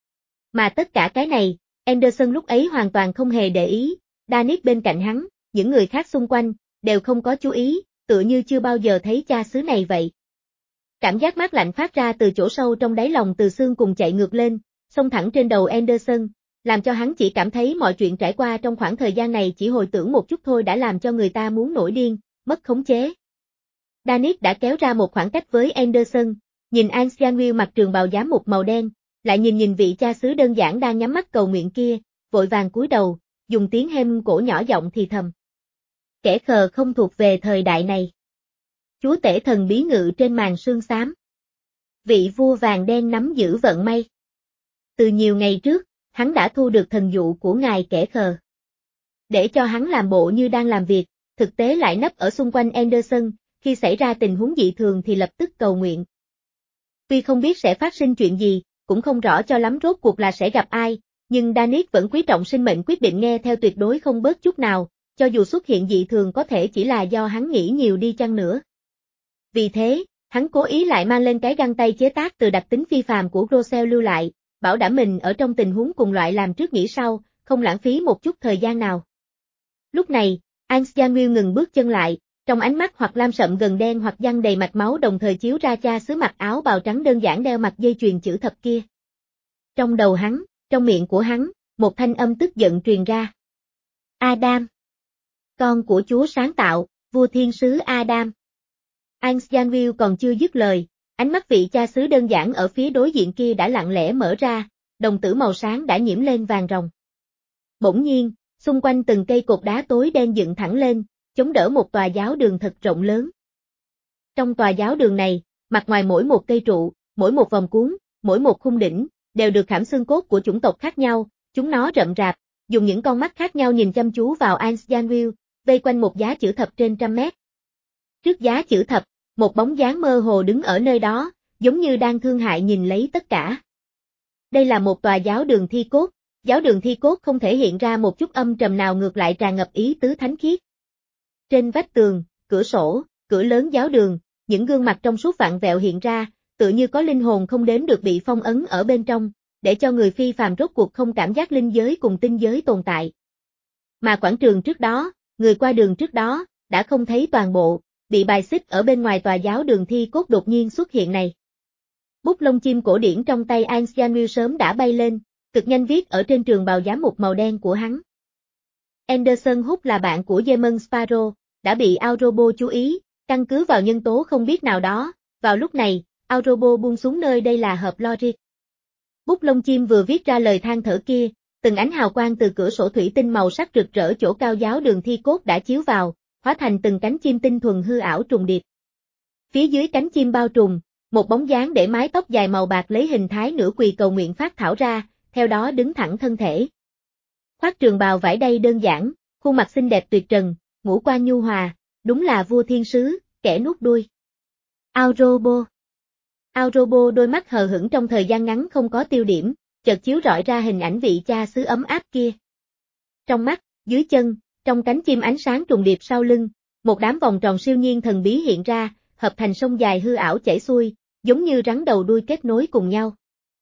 Mà tất cả cái này, Anderson lúc ấy hoàn toàn không hề để ý, Danis bên cạnh hắn, những người khác xung quanh, đều không có chú ý, tựa như chưa bao giờ thấy cha xứ này vậy. Cảm giác mát lạnh phát ra từ chỗ sâu trong đáy lòng từ xương cùng chạy ngược lên, xông thẳng trên đầu Anderson, làm cho hắn chỉ cảm thấy mọi chuyện trải qua trong khoảng thời gian này chỉ hồi tưởng một chút thôi đã làm cho người ta muốn nổi điên, mất khống chế. Danis đã kéo ra một khoảng cách với Anderson, nhìn Ans Janville mặc trường bào giám mục màu đen, lại nhìn nhìn vị cha xứ đơn giản đang nhắm mắt cầu nguyện kia, vội vàng cúi đầu, dùng tiếng hêm cổ nhỏ giọng thì thầm. Kẻ khờ không thuộc về thời đại này. Chúa tể thần bí ngự trên màn sương xám. Vị vua vàng đen nắm giữ vận may. Từ nhiều ngày trước, hắn đã thu được thần dụ của ngài kẻ khờ. Để cho hắn làm bộ như đang làm việc, thực tế lại nấp ở xung quanh Anderson, khi xảy ra tình huống dị thường thì lập tức cầu nguyện. Tuy không biết sẽ phát sinh chuyện gì, cũng không rõ cho lắm rốt cuộc là sẽ gặp ai, nhưng Danis vẫn quý trọng sinh mệnh quyết định nghe theo tuyệt đối không bớt chút nào, cho dù xuất hiện dị thường có thể chỉ là do hắn nghĩ nhiều đi chăng nữa. Vì thế, hắn cố ý lại mang lên cái găng tay chế tác từ đặc tính phi phàm của Rossell lưu lại, bảo đảm mình ở trong tình huống cùng loại làm trước nghĩ sau, không lãng phí một chút thời gian nào. Lúc này, Anne ngừng bước chân lại, trong ánh mắt hoặc lam sậm gần đen hoặc giăng đầy mạch máu đồng thời chiếu ra cha xứ mặc áo bào trắng đơn giản đeo mặt dây chuyền chữ thập kia. Trong đầu hắn, trong miệng của hắn, một thanh âm tức giận truyền ra. Adam. Con của Chúa sáng tạo, vua thiên sứ Adam. Anne còn chưa dứt lời, ánh mắt vị cha xứ đơn giản ở phía đối diện kia đã lặng lẽ mở ra, đồng tử màu sáng đã nhiễm lên vàng ròng. Bỗng nhiên, xung quanh từng cây cột đá tối đen dựng thẳng lên, chống đỡ một tòa giáo đường thật rộng lớn. Trong tòa giáo đường này, mặt ngoài mỗi một cây trụ, mỗi một vòng cuốn, mỗi một khung đỉnh, đều được khảm xương cốt của chủng tộc khác nhau, chúng nó rậm rạp, dùng những con mắt khác nhau nhìn chăm chú vào Anne, vây quanh một giá chữ thập trên trăm mét. Trước giá chữ thập, một bóng dáng mơ hồ đứng ở nơi đó, giống như đang thương hại nhìn lấy tất cả. Đây là một tòa giáo đường thi cốt, giáo đường thi cốt không thể hiện ra một chút âm trầm nào, ngược lại tràn ngập ý tứ thánh khiết. Trên vách tường, cửa sổ, cửa lớn giáo đường, những gương mặt trong suốt vặn vẹo hiện ra, tự như có linh hồn không đếm được bị phong ấn ở bên trong, để cho người phi phàm rốt cuộc không cảm giác linh giới cùng tinh giới tồn tại. Mà quảng trường trước đó, người qua đường trước đó, đã không thấy toàn bộ, bị bài xích ở bên ngoài tòa giáo đường thi cốt đột nhiên xuất hiện này. Bút lông chim cổ điển trong tay Anne sớm đã bay lên, cực nhanh viết ở trên trường bào giám mục màu đen của hắn. Anderson Hook là bạn của Demon Sparrow, đã bị Aurobo chú ý, căn cứ vào nhân tố không biết nào đó, vào lúc này, Aurobo buông xuống nơi đây là hợp logic. Bút lông chim vừa viết ra lời than thở kia, từng ánh hào quang từ cửa sổ thủy tinh màu sắc rực rỡ chỗ cao giáo đường thi cốt đã chiếu vào, hóa thành từng cánh chim tinh thuần hư ảo trùng điệp. Phía dưới cánh chim bao trùm, một bóng dáng để mái tóc dài màu bạc lấy hình thái nửa quỳ cầu nguyện phát thảo ra, theo đó đứng thẳng thân thể. Khoác trường bào vải đay đơn giản, khuôn mặt xinh đẹp tuyệt trần, ngũ quan nhu hòa, đúng là vua thiên sứ, kẻ nuốt đuôi. Aurobo. Aurobo đôi mắt hờ hững trong thời gian ngắn không có tiêu điểm, chợt chiếu rọi ra hình ảnh vị cha xứ ấm áp kia. Trong mắt, dưới chân, trong cánh chim ánh sáng trùng điệp sau lưng, một đám vòng tròn siêu nhiên thần bí hiện ra, hợp thành sông dài hư ảo chảy xuôi, giống như rắn đầu đuôi kết nối cùng nhau.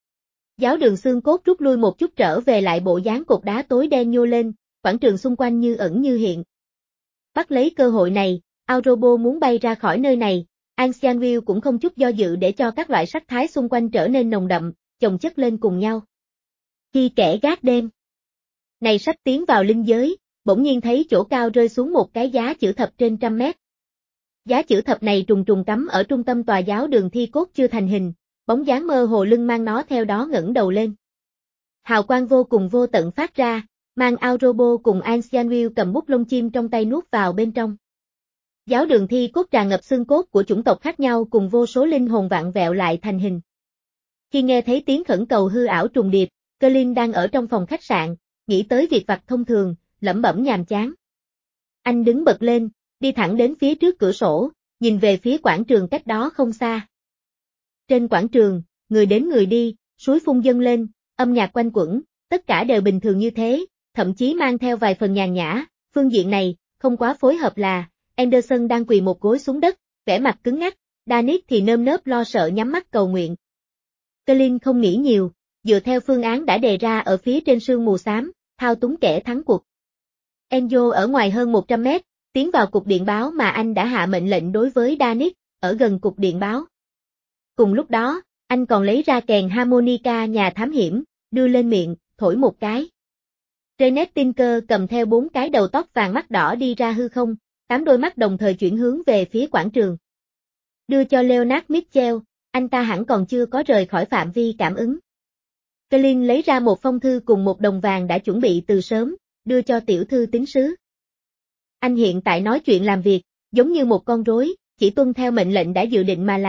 Giáo đường xương cốt rút lui một chút trở về lại bộ dáng cột đá tối đen nhô lên, quảng trường xung quanh như ẩn như hiện. Bắt lấy cơ hội này, Aurobo muốn bay ra khỏi nơi này, Anne cũng không chút do dự để cho các loại sắc thái xung quanh trở nên nồng đậm, chồng chất lên cùng nhau. Khi kẻ gác đêm này sắp tiến vào linh giới, bỗng nhiên thấy chỗ cao rơi xuống một cái giá chữ thập trên trăm mét. Giá chữ thập này trùng trùng cắm ở trung tâm tòa giáo đường thi cốt chưa thành hình, bóng dáng mơ hồ lưng mang nó theo đó ngẩng đầu lên. Hào quang vô cùng vô tận phát ra, mang Aurobo cùng Anne cầm bút lông chim trong tay nuốt vào bên trong. Giáo đường thi cốt tràn ngập xương cốt của chủng tộc khác nhau cùng vô số linh hồn vặn vẹo lại thành hình. Khi nghe thấy tiếng khẩn cầu hư ảo trùng điệp, Colin đang ở trong phòng khách sạn, nghĩ tới việc vặt thông thường, lẩm bẩm nhàm chán. Anh đứng bật lên, đi thẳng đến phía trước cửa sổ, nhìn về phía quảng trường cách đó không xa. Trên quảng trường, người đến người đi, suối phun dâng lên, âm nhạc quanh quẩn, tất cả đều bình thường như thế, thậm chí mang theo vài phần nhàn nhã, phương diện này, không quá phối hợp là, Anderson đang quỳ một gối xuống đất, vẻ mặt cứng ngắc, Danis thì nơm nớp lo sợ nhắm mắt cầu nguyện. Colin không nghĩ nhiều, dựa theo phương án đã đề ra ở phía trên sương mù xám, thao túng kẻ thắng cuộc. Enzo ở ngoài hơn một trăm mét, tiến vào cục điện báo mà anh đã hạ mệnh lệnh đối với Danis, ở gần cục điện báo. Cùng lúc đó, anh còn lấy ra kèn harmonica nhà thám hiểm, đưa lên miệng, thổi một cái. Rennet Tinker cầm theo bốn cái đầu tóc vàng mắt đỏ đi ra hư không, tám đôi mắt đồng thời chuyển hướng về phía quảng trường. Đưa cho Leonard Mitchell, anh ta hẳn còn chưa có rời khỏi phạm vi cảm ứng. Colin lấy ra một phong thư cùng một đồng vàng đã chuẩn bị từ sớm, đưa cho tiểu thư tín sứ. Anh hiện tại nói chuyện làm việc, giống như một con rối, chỉ tuân theo mệnh lệnh đã dự định mà làm,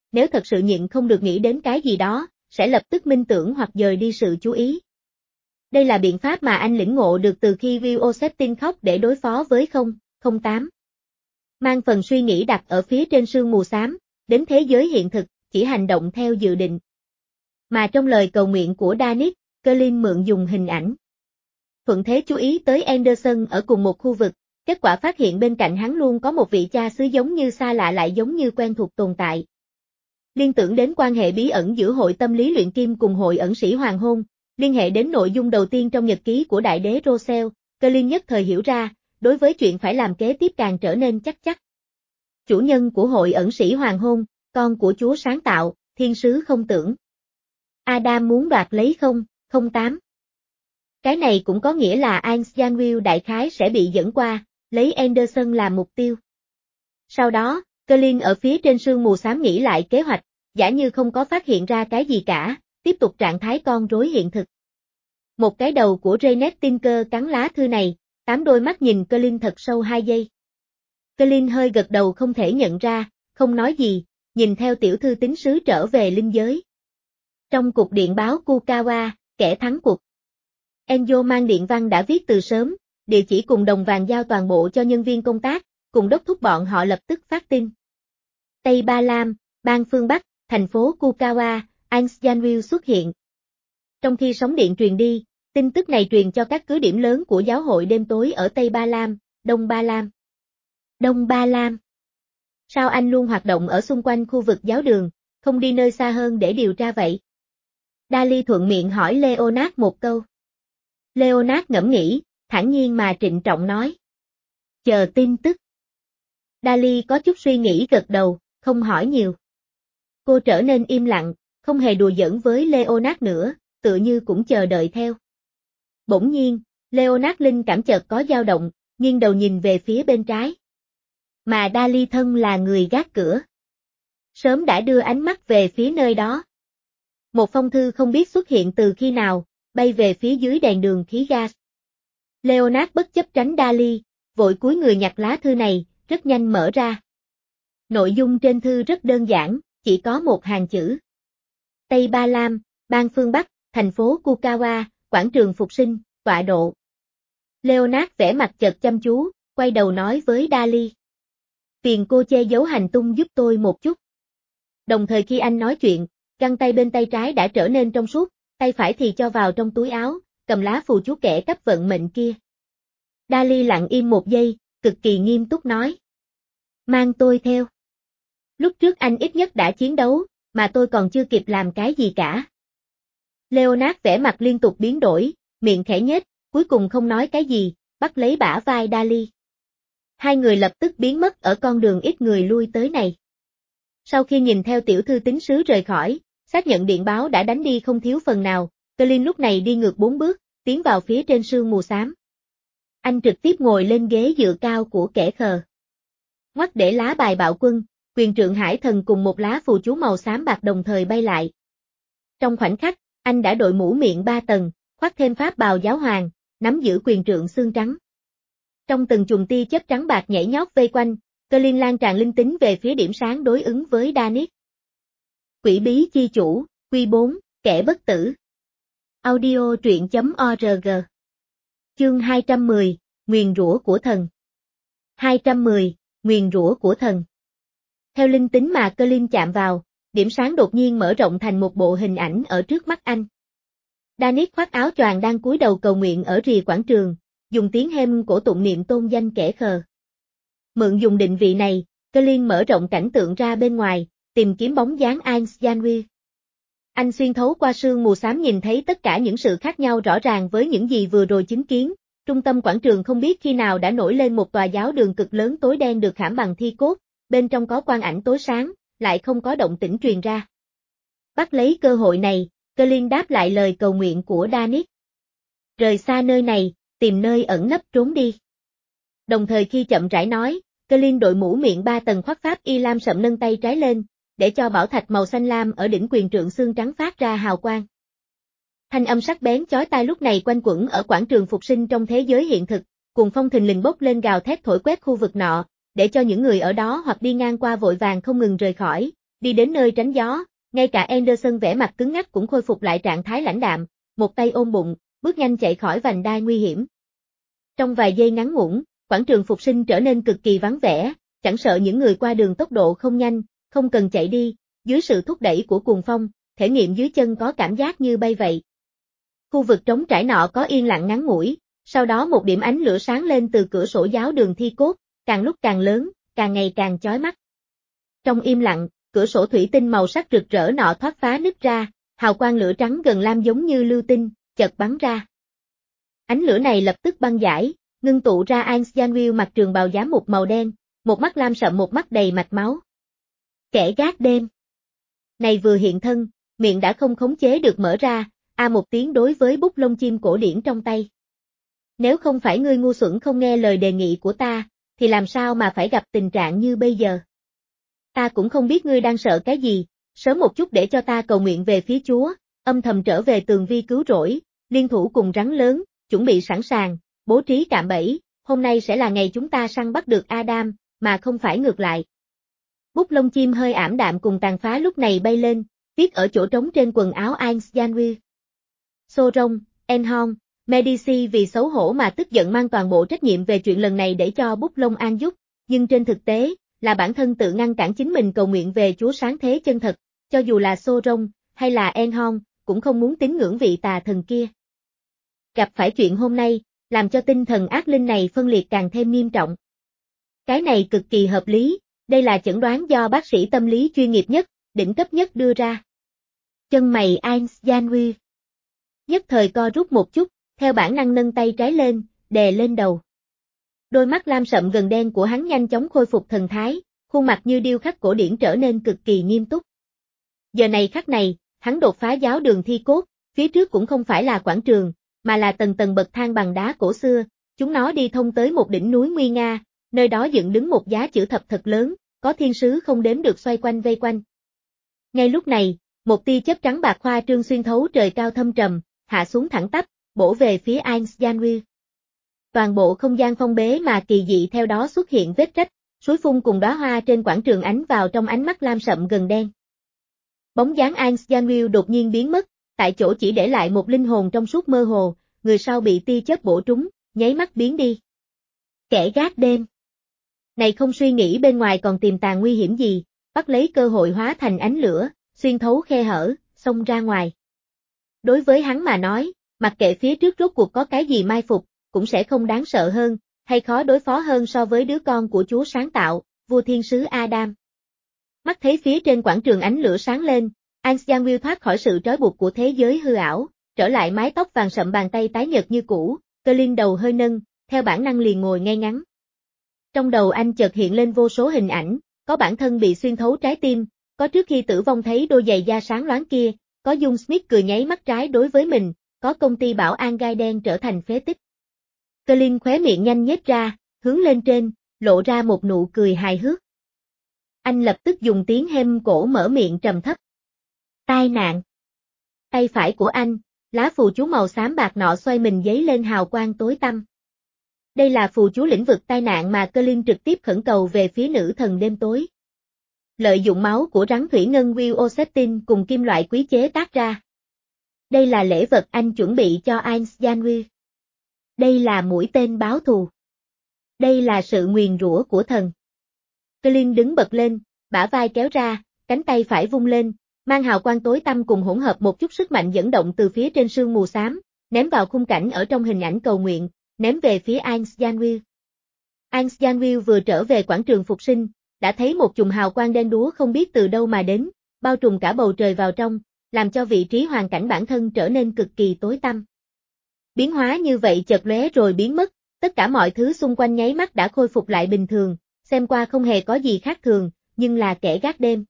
nếu thật sự nhịn không được nghĩ đến cái gì đó, sẽ lập tức minh tưởng hoặc dời đi sự chú ý. Đây là biện pháp mà anh lĩnh ngộ được từ khi Vioseptin khóc để đối phó với không không tám. Mang phần suy nghĩ đặt ở phía trên sương mù xám, đến thế giới hiện thực, chỉ hành động theo dự định. Mà trong lời cầu nguyện của Danik, Colin mượn dùng hình ảnh. Thuận thế chú ý tới Anderson ở cùng một khu vực, kết quả phát hiện bên cạnh hắn luôn có một vị cha xứ giống như xa lạ lại giống như quen thuộc tồn tại. Liên tưởng đến quan hệ bí ẩn giữa hội tâm lý luyện kim cùng hội ẩn sĩ hoàng hôn, liên hệ đến nội dung đầu tiên trong nhật ký của đại đế Rosel, Colin nhất thời hiểu ra, đối với chuyện phải làm kế tiếp càng trở nên chắc chắc. Chủ nhân của hội ẩn sĩ hoàng hôn, con của Chúa sáng tạo, thiên sứ không tưởng. Adam muốn đoạt lấy không không tám. Cái này cũng có nghĩa là Einstein đại khái sẽ bị dẫn qua, lấy Anderson làm mục tiêu. Sau đó, Colin ở phía trên sương mù xám nghĩ lại kế hoạch, giả như không có phát hiện ra cái gì cả, tiếp tục trạng thái con rối hiện thực. Một cái đầu của Janet Tinker cắn lá thư này, tám đôi mắt nhìn Colin thật sâu hai giây. Colin hơi gật đầu không thể nhận ra, không nói gì, nhìn theo tiểu thư tín sứ trở về linh giới. Trong cục điện báo Kukawa, kẻ thắng cuộc. Enzo mang điện văn đã viết từ sớm, địa chỉ cùng đồng vàng giao toàn bộ cho nhân viên công tác, cùng đốc thúc bọn họ lập tức phát tin. Tây Ba Lam, bang phương Bắc, thành phố Kukawa, Einstein xuất hiện. Trong khi sóng điện truyền đi, tin tức này truyền cho các cứ điểm lớn của giáo hội đêm tối ở Tây Ba Lam, Đông Ba Lam. Đông Ba Lam. Sao anh luôn hoạt động ở xung quanh khu vực giáo đường, không đi nơi xa hơn để điều tra vậy? Dali thuận miệng hỏi Leonard một câu. Leonard ngẫm nghĩ, thản nhiên mà trịnh trọng nói. Chờ tin tức. Dali có chút suy nghĩ gật đầu, không hỏi nhiều. Cô trở nên im lặng, không hề đùa giỡn với Leonard nữa, tựa như cũng chờ đợi theo. Bỗng nhiên, Leonard linh cảm chợt có dao động, nghiêng đầu nhìn về phía bên trái. Mà Dali thân là người gác cửa. Sớm đã đưa ánh mắt về phía nơi đó. Một phong thư không biết xuất hiện từ khi nào, bay về phía dưới đèn đường khí gas. Leonard bất chấp tránh Dali, vội cúi người nhặt lá thư này, rất nhanh mở ra. Nội dung trên thư rất đơn giản, chỉ có một hàng chữ. Tây Ba Lam, bang phương Bắc, thành phố Kukawa, quảng trường phục sinh, tọa độ. Leonard vẽ mặt chợt chăm chú, quay đầu nói với Dali. Phiền cô che giấu hành tung giúp tôi một chút. Đồng thời khi anh nói chuyện, găng tay bên tay trái đã trở nên trong suốt, tay phải thì cho vào trong túi áo, cầm lá phù chú kẻ cấp vận mệnh kia. Dali lặng im một giây, cực kỳ nghiêm túc nói. Mang tôi theo. Lúc trước anh ít nhất đã chiến đấu, mà tôi còn chưa kịp làm cái gì cả. Leonard vẻ mặt liên tục biến đổi, miệng khẽ nhếch, cuối cùng không nói cái gì, bắt lấy bả vai Dali. Hai người lập tức biến mất ở con đường ít người lui tới này. Sau khi nhìn theo tiểu thư tín sứ rời khỏi, xác nhận điện báo đã đánh đi không thiếu phần nào, Colin lúc này đi ngược bốn bước, tiến vào phía trên sương mù xám. Anh trực tiếp ngồi lên ghế dựa cao của kẻ khờ. Ngoắt để lá bài bạo quân, quyền trượng hải thần cùng một lá phù chú màu xám bạc đồng thời bay lại. Trong khoảnh khắc, anh đã đội mũ miệng ba tầng, khoác thêm pháp bào giáo hoàng, nắm giữ quyền trượng xương trắng. Trong từng chùm tia chớp trắng bạc nhảy nhót vây quanh, Colin lan tràn linh tính về phía điểm sáng đối ứng với Danik. Quỷ bí chi chủ, Quy bốn, kẻ bất tử. Audio truyện chấm org. Chương hai trăm mười, nguyền rủa của thần. hai trăm mười, nguyền rủa của thần. Theo linh tính mà Colin chạm vào, điểm sáng đột nhiên mở rộng thành một bộ hình ảnh ở trước mắt anh. Danik khoác áo choàng đang cúi đầu cầu nguyện ở rìa quảng trường, dùng tiếng hêm cổ tụng niệm tôn danh kẻ khờ. Mượn dùng định vị này, Colin mở rộng cảnh tượng ra bên ngoài, tìm kiếm bóng dáng Einstein. Anh xuyên thấu qua sương mù xám nhìn thấy tất cả những sự khác nhau rõ ràng với những gì vừa rồi chứng kiến. Trung tâm quảng trường không biết khi nào đã nổi lên một tòa giáo đường cực lớn tối đen được khảm bằng thi cốt, bên trong có quang ảnh tối sáng, lại không có động tĩnh truyền ra. Bắt lấy cơ hội này, Colin đáp lại lời cầu nguyện của Danik. Rời xa nơi này, tìm nơi ẩn nấp trốn đi. Đồng thời khi chậm rãi nói, Colin đội mũ miệng ba tầng khoác pháp y lam sậm nâng tay trái lên, để cho bảo thạch màu xanh lam ở đỉnh quyền trượng xương trắng phát ra hào quang. Thanh âm sắc bén chói tai lúc này quanh quẩn ở quảng trường phục sinh trong thế giới hiện thực, cuồng phong thình lình bốc lên gào thét thổi quét khu vực nọ, để cho những người ở đó hoặc đi ngang qua vội vàng không ngừng rời khỏi, đi đến nơi tránh gió, ngay cả Anderson vẻ mặt cứng ngắc cũng khôi phục lại trạng thái lãnh đạm, một tay ôm bụng, bước nhanh chạy khỏi vành đai nguy hiểm. Trong vài giây ngắn ngủn, quảng trường phục sinh trở nên cực kỳ vắng vẻ, chẳng sợ những người qua đường tốc độ không nhanh, không cần chạy đi, dưới sự thúc đẩy của cuồng phong, thể nghiệm dưới chân có cảm giác như bay vậy. Khu vực trống trải nọ có yên lặng ngắn ngủi, sau đó một điểm ánh lửa sáng lên từ cửa sổ giáo đường thi cốt, càng lúc càng lớn, càng ngày càng chói mắt. Trong im lặng, cửa sổ thủy tinh màu sắc rực rỡ nọ thoát phá nứt ra, hào quang lửa trắng gần lam giống như lưu tinh, chợt bắn ra. Ánh lửa này lập tức băng giải, ngưng tụ ra Aang Janwill mặc trường bào giám mục màu đen, một mắt lam sậm một mắt đầy mạch máu. Kẻ gác đêm. Này vừa hiện thân, miệng đã không khống chế được mở ra, a một tiếng đối với bút lông chim cổ điển trong tay. Nếu không phải ngươi ngu xuẩn không nghe lời đề nghị của ta, thì làm sao mà phải gặp tình trạng như bây giờ? Ta cũng không biết ngươi đang sợ cái gì, sớm một chút để cho ta cầu nguyện về phía Chúa, âm thầm trở về tường vi cứu rỗi, liên thủ cùng rắn lớn, chuẩn bị sẵn sàng, bố trí cạm bẫy, hôm nay sẽ là ngày chúng ta săn bắt được Adam, mà không phải ngược lại. Bút lông chim hơi ảm đạm cùng tàn phá lúc này bay lên, viết ở chỗ trống trên quần áo Aang Janwill. Sauron, Enhorn, Medici vì xấu hổ mà tức giận mang toàn bộ trách nhiệm về chuyện lần này để cho bút lông An giúp, nhưng trên thực tế, là bản thân tự ngăn cản chính mình cầu nguyện về Chúa sáng thế chân thật, cho dù là Sauron, hay là Enhorn, cũng không muốn tín ngưỡng vị tà thần kia. Gặp phải chuyện hôm nay, làm cho tinh thần ác linh này phân liệt càng thêm nghiêm trọng. Cái này cực kỳ hợp lý, đây là chẩn đoán do bác sĩ tâm lý chuyên nghiệp nhất, đỉnh cấp nhất đưa ra. Chân mày Aang Janwill nhất thời co rút một chút, theo bản năng nâng tay trái lên, đè lên đầu. Đôi mắt lam sậm gần đen của hắn nhanh chóng khôi phục thần thái, khuôn mặt như điêu khắc cổ điển trở nên cực kỳ nghiêm túc. Giờ này khắc này, hắn đột phá giáo đường thi cốt, phía trước cũng không phải là quảng trường, mà là tầng tầng bậc thang bằng đá cổ xưa, chúng nó đi thông tới một đỉnh núi nguy nga, nơi đó dựng đứng một giá chữ thập thật lớn, có thiên sứ không đếm được xoay quanh vây quanh. Ngay lúc này, một tia chớp trắng bạc khoa trương xuyên thấu trời cao thâm trầm, hạ xuống thẳng tắp, bổ về phía Aang Janwill. Toàn bộ không gian phong bế mà kỳ dị theo đó xuất hiện vết rách, suối phun cùng đóa hoa trên quảng trường ánh vào trong ánh mắt lam sậm gần đen. Bóng dáng Aang Janwill đột nhiên biến mất, tại chỗ chỉ để lại một linh hồn trong suốt mơ hồ, người sau bị tia chớp bổ trúng, nháy mắt biến đi. Kẻ gác đêm. Này không suy nghĩ bên ngoài còn tiềm tàng nguy hiểm gì, bắt lấy cơ hội hóa thành ánh lửa, xuyên thấu khe hở, xông ra ngoài. Đối với hắn mà nói, mặc kệ phía trước rốt cuộc có cái gì mai phục, cũng sẽ không đáng sợ hơn, hay khó đối phó hơn so với đứa con của Chúa sáng tạo, vua thiên sứ Adam. Mắt thấy phía trên quảng trường ánh lửa sáng lên, Aang Janwill thoát khỏi sự trói buộc của thế giới hư ảo, trở lại mái tóc vàng sậm bàn tay tái nhợt như cũ, cơ liên đầu hơi nâng, theo bản năng liền ngồi ngay ngắn. Trong đầu anh chợt hiện lên vô số hình ảnh, có bản thân bị xuyên thấu trái tim, có trước khi tử vong thấy đôi giày da sáng loáng kia, có Dung Smith cười nháy mắt trái đối với mình, có công ty bảo an gai đen trở thành phế tích. Cơ liên khóe miệng nhanh nhếch ra, hướng lên trên, lộ ra một nụ cười hài hước. Anh lập tức dùng tiếng hem cổ mở miệng trầm thấp. Tai nạn. Tay phải của anh, lá phù chú màu xám bạc nọ xoay mình giấy lên hào quang tối tăm. Đây là phù chú lĩnh vực tai nạn mà Cơ liên trực tiếp khẩn cầu về phía nữ thần đêm tối. Lợi dụng máu của rắn thủy ngân Will Ossetin cùng kim loại quý chế tác ra. Đây là lễ vật anh chuẩn bị cho Aang Janwill. Đây là mũi tên báo thù. Đây là sự nguyền rủa của thần. Cơ liên đứng bật lên, bả vai kéo ra, cánh tay phải vung lên, mang hào quang tối tăm cùng hỗn hợp một chút sức mạnh dẫn động từ phía trên sương mù xám, ném vào khung cảnh ở trong hình ảnh cầu nguyện, ném về phía Aang Janwill. Aang Janwill vừa trở về quảng trường phục sinh, đã thấy một chùm hào quang đen đúa không biết từ đâu mà đến, bao trùm cả bầu trời vào trong, làm cho vị trí hoàn cảnh bản thân trở nên cực kỳ tối tăm. Biến hóa như vậy chợt lóe rồi biến mất, tất cả mọi thứ xung quanh nháy mắt đã khôi phục lại bình thường, xem qua không hề có gì khác thường, nhưng là kẻ gác đêm.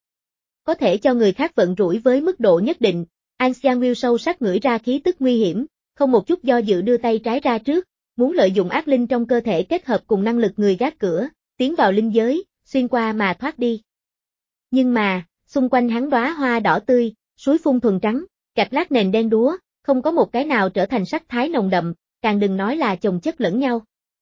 Có thể cho người khác vận rủi với mức độ nhất định, Aang Janwill sâu sắc ngửi ra khí tức nguy hiểm, không một chút do dự đưa tay trái ra trước, muốn lợi dụng ác linh trong cơ thể kết hợp cùng năng lực người gác cửa, tiến vào linh giới, xuyên qua mà thoát đi. Nhưng mà, xung quanh hắn đóa hoa đỏ tươi, suối phun thuần trắng, gạch lát nền đen đúa, không có một cái nào trở thành sắc thái nồng đậm, càng đừng nói là chồng chất lẫn nhau.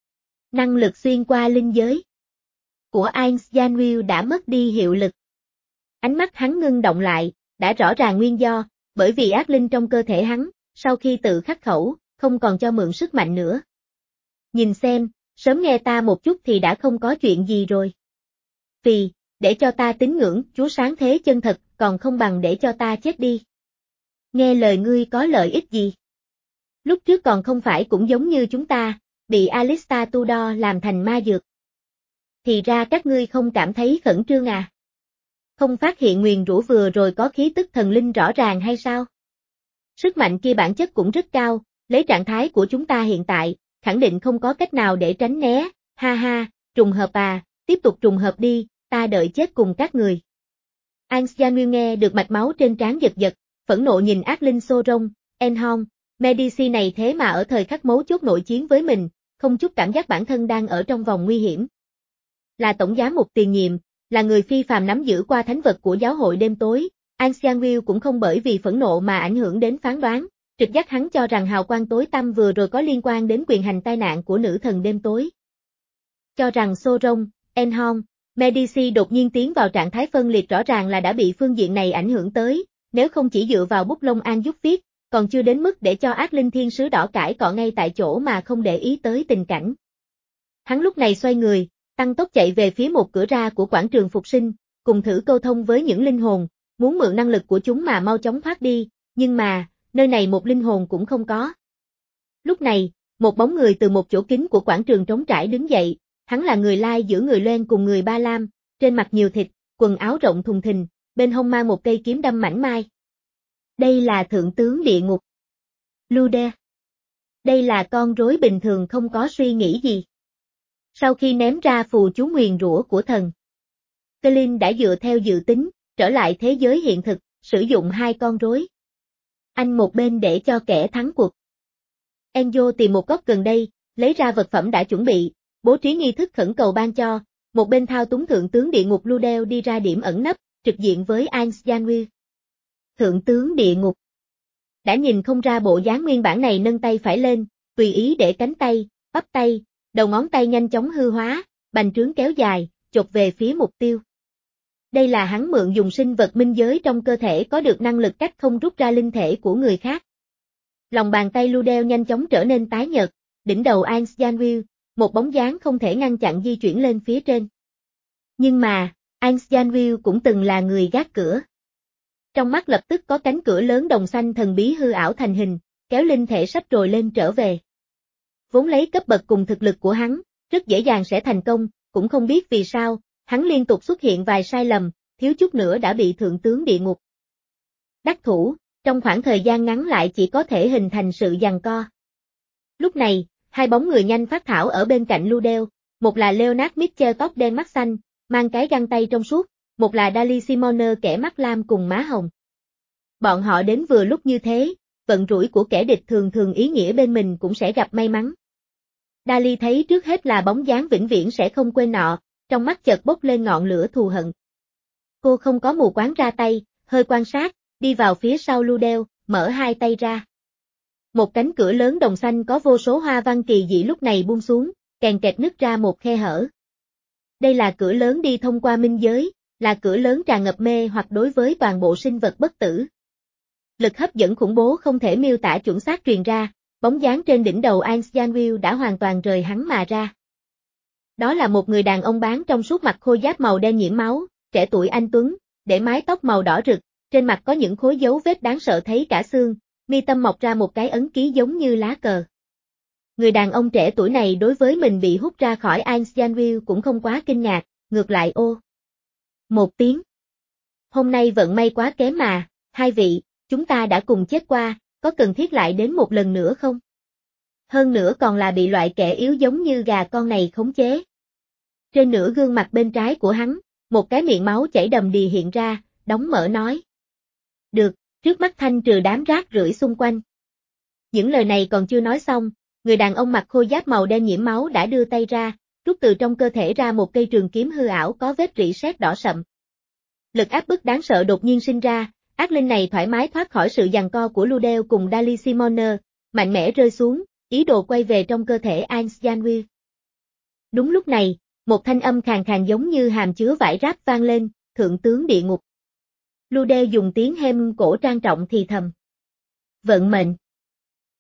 Năng lực xuyên qua linh giới của Aang Janwill đã mất đi hiệu lực. Ánh mắt hắn ngưng động lại, đã rõ ràng nguyên do, bởi vì ác linh trong cơ thể hắn, sau khi tự khắc khẩu, không còn cho mượn sức mạnh nữa. Nhìn xem, sớm nghe ta một chút thì đã không có chuyện gì rồi. Vì, để cho ta tín ngưỡng Chúa sáng thế chân thật, còn không bằng để cho ta chết đi. Nghe lời ngươi có lợi ích gì? Lúc trước còn không phải cũng giống như chúng ta, bị Alistair Tudor làm thành ma dược. Thì ra các ngươi không cảm thấy khẩn trương à? Không phát hiện nguyền rủa vừa rồi có khí tức thần linh rõ ràng hay sao? Sức mạnh kia bản chất cũng rất cao, lấy trạng thái của chúng ta hiện tại, khẳng định không có cách nào để tránh né, ha ha, trùng hợp à, tiếp tục trùng hợp đi, ta đợi chết cùng các người. Anxianu nghe được mạch máu trên trán giật giật, phẫn nộ nhìn ác linh Sauron, Enhorn, Medici này thế mà ở thời khắc mấu chốt nội chiến với mình, không chút cảm giác bản thân đang ở trong vòng nguy hiểm. Là tổng giám mục tiền nhiệm, là người phi phàm nắm giữ qua thánh vật của giáo hội đêm tối, Anxianu cũng không bởi vì phẫn nộ mà ảnh hưởng đến phán đoán, trực giác hắn cho rằng hào quang tối tăm vừa rồi có liên quan đến quyền hành tai nạn của nữ thần đêm tối. Cho rằng Sauron, Enhorn, Medici đột nhiên tiến vào trạng thái phân liệt rõ ràng là đã bị phương diện này ảnh hưởng tới, nếu không chỉ dựa vào bút lông an giúp viết, còn chưa đến mức để cho ác linh thiên sứ đỏ cãi cọ ngay tại chỗ mà không để ý tới tình cảnh. Hắn lúc này xoay người, tăng tốc chạy về phía một cửa ra của quảng trường phục sinh, cùng thử câu thông với những linh hồn, muốn mượn năng lực của chúng mà mau chóng thoát đi, nhưng mà, nơi này một linh hồn cũng không có. Lúc này, một bóng người từ một chỗ kín của quảng trường trống trải đứng dậy, hắn là người Lai giữa người Loen cùng người Ba Lam, trên mặt nhiều thịt, quần áo rộng thùng thình, bên hông mang một cây kiếm đâm mảnh mai. Đây là thượng tướng địa ngục. Lude. Đây là con rối bình thường không có suy nghĩ gì. Sau khi ném ra phù chú nguyền rủa của thần, Colin đã dựa theo dự tính, trở lại thế giới hiện thực, sử dụng hai con rối. Anh một bên để cho kẻ thắng cuộc. Enzo tìm một góc gần đây, lấy ra vật phẩm đã chuẩn bị, bố trí nghi thức khẩn cầu ban cho, một bên thao túng thượng tướng địa ngục Ludel đi ra điểm ẩn nấp, trực diện với Anxianu. Thượng tướng địa ngục. Đã nhìn không ra bộ dáng nguyên bản này nâng tay phải lên, tùy ý để cánh tay, bắp tay, đầu ngón tay nhanh chóng hư hóa, bành trướng kéo dài, chộp về phía mục tiêu. Đây là hắn mượn dùng sinh vật minh giới trong cơ thể có được năng lực cách không rút ra linh thể của người khác. Lòng bàn tay Ludel nhanh chóng trở nên tái nhợt, đỉnh đầu Anxianu, một bóng dáng không thể ngăn chặn di chuyển lên phía trên. Nhưng mà, Anxianu cũng từng là người gác cửa. Trong mắt lập tức có cánh cửa lớn đồng xanh thần bí hư ảo thành hình, kéo linh thể sách rồi lên trở về. Vốn lấy cấp bậc cùng thực lực của hắn, rất dễ dàng sẽ thành công, cũng không biết vì sao, hắn liên tục xuất hiện vài sai lầm, thiếu chút nữa đã bị thượng tướng địa ngục đắc thủ, trong khoảng thời gian ngắn lại chỉ có thể hình thành sự giằng co. Lúc này, hai bóng người nhanh phát thảo ở bên cạnh Ludel, một là Leonard Mitchell tóc đen mắt xanh, mang cái găng tay trong suốt, một là Dali Simoner kẻ mắt lam cùng má hồng. Bọn họ đến vừa lúc như thế, vận rủi của kẻ địch thường thường ý nghĩa bên mình cũng sẽ gặp may mắn. Dali thấy trước hết là bóng dáng vĩnh viễn sẽ không quên nọ, trong mắt chợt bốc lên ngọn lửa thù hận. Cô không có mù quáng ra tay, hơi quan sát, đi vào phía sau Ludel, mở hai tay ra. Một cánh cửa lớn đồng xanh có vô số hoa văn kỳ dị lúc này buông xuống, kèn kẹt nứt ra một khe hở. Đây là cửa lớn đi thông qua minh giới, là cửa lớn tràn ngập mê hoặc đối với toàn bộ sinh vật bất tử. Lực hấp dẫn khủng bố không thể miêu tả chuẩn xác truyền ra, bóng dáng trên đỉnh đầu Anxianu đã hoàn toàn rời hắn mà ra. Đó là một người đàn ông bán trong suốt mặt khôi giáp màu đen nhiễm máu, trẻ tuổi anh tuấn, để mái tóc màu đỏ rực, trên mặt có những khối dấu vết đáng sợ thấy cả xương, mi tâm mọc ra một cái ấn ký giống như lá cờ. Người đàn ông trẻ tuổi này đối với mình bị hút ra khỏi Anxianu cũng không quá kinh ngạc, ngược lại ô. Một tiếng. Hôm nay vận may quá kém mà, hai vị, chúng ta đã cùng chết qua, có cần thiết lại đến một lần nữa không? Hơn nữa còn là bị loại kẻ yếu giống như gà con này khống chế. Trên nửa gương mặt bên trái của hắn, một cái miệng máu chảy đầm đìa hiện ra, đóng mở nói. Được, trước mắt thanh trừ đám rác rưởi xung quanh. Những lời này còn chưa nói xong, người đàn ông mặc khôi giáp màu đen nhiễm máu đã đưa tay ra, rút từ trong cơ thể ra một cây trường kiếm hư ảo có vết rỉ sét đỏ sậm. Lực áp bức đáng sợ đột nhiên sinh ra, ác linh này thoải mái thoát khỏi sự giằng co của Ludel cùng Dali Simoner, mạnh mẽ rơi xuống, ý đồ quay về trong cơ thể Anxianu. Đúng lúc này, một thanh âm khàn khàn giống như hàm chứa vải ráp vang lên, thượng tướng địa ngục. Lude dùng tiếng hem cổ trang trọng thì thầm. Vận mệnh.